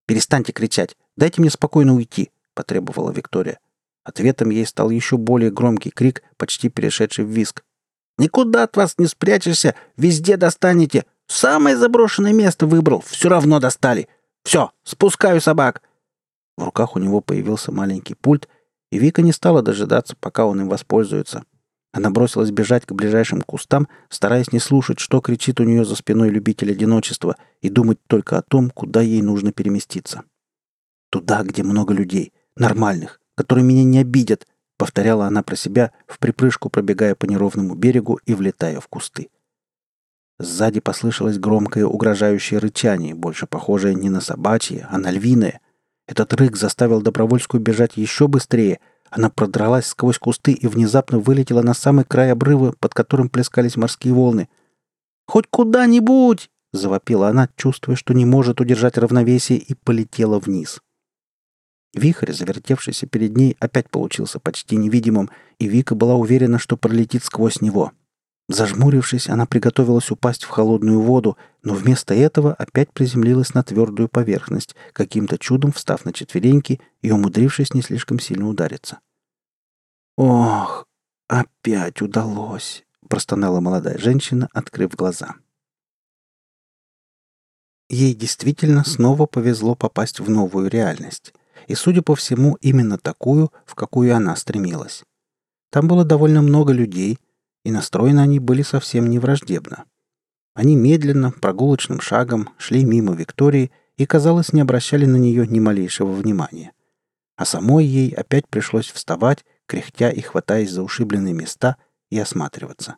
«Перестаньте кричать! Дайте мне спокойно уйти!» — потребовала Виктория. Ответом ей стал еще более громкий крик, почти перешедший в визг. «Никуда от вас не спрячешься! Везде достанете! Самое заброшенное место выбрал! Все равно достали! Все, спускаю собак!» В руках у него появился маленький пульт, и Вика не стала дожидаться, пока он им воспользуется. Она бросилась бежать к ближайшим кустам, стараясь не слушать, что кричит у нее за спиной любитель одиночества, и думать только о том, куда ей нужно переместиться. «Туда, где много людей, нормальных, которые меня не обидят», — повторяла она про себя, вприпрыжку пробегая по неровному берегу и влетая в кусты. Сзади послышалось громкое угрожающее рычание, больше похожее не на собачье, а на львиное. Этот рык заставил Добровольскую бежать еще быстрее. Она продралась сквозь кусты и внезапно вылетела на самый край обрыва, под которым плескались морские волны. «Хоть куда-нибудь!» — завопила она, чувствуя, что не может удержать равновесие, и полетела вниз. Вихрь, завертевшийся перед ней, опять получился почти невидимым, и Вика была уверена, что пролетит сквозь него. Зажмурившись, она приготовилась упасть в холодную воду, но вместо этого опять приземлилась на твердую поверхность, каким-то чудом встав на четвереньки и умудрившись не слишком сильно удариться. «Ох, опять удалось!» — простонала молодая женщина, открыв глаза. Ей действительно снова повезло попасть в новую реальность. И, судя по всему, именно такую, в какую она стремилась. Там было довольно много людей, и настроены они были совсем не враждебно. Они медленно, прогулочным шагом шли мимо Виктории и, казалось, не обращали на нее ни малейшего внимания. А самой ей опять пришлось вставать, кряхтя и хватаясь за ушибленные места, и осматриваться.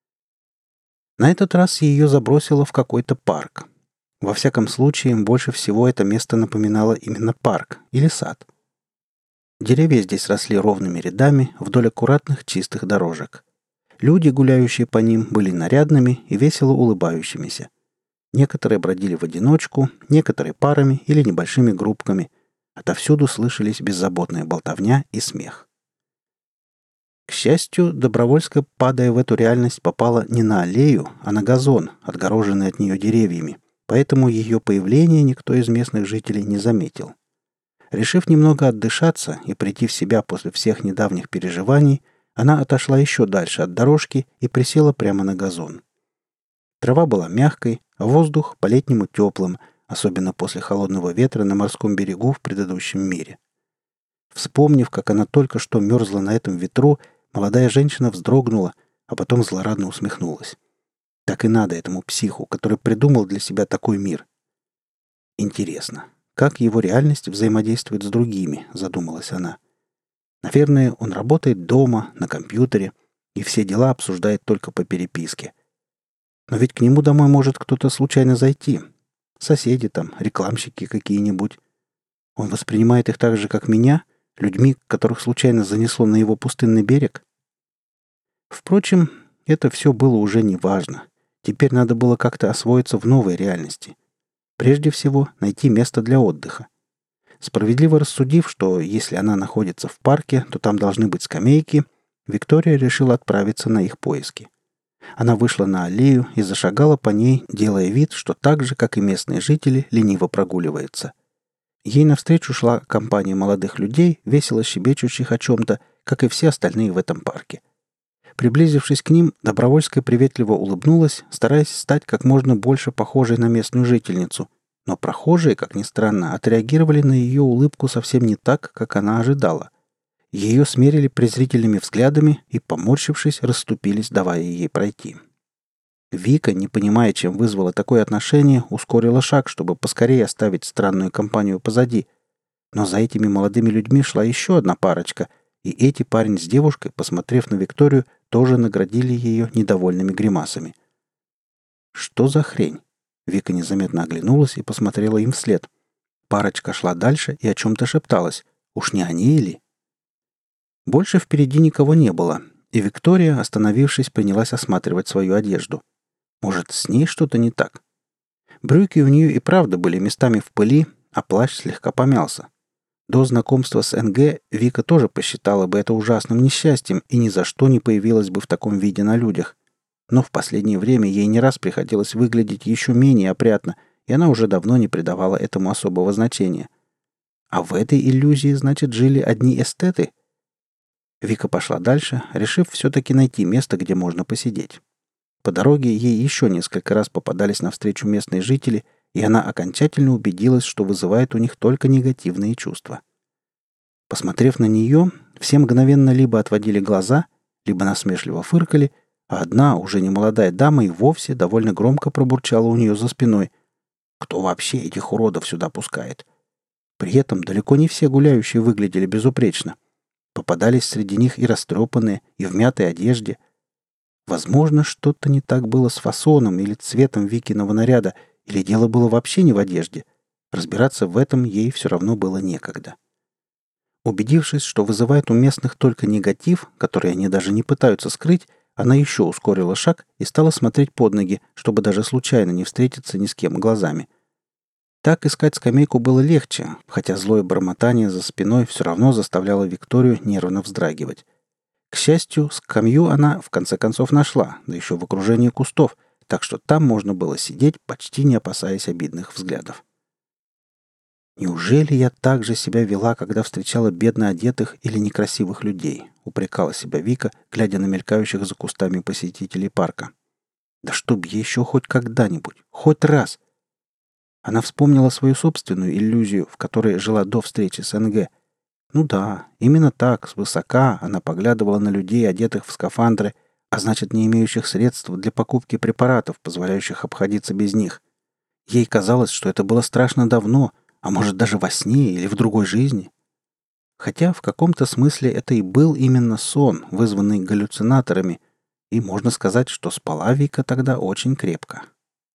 На этот раз ее забросило в какой-то парк. Во всяком случае, больше всего это место напоминало именно парк или сад. Деревья здесь росли ровными рядами вдоль аккуратных чистых дорожек. Люди, гуляющие по ним, были нарядными и весело улыбающимися. Некоторые бродили в одиночку, некоторые парами или небольшими группками. Отовсюду слышались беззаботная болтовня и смех. К счастью, Добровольская, падая в эту реальность, попала не на аллею, а на газон, отгороженный от нее деревьями, поэтому ее появление никто из местных жителей не заметил. Решив немного отдышаться и прийти в себя после всех недавних переживаний, она отошла еще дальше от дорожки и присела прямо на газон. Трава была мягкой, а воздух по-летнему теплым, особенно после холодного ветра на морском берегу в предыдущем мире. Вспомнив, как она только что мерзла на этом ветру, молодая женщина вздрогнула, а потом злорадно усмехнулась. Так и надо этому психу, который придумал для себя такой мир. Интересно, как его реальность взаимодействует с другими, задумалась она. Наверное, он работает дома, на компьютере, и все дела обсуждает только по переписке. Но ведь к нему домой может кто-то случайно зайти. Соседи там, рекламщики какие-нибудь. Он воспринимает их так же, как меня, людьми, которых случайно занесло на его пустынный берег. Впрочем, это все было уже не важно. Теперь надо было как-то освоиться в новой реальности. Прежде всего, найти место для отдыха. Справедливо рассудив, что если она находится в парке, то там должны быть скамейки, Виктория решила отправиться на их поиски. Она вышла на аллею и зашагала по ней, делая вид, что так же, как и местные жители, лениво прогуливается. Ей навстречу шла компания молодых людей, весело щебечущих о чем-то, как и все остальные в этом парке. Приблизившись к ним, Добровольская приветливо улыбнулась, стараясь стать как можно больше похожей на местную жительницу. Но прохожие, как ни странно, отреагировали на ее улыбку совсем не так, как она ожидала. Ее смерили презрительными взглядами и, поморщившись, расступились, давая ей пройти. Вика, не понимая, чем вызвало такое отношение, ускорила шаг, чтобы поскорее оставить странную компанию позади. Но за этими молодыми людьми шла еще одна парочка, и эти парень с девушкой, посмотрев на Викторию, тоже наградили ее недовольными гримасами. Что за хрень? Вика незаметно оглянулась и посмотрела им вслед. Парочка шла дальше и о чем-то шепталась. Уж не они ли? Больше впереди никого не было, и Виктория, остановившись, принялась осматривать свою одежду. Может, с ней что-то не так? Брюки у нее и правда были местами в пыли, а плащ слегка помялся. До знакомства с эн гэ Вика тоже посчитала бы это ужасным несчастьем и ни за что не появилась бы в таком виде на людях. Но в последнее время ей не раз приходилось выглядеть еще менее опрятно, и она уже давно не придавала этому особого значения. А в этой иллюзии, значит, жили одни эстеты? Вика пошла дальше, решив все-таки найти место, где можно посидеть. По дороге ей еще несколько раз попадались навстречу местные жители, и она окончательно убедилась, что вызывает у них только негативные чувства. Посмотрев на нее, все мгновенно либо отводили глаза, либо насмешливо фыркали, а одна, уже не молодая дама, и вовсе довольно громко пробурчала у нее за спиной. Кто вообще этих уродов сюда пускает? При этом далеко не все гуляющие выглядели безупречно. Попадались среди них и растрепанные, и в мятой одежде. Возможно, что-то не так было с фасоном или цветом Викиного наряда, или дело было вообще не в одежде. Разбираться в этом ей все равно было некогда. Убедившись, что вызывает у местных только негатив, который они даже не пытаются скрыть, она еще ускорила шаг и стала смотреть под ноги, чтобы даже случайно не встретиться ни с кем глазами. Так искать скамейку было легче, хотя злое бормотание за спиной все равно заставляло Викторию нервно вздрагивать. К счастью, скамью она в конце концов нашла, да еще в окружении кустов, так что там можно было сидеть, почти не опасаясь обидных взглядов. «Неужели я так же себя вела, когда встречала бедно одетых или некрасивых людей?» — упрекала себя Вика, глядя на мелькающих за кустами посетителей парка. «Да чтоб я еще хоть когда-нибудь, хоть раз!» Она вспомнила свою собственную иллюзию, в которой жила до встречи с эн гэ. Ну да, именно так, свысока она поглядывала на людей, одетых в скафандры, а значит, не имеющих средств для покупки препаратов, позволяющих обходиться без них. Ей казалось, что это было страшно давно, а может даже во сне или в другой жизни. Хотя в каком-то смысле это и был именно сон, вызванный галлюцинаторами, и можно сказать, что спала Вика тогда очень крепко.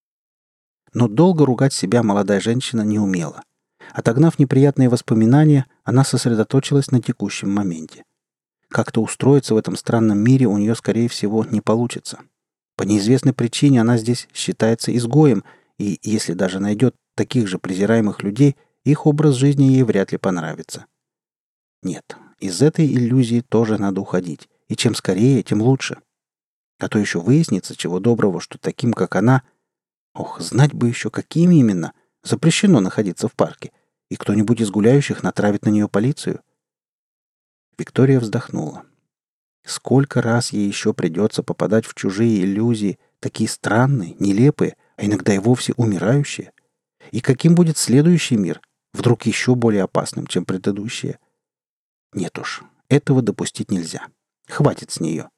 Но долго ругать себя молодая женщина не умела. Отогнав неприятные воспоминания, она сосредоточилась на текущем моменте. Как-то устроиться в этом странном мире у нее, скорее всего, не получится. По неизвестной причине она здесь считается изгоем, и если даже найдет таких же презираемых людей, их образ жизни ей вряд ли понравится. Нет, из этой иллюзии тоже надо уходить, и чем скорее, тем лучше. А то еще выяснится, чего доброго, что таким, как она... Ох, знать бы еще, какими именно. Запрещено находиться в парке, и кто-нибудь из гуляющих натравит на нее полицию. Виктория вздохнула. Сколько раз ей еще придется попадать в чужие иллюзии, такие странные, нелепые, а иногда и вовсе умирающие? И каким будет следующий мир, вдруг еще более опасным, чем предыдущие? Нет уж, этого допустить нельзя. Хватит с нее.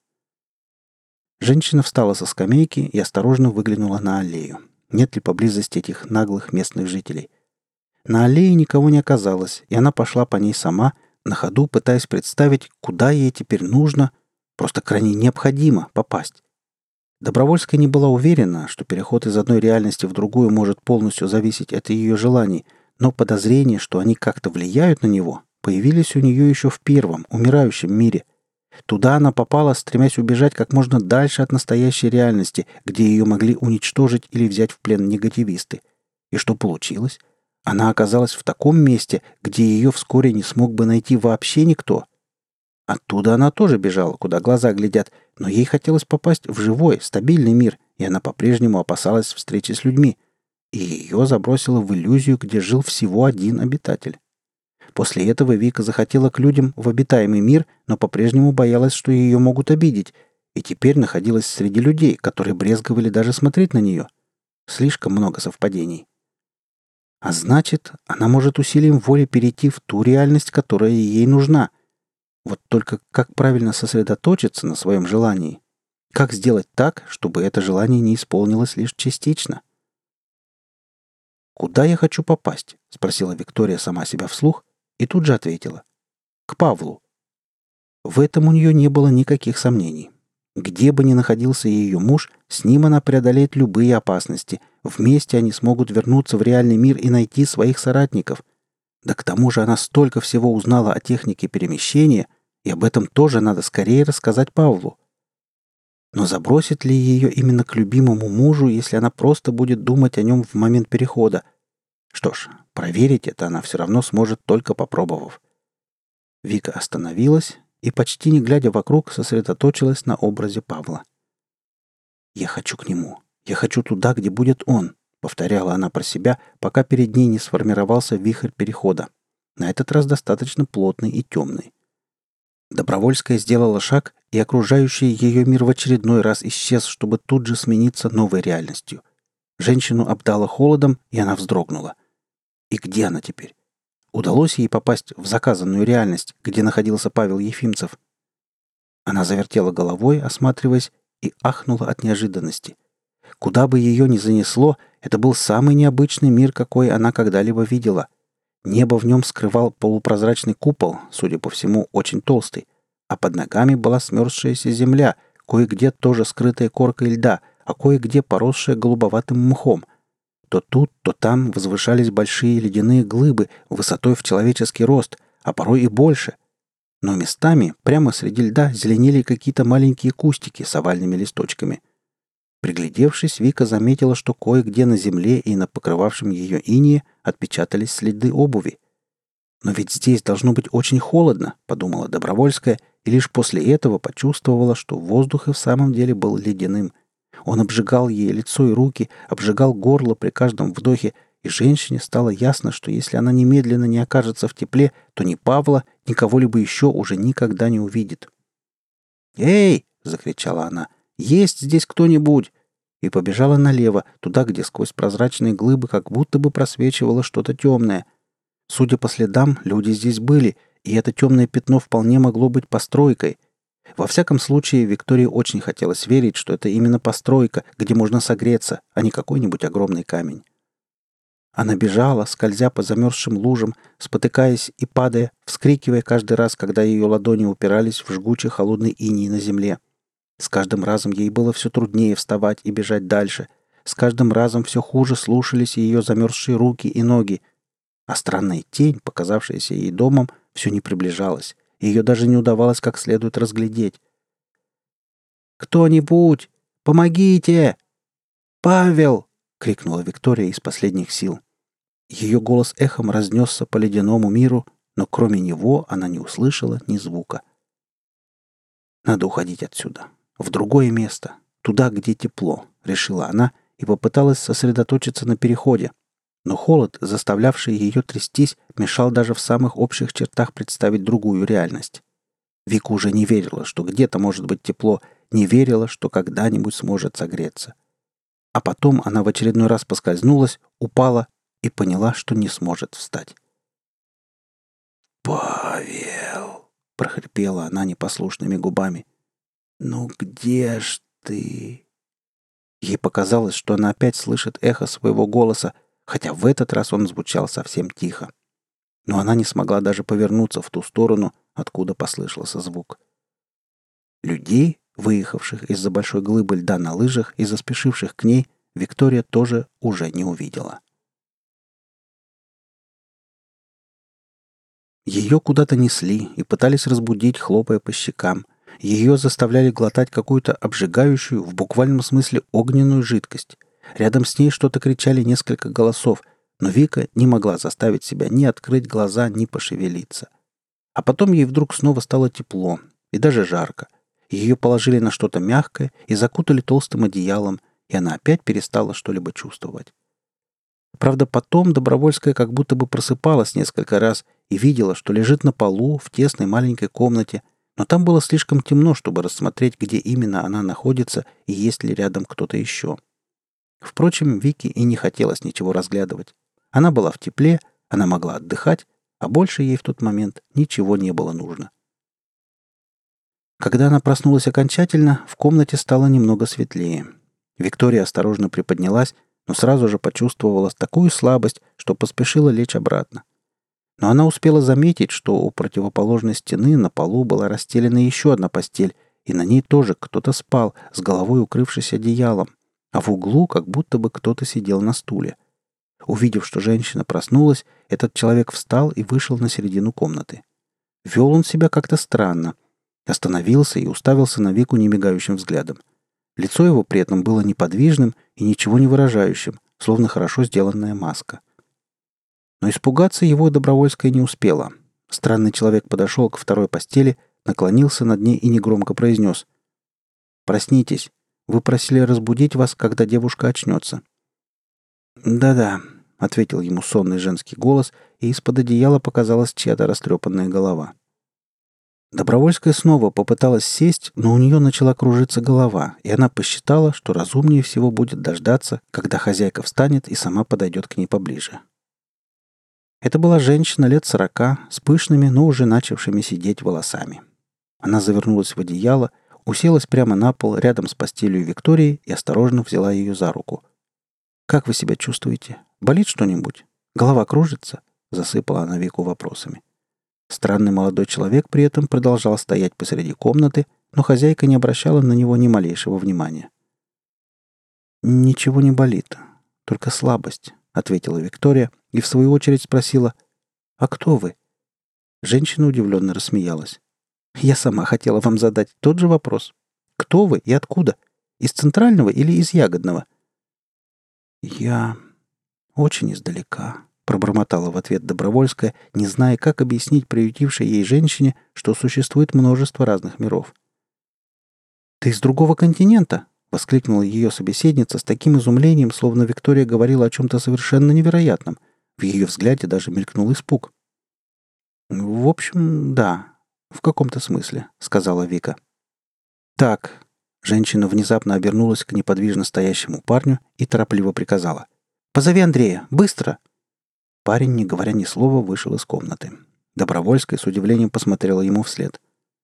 Женщина встала со скамейки и осторожно выглянула на аллею. Нет ли поблизости этих наглых местных жителей? На аллее никого не оказалось, и она пошла по ней сама, на ходу пытаясь представить, куда ей теперь нужно, просто крайне необходимо попасть. Добровольская не была уверена, что переход из одной реальности в другую может полностью зависеть от ее желаний, но подозрения, что они как-то влияют на него, появились у нее еще в первом, умирающем мире. Туда она попала, стремясь убежать как можно дальше от настоящей реальности, где ее могли уничтожить или взять в плен негативисты. И что получилось? Она оказалась в таком месте, где ее вскоре не смог бы найти вообще никто. Оттуда она тоже бежала, куда глаза глядят, но ей хотелось попасть в живой, стабильный мир, и она по-прежнему опасалась встречи с людьми. И ее забросило в иллюзию, где жил всего один обитатель. После этого Вика захотела к людям в обитаемый мир, но по-прежнему боялась, что ее могут обидеть, и теперь находилась среди людей, которые брезговали даже смотреть на нее. Слишком много совпадений. А значит, она может усилием воли перейти в ту реальность, которая ей нужна. Вот только как правильно сосредоточиться на своем желании? Как сделать так, чтобы это желание не исполнилось лишь частично? «Куда я хочу попасть?» — спросила Виктория сама себя вслух, и тут же ответила. «К Павлу». В этом у нее не было никаких сомнений. Где бы ни находился ее муж, с ним она преодолеет любые опасности. Вместе они смогут вернуться в реальный мир и найти своих соратников. Да к тому же она столько всего узнала о технике перемещения, и об этом тоже надо скорее рассказать Павлу. Но забросит ли ее именно к любимому мужу, если она просто будет думать о нем в момент перехода? Что ж, проверить это она все равно сможет, только попробовав. Вика остановилась и, почти не глядя вокруг, сосредоточилась на образе Павла. «Я хочу к нему. Я хочу туда, где будет он», — повторяла она про себя, пока перед ней не сформировался вихрь перехода. На этот раз достаточно плотный и темный. Добровольская сделала шаг, и окружающий ее мир в очередной раз исчез, чтобы тут же смениться новой реальностью. Женщину обдало холодом, и она вздрогнула. И где она теперь? Удалось ей попасть в заказанную реальность, где находился Павел Ефимцев? Она завертела головой, осматриваясь, и ахнула от неожиданности. Куда бы ее ни занесло, это был самый необычный мир, какой она когда-либо видела. Небо в нем скрывал полупрозрачный купол, судя по всему, очень толстый, а под ногами была смерзшаяся земля, кое-где тоже скрытая коркой льда, а кое-где поросшая голубоватым мхом. То тут, то там возвышались большие ледяные глыбы высотой в человеческий рост, а порой и больше. Но местами, прямо среди льда, зеленели какие-то маленькие кустики с овальными листочками. Приглядевшись, Вика заметила, что кое-где на земле и на покрывавшем ее инее отпечатались следы обуви. «Но ведь здесь должно быть очень холодно», — подумала Добровольская, и лишь после этого почувствовала, что воздух и в самом деле был ледяным. Он обжигал ей лицо и руки, обжигал горло при каждом вдохе, и женщине стало ясно, что если она немедленно не окажется в тепле, то ни Павла, ни кого-либо еще уже никогда не увидит. «Эй!» — закричала она. «Есть здесь кто-нибудь?» И побежала налево, туда, где сквозь прозрачные глыбы как будто бы просвечивало что-то темное. Судя по следам, люди здесь были, и это темное пятно вполне могло быть постройкой. Во всяком случае, Виктории очень хотелось верить, что это именно постройка, где можно согреться, а не какой-нибудь огромный камень. Она бежала, скользя по замерзшим лужам, спотыкаясь и падая, вскрикивая каждый раз, когда ее ладони упирались в жгучий холодный иней на земле. С каждым разом ей было все труднее вставать и бежать дальше. С каждым разом все хуже слушались ее замерзшие руки и ноги. А странная тень, показавшаяся ей домом, все не приближалась, и ее даже не удавалось как следует разглядеть. «Кто-нибудь! Помогите! Павел!» — крикнула Виктория из последних сил. Ее голос эхом разнесся по ледяному миру, но кроме него она не услышала ни звука. «Надо уходить отсюда. В другое место. Туда, где тепло», — решила она и попыталась сосредоточиться на переходе. Но холод, заставлявший ее трястись, мешал даже в самых общих чертах представить другую реальность. Вика уже не верила, что где-то может быть тепло, не верила, что когда-нибудь сможет согреться. А потом она в очередной раз поскользнулась, упала и поняла, что не сможет встать. «Павел!» — прохрипела она непослушными губами. «Ну где ж ты?» Ей показалось, что она опять слышит эхо своего голоса, хотя в этот раз он звучал совсем тихо. Но она не смогла даже повернуться в ту сторону, откуда послышался звук. Людей, выехавших из-за большой глыбы льда на лыжах и заспешивших к ней, Виктория тоже уже не увидела. Ее куда-то несли и пытались разбудить, хлопая по щекам. Ее заставляли глотать какую-то обжигающую, в буквальном смысле огненную жидкость. Рядом с ней что-то кричали несколько голосов, но Вика не могла заставить себя ни открыть глаза, ни пошевелиться. А потом ей вдруг снова стало тепло и даже жарко. Ее положили на что-то мягкое и закутали толстым одеялом, и она опять перестала что-либо чувствовать. Правда, потом Добровольская как будто бы просыпалась несколько раз и видела, что лежит на полу в тесной маленькой комнате, но там было слишком темно, чтобы рассмотреть, где именно она находится и есть ли рядом кто-то еще. Впрочем, Вике и не хотелось ничего разглядывать. Она была в тепле, она могла отдыхать, а больше ей в тот момент ничего не было нужно. Когда она проснулась окончательно, в комнате стало немного светлее. Виктория осторожно приподнялась, но сразу же почувствовала такую слабость, что поспешила лечь обратно. Но она успела заметить, что у противоположной стены на полу была расстелена еще одна постель, и на ней тоже кто-то спал, с головой укрывшись одеялом, а в углу как будто бы кто-то сидел на стуле. Увидев, что женщина проснулась, этот человек встал и вышел на середину комнаты. Вел он себя как-то странно. Остановился и уставился на Вику немигающим взглядом. Лицо его при этом было неподвижным и ничего не выражающим, словно хорошо сделанная маска. Но испугаться его Добровольская не успела. Странный человек подошел к второй постели, наклонился над ней и негромко произнес: «Проснитесь. Вы просили разбудить вас, когда девушка очнется». «Да-да», — ответил ему сонный женский голос, и из-под одеяла показалась чья-то растрепанная голова. Добровольская снова попыталась сесть, но у нее начала кружиться голова, и она посчитала, что разумнее всего будет дождаться, когда хозяйка встанет и сама подойдет к ней поближе. Это была женщина лет сорока, с пышными, но уже начавшими сидеть волосами. Она завернулась в одеяло, уселась прямо на пол рядом с постелью Виктории и осторожно взяла ее за руку. «Как вы себя чувствуете? Болит что-нибудь? Голова кружится?» — засыпала она Вику вопросами. Странный молодой человек при этом продолжал стоять посреди комнаты, но хозяйка не обращала на него ни малейшего внимания. «Ничего не болит, только слабость», — ответила Виктория и в свою очередь спросила: «А кто вы?» Женщина удивленно рассмеялась. «Я сама хотела вам задать тот же вопрос. Кто вы и откуда? Из Центрального или из Ягодного?» «Я очень издалека», — пробормотала в ответ Добровольская, не зная, как объяснить приютившей ей женщине, что существует множество разных миров. «Ты из другого континента?» — воскликнула ее собеседница с таким изумлением, словно Виктория говорила о чем-то совершенно невероятном. В ее взгляде даже мелькнул испуг. «В общем, да, в каком-то смысле», — сказала Вика. «Так». Женщина внезапно обернулась к неподвижно стоящему парню и торопливо приказала: «Позови Андрея! Быстро!» Парень, не говоря ни слова, вышел из комнаты. Добровольская с удивлением посмотрела ему вслед.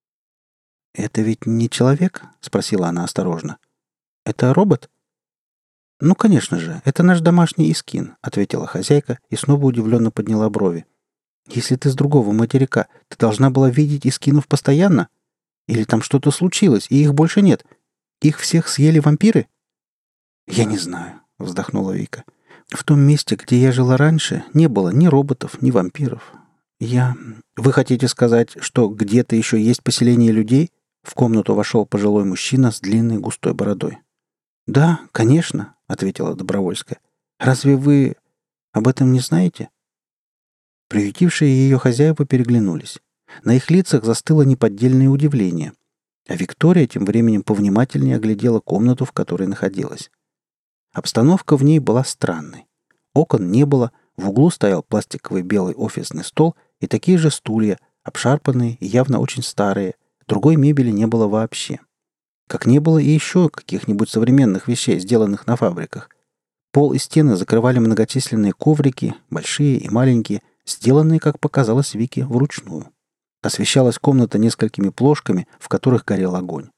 «Это ведь не человек?» — спросила она осторожно. «Это робот?» «Ну, конечно же, это наш домашний Искин», — ответила хозяйка и снова удивленно подняла брови. «Если ты с другого материка, ты должна была видеть Искинов постоянно? Или там что-то случилось, и их больше нет? Их всех съели вампиры?» «Я не знаю», — вздохнула Вика. «В том месте, где я жила раньше, не было ни роботов, ни вампиров. Я... Вы хотите сказать, что где-то еще есть поселение людей?» В комнату вошел пожилой мужчина с длинной густой бородой. «Да, конечно», — ответила Добровольская. «Разве вы об этом не знаете?» Приютившие ее хозяева переглянулись. На их лицах застыло неподдельное удивление. А Виктория тем временем повнимательнее оглядела комнату, в которой находилась. Обстановка в ней была странной. Окон не было, в углу стоял пластиковый белый офисный стол и такие же стулья, обшарпанные и явно очень старые. Другой мебели не было вообще. Как не было и еще каких-нибудь современных вещей, сделанных на фабриках. Пол и стены закрывали многочисленные коврики, большие и маленькие, сделанные, как показалось Вике, вручную. Освещалась комната несколькими плошками, в которых горел огонь.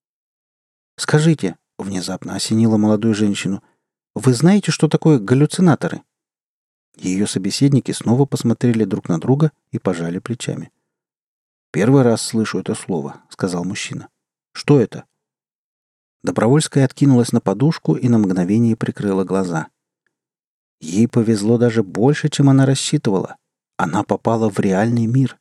«Скажите», — внезапно осенила молодую женщину, «вы знаете, что такое галлюцинаторы?» Ее собеседники снова посмотрели друг на друга и пожали плечами. «Первый раз слышу это слово», — сказал мужчина. «Что это?» Добровольская откинулась на подушку и на мгновение прикрыла глаза. Ей повезло даже больше, чем она рассчитывала. Она попала в реальный мир.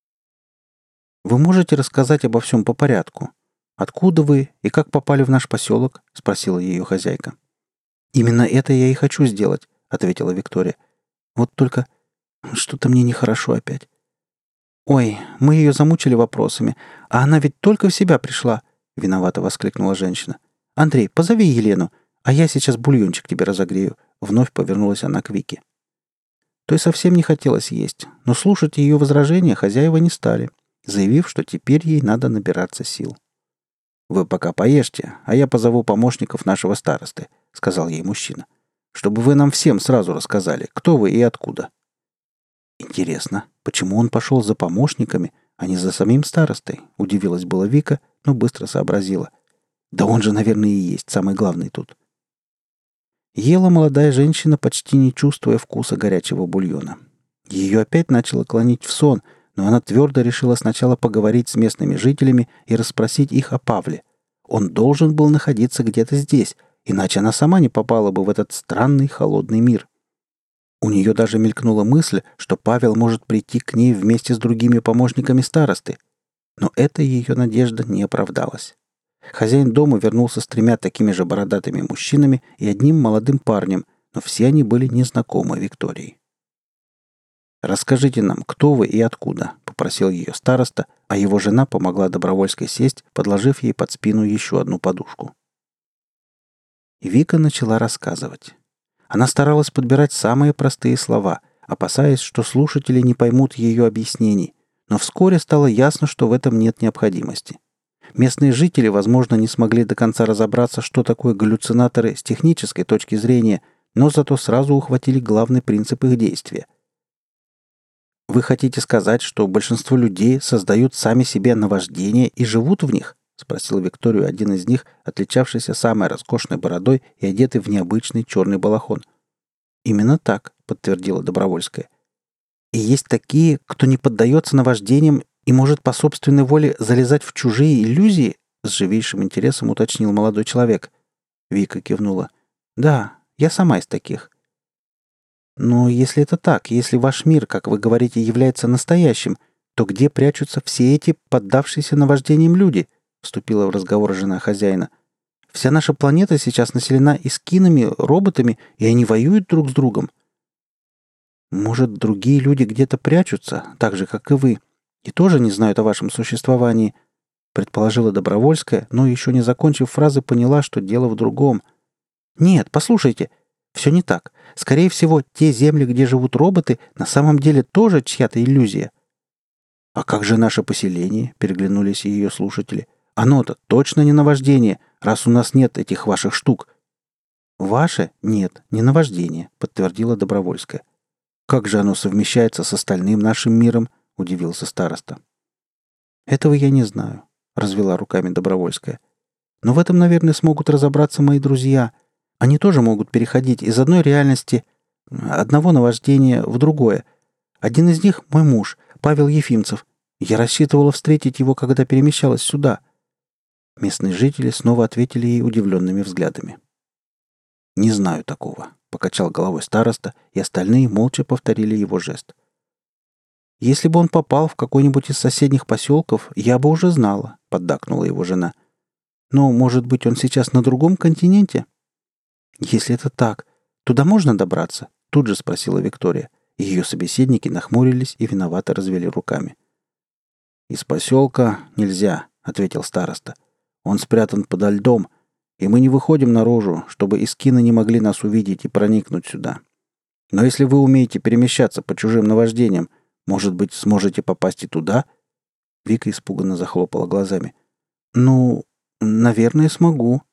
«Вы можете рассказать обо всем по порядку? Откуда вы и как попали в наш поселок?» — спросила ее хозяйка. «Именно это я и хочу сделать», — ответила Виктория. «Вот только что-то мне нехорошо опять. Ой, мы ее замучили вопросами, а она ведь только в себя пришла», — виновато воскликнула женщина. «Андрей, позови Елену, а я сейчас бульончик тебе разогрею», — вновь повернулась она к Вике. Той совсем не хотелось есть, но слушать ее возражения хозяева не стали, заявив, что теперь ей надо набираться сил. «Вы пока поешьте, а я позову помощников нашего старосты», — сказал ей мужчина, «чтобы вы нам всем сразу рассказали, кто вы и откуда». «Интересно, почему он пошел за помощниками, а не за самим старостой?» — удивилась была Вика, но быстро сообразила. «Да он же, наверное, и есть самый главный тут». Ела молодая женщина, почти не чувствуя вкуса горячего бульона. Ее опять начало клонить в сон, но она твердо решила сначала поговорить с местными жителями и расспросить их о Павле. Он должен был находиться где-то здесь, иначе она сама не попала бы в этот странный холодный мир. У нее даже мелькнула мысль, что Павел может прийти к ней вместе с другими помощниками старосты. Но эта ее надежда не оправдалась. Хозяин дома вернулся с тремя такими же бородатыми мужчинами и одним молодым парнем, но все они были незнакомы Виктории. «Расскажите нам, кто вы и откуда», — попросил ее староста, а его жена помогла Добровольской сесть, подложив ей под спину еще одну подушку. И Вика начала рассказывать. Она старалась подбирать самые простые слова, опасаясь, что слушатели не поймут ее объяснений, но вскоре стало ясно, что в этом нет необходимости. Местные жители, возможно, не смогли до конца разобраться, что такое галлюцинаторы с технической точки зрения, но зато сразу ухватили главный принцип их действия. «Вы хотите сказать, что большинство людей создают сами себе наваждения и живут в них?» — спросил Викторию один из них, отличавшийся самой роскошной бородой и одетый в необычный черный балахон. «Именно так», — подтвердила Добровольская. «И есть такие, кто не поддается наваждениям и может по собственной воле залезать в чужие иллюзии?» — с живейшим интересом уточнил молодой человек. Вика кивнула. «Да, я сама из таких». «Но если это так, если ваш мир, как вы говорите, является настоящим, то где прячутся все эти поддавшиеся наваждениям люди?» — вступила в разговор жена хозяина. «Вся наша планета сейчас населена искинами, роботами, и они воюют друг с другом». «Может, другие люди где-то прячутся, так же, как и вы, и тоже не знают о вашем существовании», — предположила Добровольская, но, еще не закончив фразы, поняла, что дело в другом. «Нет, послушайте, все не так. Скорее всего, те земли, где живут роботы, на самом деле тоже чья-то иллюзия». «А как же наше поселение?» — переглянулись ее слушатели. «Оно-то точно не наваждение, раз у нас нет этих ваших штук». «Ваше? Нет, не наваждение», — подтвердила Добровольская. «Как же оно совмещается с остальным нашим миром?» — удивился староста. «Этого я не знаю», — развела руками Добровольская. «Но в этом, наверное, смогут разобраться мои друзья. Они тоже могут переходить из одной реальности, одного наваждения, в другое. Один из них — мой муж, Павел Ефимцев. Я рассчитывала встретить его, когда перемещалась сюда». Местные жители снова ответили ей удивленными взглядами. «Не знаю такого», — покачал головой староста, и остальные молча повторили его жест. «Если бы он попал в какой-нибудь из соседних поселков, я бы уже знала», — поддакнула его жена. «Но, может быть, он сейчас на другом континенте?» «Если это так, туда можно добраться?» — тут же спросила Виктория. Ее собеседники нахмурились и виновато развели руками. «Из поселка нельзя», — ответил староста. «Он спрятан подо льдом, и мы не выходим наружу, чтобы искины не могли нас увидеть и проникнуть сюда. Но если вы умеете перемещаться по чужим наваждениям, может быть, сможете попасть и туда?» Вика испуганно захлопала глазами. «Ну, наверное, смогу».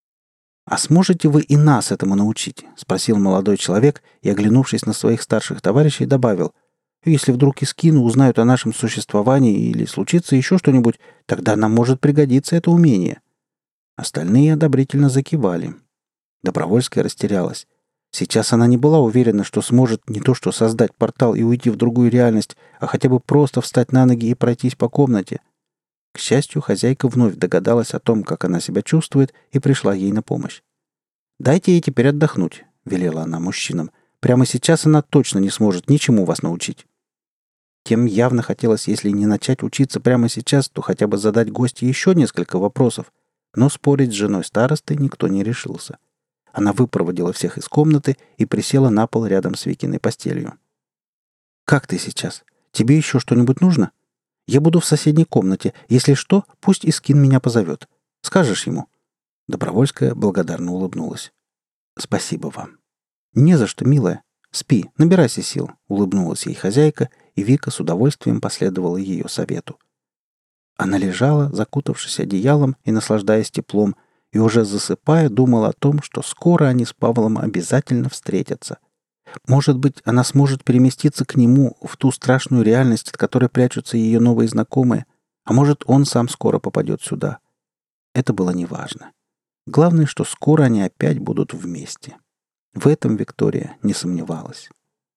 «А сможете вы и нас этому научить?» — спросил молодой человек и, оглянувшись на своих старших товарищей, добавил. «Если вдруг искины узнают о нашем существовании или случится еще что-нибудь, тогда нам может пригодиться это умение». Остальные одобрительно закивали. Добровольская растерялась. Сейчас она не была уверена, что сможет не то что создать портал и уйти в другую реальность, а хотя бы просто встать на ноги и пройтись по комнате. К счастью, хозяйка вновь догадалась о том, как она себя чувствует, и пришла ей на помощь. «Дайте ей теперь отдохнуть», — велела она мужчинам. «Прямо сейчас она точно не сможет ничему вас научить». Тем явно хотелось, если не начать учиться прямо сейчас, то хотя бы задать гостю еще несколько вопросов. Но спорить с женой старосты никто не решился. Она выпроводила всех из комнаты и присела на пол рядом с Викиной постелью. «Как ты сейчас? Тебе еще что-нибудь нужно? Я буду в соседней комнате. Если что, пусть Искин меня позовет. Скажешь ему?» Добровольская благодарно улыбнулась. «Спасибо вам». «Не за что, милая. Спи, набирайся сил», — улыбнулась ей хозяйка, и Вика с удовольствием последовала ее совету. Она лежала, закутавшись одеялом и наслаждаясь теплом, и уже засыпая, думала о том, что скоро они с Павлом обязательно встретятся. Может быть, она сможет переместиться к нему в ту страшную реальность, от которой прячутся ее новые знакомые, а может, он сам скоро попадет сюда. Это было неважно. Главное, что скоро они опять будут вместе. В этом Виктория не сомневалась.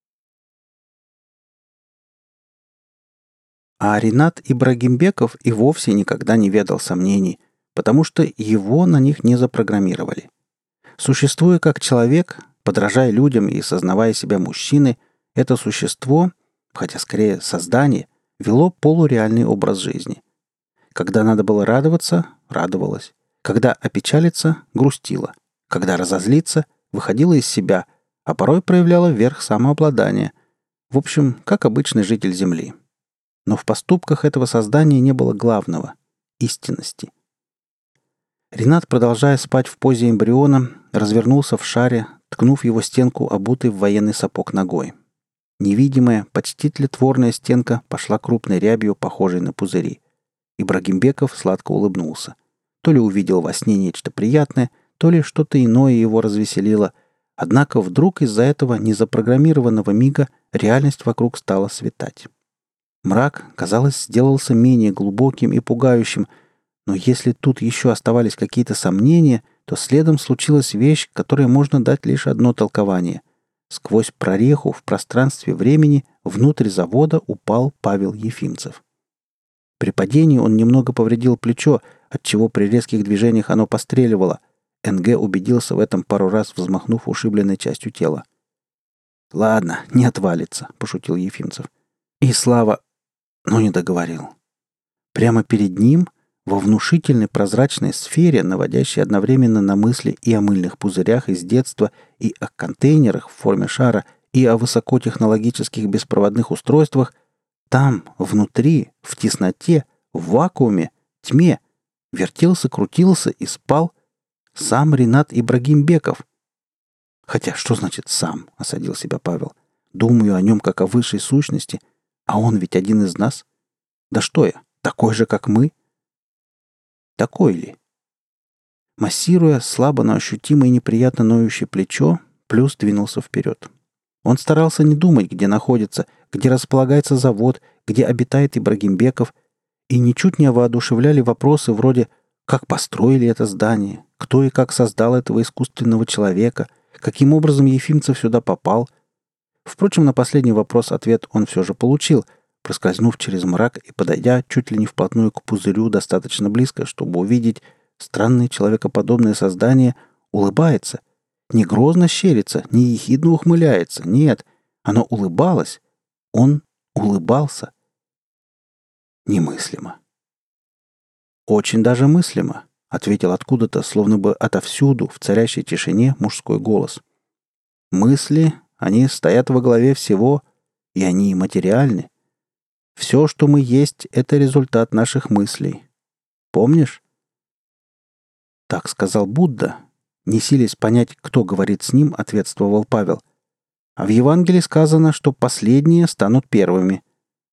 А Ринат Ибрагимбеков и вовсе никогда не ведал сомнений, потому что его на них не запрограммировали. Существуя как человек, подражая людям и сознавая себя мужчиной, это существо, хотя скорее создание, вело полуреальный образ жизни. Когда надо было радоваться — радовалась. Когда опечалиться — грустила. Когда разозлиться — выходила из себя, а порой проявляла верх самообладания. В общем, как обычный житель Земли. Но в поступках этого создания не было главного — истинности. Ринат, продолжая спать в позе эмбриона, развернулся в шаре, ткнув его стенку, обутой в военный сапог ногой. Невидимая, почти тлетворная стенка пошла крупной рябью, похожей на пузыри. Ибрагимбеков сладко улыбнулся. То ли увидел во сне нечто приятное, то ли что-то иное его развеселило. Однако вдруг из-за этого незапрограммированного мига реальность вокруг стала светать. Мрак, казалось, сделался менее глубоким и пугающим, но если тут еще оставались какие-то сомнения, то следом случилась вещь, которой можно дать лишь одно толкование. Сквозь прореху в пространстве времени внутрь завода упал Павел Ефимцев. При падении он немного повредил плечо, отчего при резких движениях оно постреливало. эн гэ убедился в этом пару раз, взмахнув ушибленной частью тела. «Ладно, не отвалится», — пошутил Ефимцев. И Слава... но не договорил. Прямо перед ним, во внушительной прозрачной сфере, наводящей одновременно на мысли и о мыльных пузырях из детства, и о контейнерах в форме шара, и о высокотехнологических беспроводных устройствах, там, внутри, в тесноте, в вакууме, тьме, вертелся, крутился и спал сам Ринат Ибрагимбеков. Хотя, что значит «сам»? — осадил себя Павел. Думаю о нем как о высшей сущности, а он ведь один из нас. Да что я, такой же, как мы? Такой ли? Массируя слабо, но ощутимо и неприятно ноющее плечо, Плюс двинулся вперед. Он старался не думать, где находится, где располагается завод, где обитает Ибрагимбеков, и ничуть не воодушевляли вопросы вроде «как построили это здание?», «кто и как создал этого искусственного человека?», «каким образом Ефимцев сюда попал?». Впрочем, на последний вопрос ответ он все же получил, проскользнув через мрак и подойдя чуть ли не вплотную к пузырю достаточно близко, чтобы увидеть странное человекоподобное создание улыбается. Не грозно щерится, не ехидно ухмыляется, нет, оно улыбалось. Он улыбался. Немыслимо. «Очень даже мыслимо», — ответил откуда-то, словно бы отовсюду, в царящей тишине, мужской голос. «Мысли, они стоят во главе всего, и они материальны. Все, что мы есть, — это результат наших мыслей. Помнишь?» Так сказал Будда. Не силясь понять, кто говорит с ним, ответствовал Павел. А в Евангелии сказано, что последние станут первыми.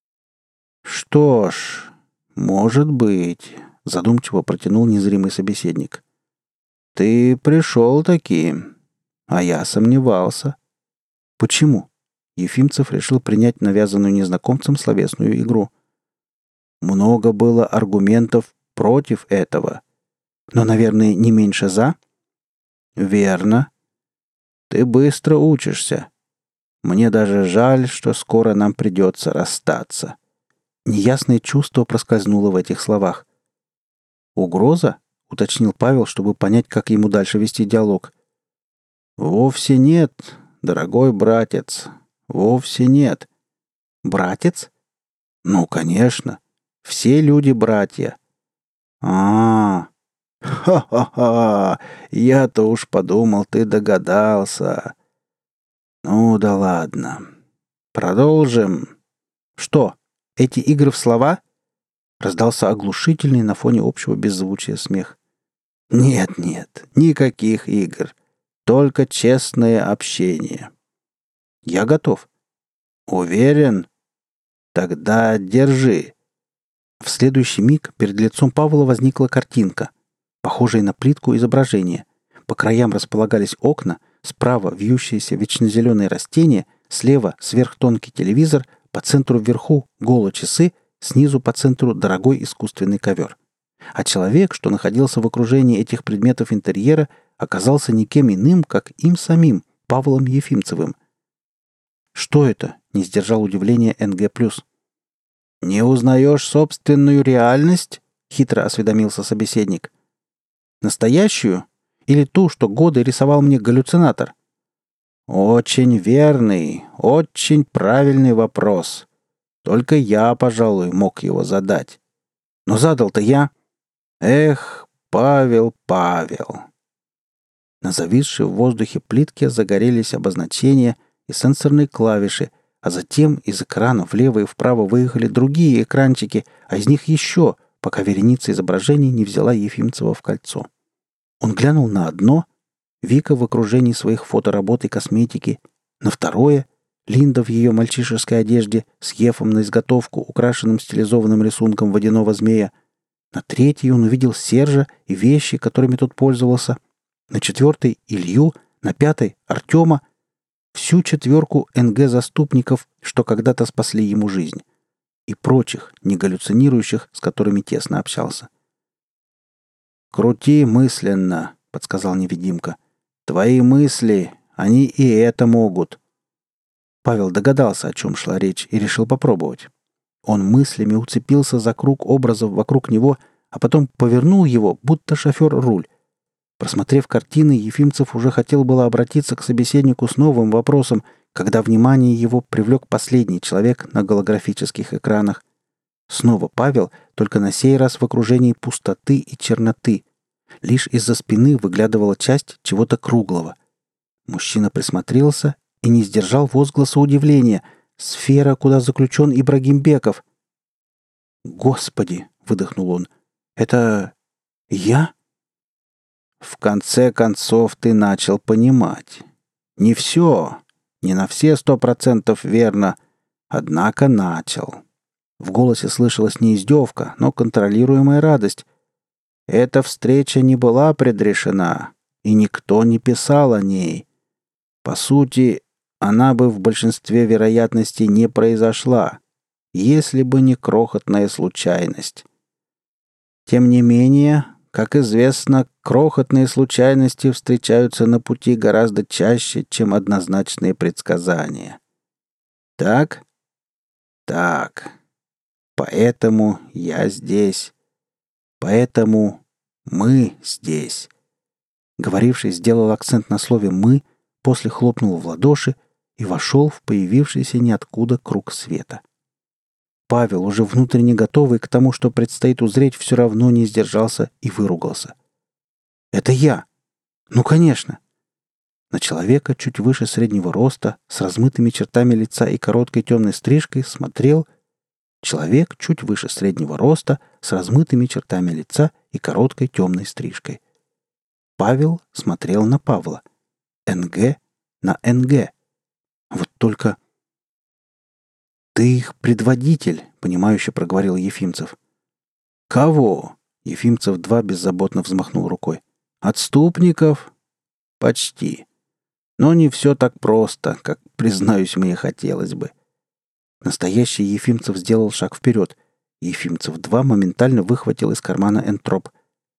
«Что ж, может быть», — задумчиво протянул незримый собеседник. «Ты пришел таки, а я сомневался». «Почему?» Ефимцев решил принять навязанную незнакомцем словесную игру. «Много было аргументов против этого, но, наверное, не меньше за?» «Верно. Ты быстро учишься. Мне даже жаль, что скоро нам придется расстаться». Неясное чувство проскользнуло в этих словах. «Угроза?» — уточнил Павел, чтобы понять, как ему дальше вести диалог. «Вовсе нет, дорогой братец. Вовсе нет». «Братец?» «Ну, конечно. Все люди братья». «А-а-а! Ха-ха-ха! Я-то уж подумал, ты догадался. Ну да ладно. Продолжим. Что, эти игры в слова?» Раздался оглушительный на фоне общего беззвучия смех. «Нет, нет, никаких игр. Только честное общение». «Я готов». «Уверен? Тогда держи». В следующий миг перед лицом Павла возникла картинка, похожее на плитку изображение. По краям располагались окна, справа вьющиеся вечнозеленые растения, слева сверхтонкий телевизор, по центру вверху голо-часы, снизу по центру дорогой искусственный ковер. А человек, что находился в окружении этих предметов интерьера, оказался никем иным, как им самим, Павлом Ефимцевым. «Что это?» — не сдержал удивления эн гэ плюс. «Не узнаешь собственную реальность?» — хитро осведомился собеседник. «Настоящую? Или ту, что годы рисовал мне галлюцинатор?» «Очень верный, очень правильный вопрос. Только я, пожалуй, мог его задать. Но задал-то я. Эх, Павел, Павел». На зависшей в воздухе плитке загорелись обозначения и сенсорные клавиши, а затем из экрана влево и вправо выехали другие экранчики, а из них еще, пока вереница изображений не взяла Ефимцева в кольцо. Он глянул на одно, Вика в окружении своих фоторабот и косметики. На второе — Линда в ее мальчишеской одежде с Ефом на изготовку, украшенным стилизованным рисунком водяного змея. На третий он увидел Сержа и вещи, которыми тот пользовался. На четвертый — Илью. На пятый — Артема. Всю четверку эн гэ-заступников, что когда-то спасли ему жизнь. И прочих, не галлюцинирующих, с которыми тесно общался. «Крути мысленно», — подсказал невидимка. «Твои мысли, они и это могут». Павел догадался, о чем шла речь, и решил попробовать. Он мыслями уцепился за круг образов вокруг него, а потом повернул его, будто шофер руль. Просмотрев картины, Ефимцев уже хотел было обратиться к собеседнику с новым вопросом, когда внимание его привлек последний человек на голографических экранах. Снова Павел, только на сей раз в окружении пустоты и черноты. Лишь из-за спины выглядывала часть чего-то круглого. Мужчина присмотрелся и не сдержал возгласа удивления. Сфера, куда заключен Ибрагимбеков. «Господи!» — выдохнул он. «Это... я?» «В конце концов ты начал понимать. Не все, не на все сто процентов верно, однако начал». В голосе слышалась не издевка, но контролируемая радость. Эта встреча не была предрешена, и никто не писал о ней. По сути, она бы в большинстве вероятностей не произошла, если бы не крохотная случайность. Тем не менее, как известно, крохотные случайности встречаются на пути гораздо чаще, чем однозначные предсказания. Так? Так. Поэтому я здесь. Поэтому мы здесь. Говоривший сделал акцент на слове «мы», после хлопнул в ладоши и вошел в появившийся ниоткуда круг света. Павел, уже внутренне готовый к тому, что предстоит узреть, все равно не сдержался и выругался. «Это я! Ну, конечно!» На человека чуть выше среднего роста, с размытыми чертами лица и короткой темной стрижкой смотрел человек чуть выше среднего роста, с размытыми чертами лица и короткой темной стрижкой. Павел смотрел на Павла. эн гэ на эн гэ. Вот только... «Ты их предводитель», — понимающе проговорил Ефимцев. «Кого?» — Ефимцев-два беззаботно взмахнул рукой. «Отступников?» «Почти. Но не все так просто, как, признаюсь, мне хотелось бы». Настоящий Ефимцев сделал шаг вперед. Ефимцев-два моментально выхватил из кармана энтроп.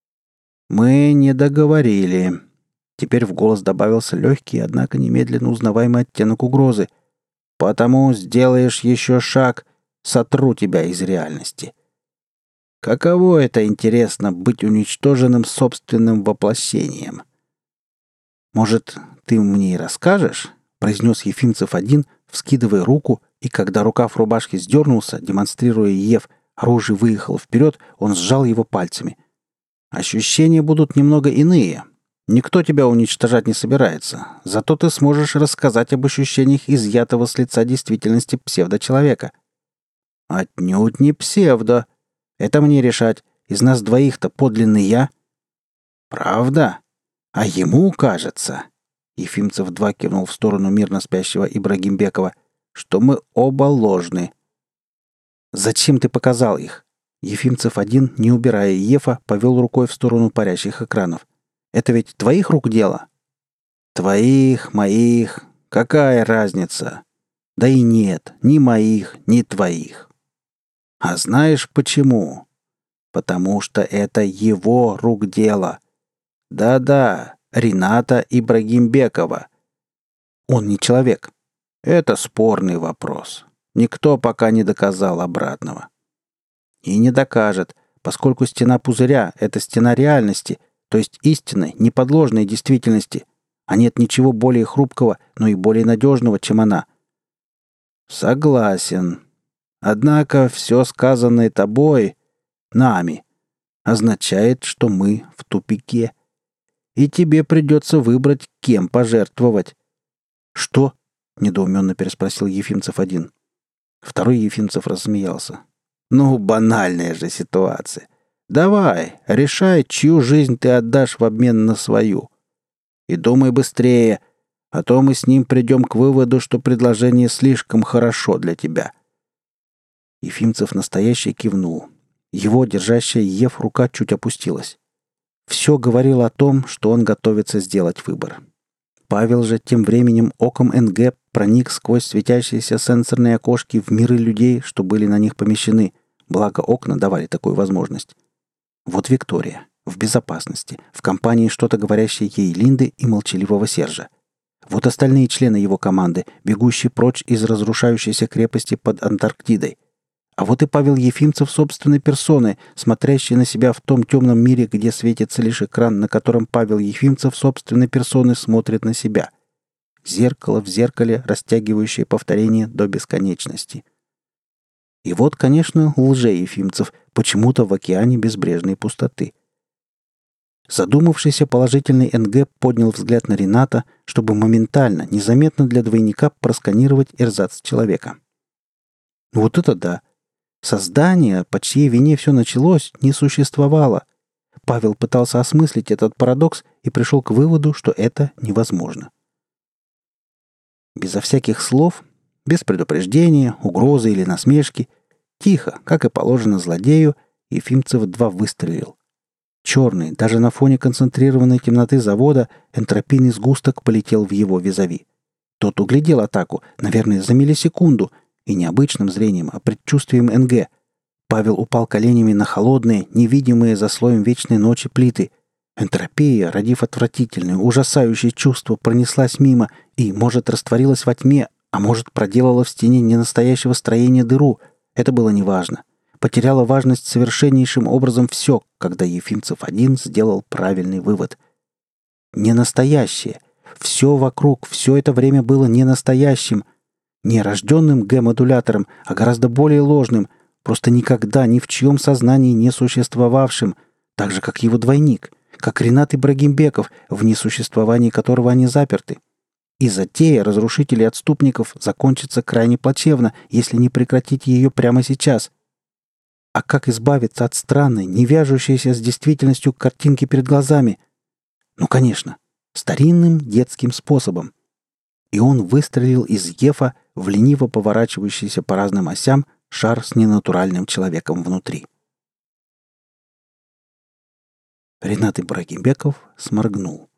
«Мы не договорили». Теперь в голос добавился легкий, однако немедленно узнаваемый оттенок угрозы. «Потому сделаешь еще шаг, сотру тебя из реальности». Каково это, интересно, быть уничтоженным собственным воплощением? «Может, ты мне и расскажешь?» — произнес Ефимцев-один, вскидывая руку, и когда рукав рубашки сдернулся, демонстрируя Ев, оружие выехало вперед, он сжал его пальцами. «Ощущения будут немного иные. Никто тебя уничтожать не собирается. Зато ты сможешь рассказать об ощущениях изъятого с лица действительности псевдочеловека». «Отнюдь не псевдо. Это мне решать. Из нас двоих-то подлинный я». «Правда? А ему кажется...» Ефимцев-два кивнул в сторону мирно спящего Ибрагимбекова, что мы оба ложны. «Зачем ты показал их?» Ефимцев-один, не убирая Ефа, повел рукой в сторону парящих экранов. «Это ведь твоих рук дело?» «Твоих, моих, какая разница? Да и нет, ни моих, ни твоих. А знаешь почему? Потому что это его рук дело. Да-да, Рената Ибрагимбекова. Он не человек. Это спорный вопрос. Никто пока не доказал обратного. И не докажет, поскольку стена пузыря — это стена реальности, то есть истинной, неподложной действительности, а нет ничего более хрупкого, но и более надежного, чем она. Согласен. Однако все сказанное тобой, нами, означает, что мы в тупике. И тебе придется выбрать, кем пожертвовать. «Что?» — недоуменно переспросил Ефимцев-один. Второй Ефимцев рассмеялся. «Ну, банальная же ситуация. Давай, решай, чью жизнь ты отдашь в обмен на свою. И думай быстрее, а то мы с ним придем к выводу, что предложение слишком хорошо для тебя». Ефимцев настоящий кивнул. Его, держащая Ев, рука чуть опустилась. Все говорило о том, что он готовится сделать выбор. Павел же тем временем оком эн гэ проник сквозь светящиеся сенсорные окошки в миры людей, что были на них помещены, благо окна давали такую возможность. Вот Виктория, в безопасности, в компании что-то говорящей ей Линды и молчаливого Сержа. Вот остальные члены его команды, бегущие прочь из разрушающейся крепости под Антарктидой. А вот и Павел Ефимцев собственной персоной, смотрящий на себя в том темном мире, где светится лишь экран, на котором Павел Ефимцев собственной персоной смотрит на себя. Зеркало в зеркале, растягивающее повторение до бесконечности. И вот, конечно, лже-Ефимцев, почему-то в океане безбрежной пустоты. Задумавшийся положительный эн гэ поднял взгляд на Рената, чтобы моментально, незаметно для двойника просканировать эрзац человека. Вот это да! Создание, по чьей вине все началось, не существовало. Павел пытался осмыслить этот парадокс и пришел к выводу, что это невозможно. Безо всяких слов, без предупреждения, угрозы или насмешки, тихо, как и положено злодею, Ефимцев два выстрелил. Черный, даже на фоне концентрированной темноты завода, энтропийный сгусток полетел в его визави. Тот углядел атаку, наверное, за миллисекунду, и не обычным зрением, а предчувствием эн гэ. Павел упал коленями на холодные, невидимые за слоем вечной ночи плиты. Энтропия, родив отвратительное, ужасающее чувство, пронеслась мимо и, может, растворилась во тьме, а может, проделала в стене ненастоящего строения дыру. Это было неважно. Потеряло важность совершеннейшим образом все, когда Ефимцев один сделал правильный вывод. Ненастоящее. Все вокруг, все это время было ненастоящим. Не рожденным Г-модулятором, а гораздо более ложным, просто никогда ни в чьем сознании не существовавшим, так же, как его двойник, как Ренат Ибрагимбеков, в несуществовании которого они заперты. И затея разрушителей отступников закончится крайне плачевно, если не прекратить ее прямо сейчас. А как избавиться от странной, не вяжущейся с действительностью картинки перед глазами? Ну, конечно, старинным детским способом. И он выстрелил из Ефа в лениво поворачивающийся по разным осям шар с ненатуральным человеком внутри. Ренат Ибрагимбеков сморгнул.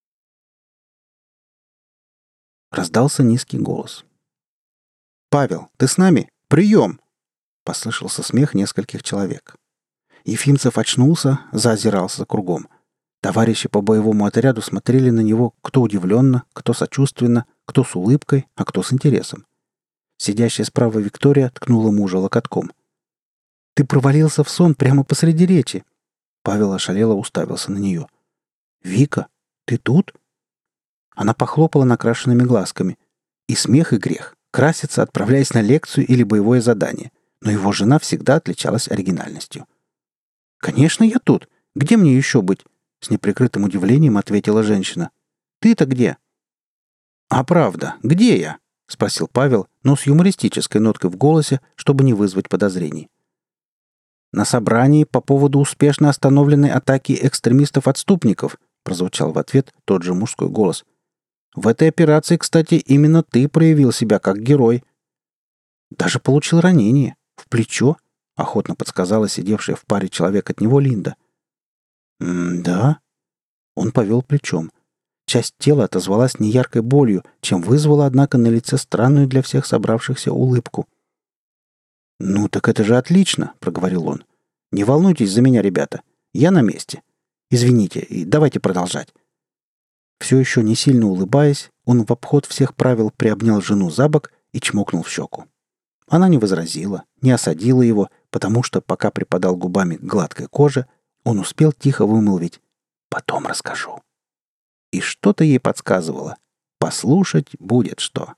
Раздался низкий голос. «Павел, ты с нами? Прием!» Послышался смех нескольких человек. Ефимцев очнулся, заозирался кругом. Товарищи по боевому отряду смотрели на него кто удивленно, кто сочувственно, кто с улыбкой, а кто с интересом. Сидящая справа Виктория ткнула мужа локотком. «Ты провалился в сон прямо посреди речи!» Павел ошалело уставился на нее. «Вика, ты тут?» Она похлопала накрашенными глазками. И смех, и грех. Краситься, отправляясь на лекцию или боевое задание. Но его жена всегда отличалась оригинальностью. «Конечно, я тут. Где мне еще быть?» С неприкрытым удивлением ответила женщина. «Ты-то где?» «А правда, где я?» — спросил Павел, но с юмористической ноткой в голосе, чтобы не вызвать подозрений. «На собрании по поводу успешно остановленной атаки экстремистов-отступников», — прозвучал в ответ тот же мужской голос. «В этой операции, кстати, именно ты проявил себя как герой». «Даже получил ранение. В плечо», — охотно подсказала сидевшая в паре человек от него Линда. «М-да?» Он повел плечом. Часть тела отозвалась неяркой болью, чем вызвала, однако, на лице странную для всех собравшихся улыбку. «Ну так это же отлично», — проговорил он. «Не волнуйтесь за меня, ребята. Я на месте. Извините, и давайте продолжать». Все еще не сильно улыбаясь, он в обход всех правил приобнял жену за бок и чмокнул в щеку. Она не возразила, не осадила его, потому что, пока припадал губами к гладкой коже, он успел тихо вымолвить «потом расскажу». И что-то ей подсказывало. Послушать будет что.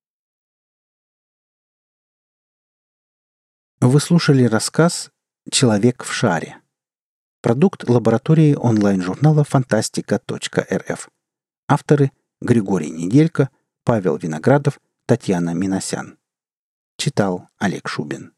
Вы слушали рассказ «Человек в шаре». Продукт лаборатории онлайн-журнала фантастика точка эр эф. Авторы Григорий Неделько, Павел Виноградов, Татьяна Минасян. Читал Олег Шубин.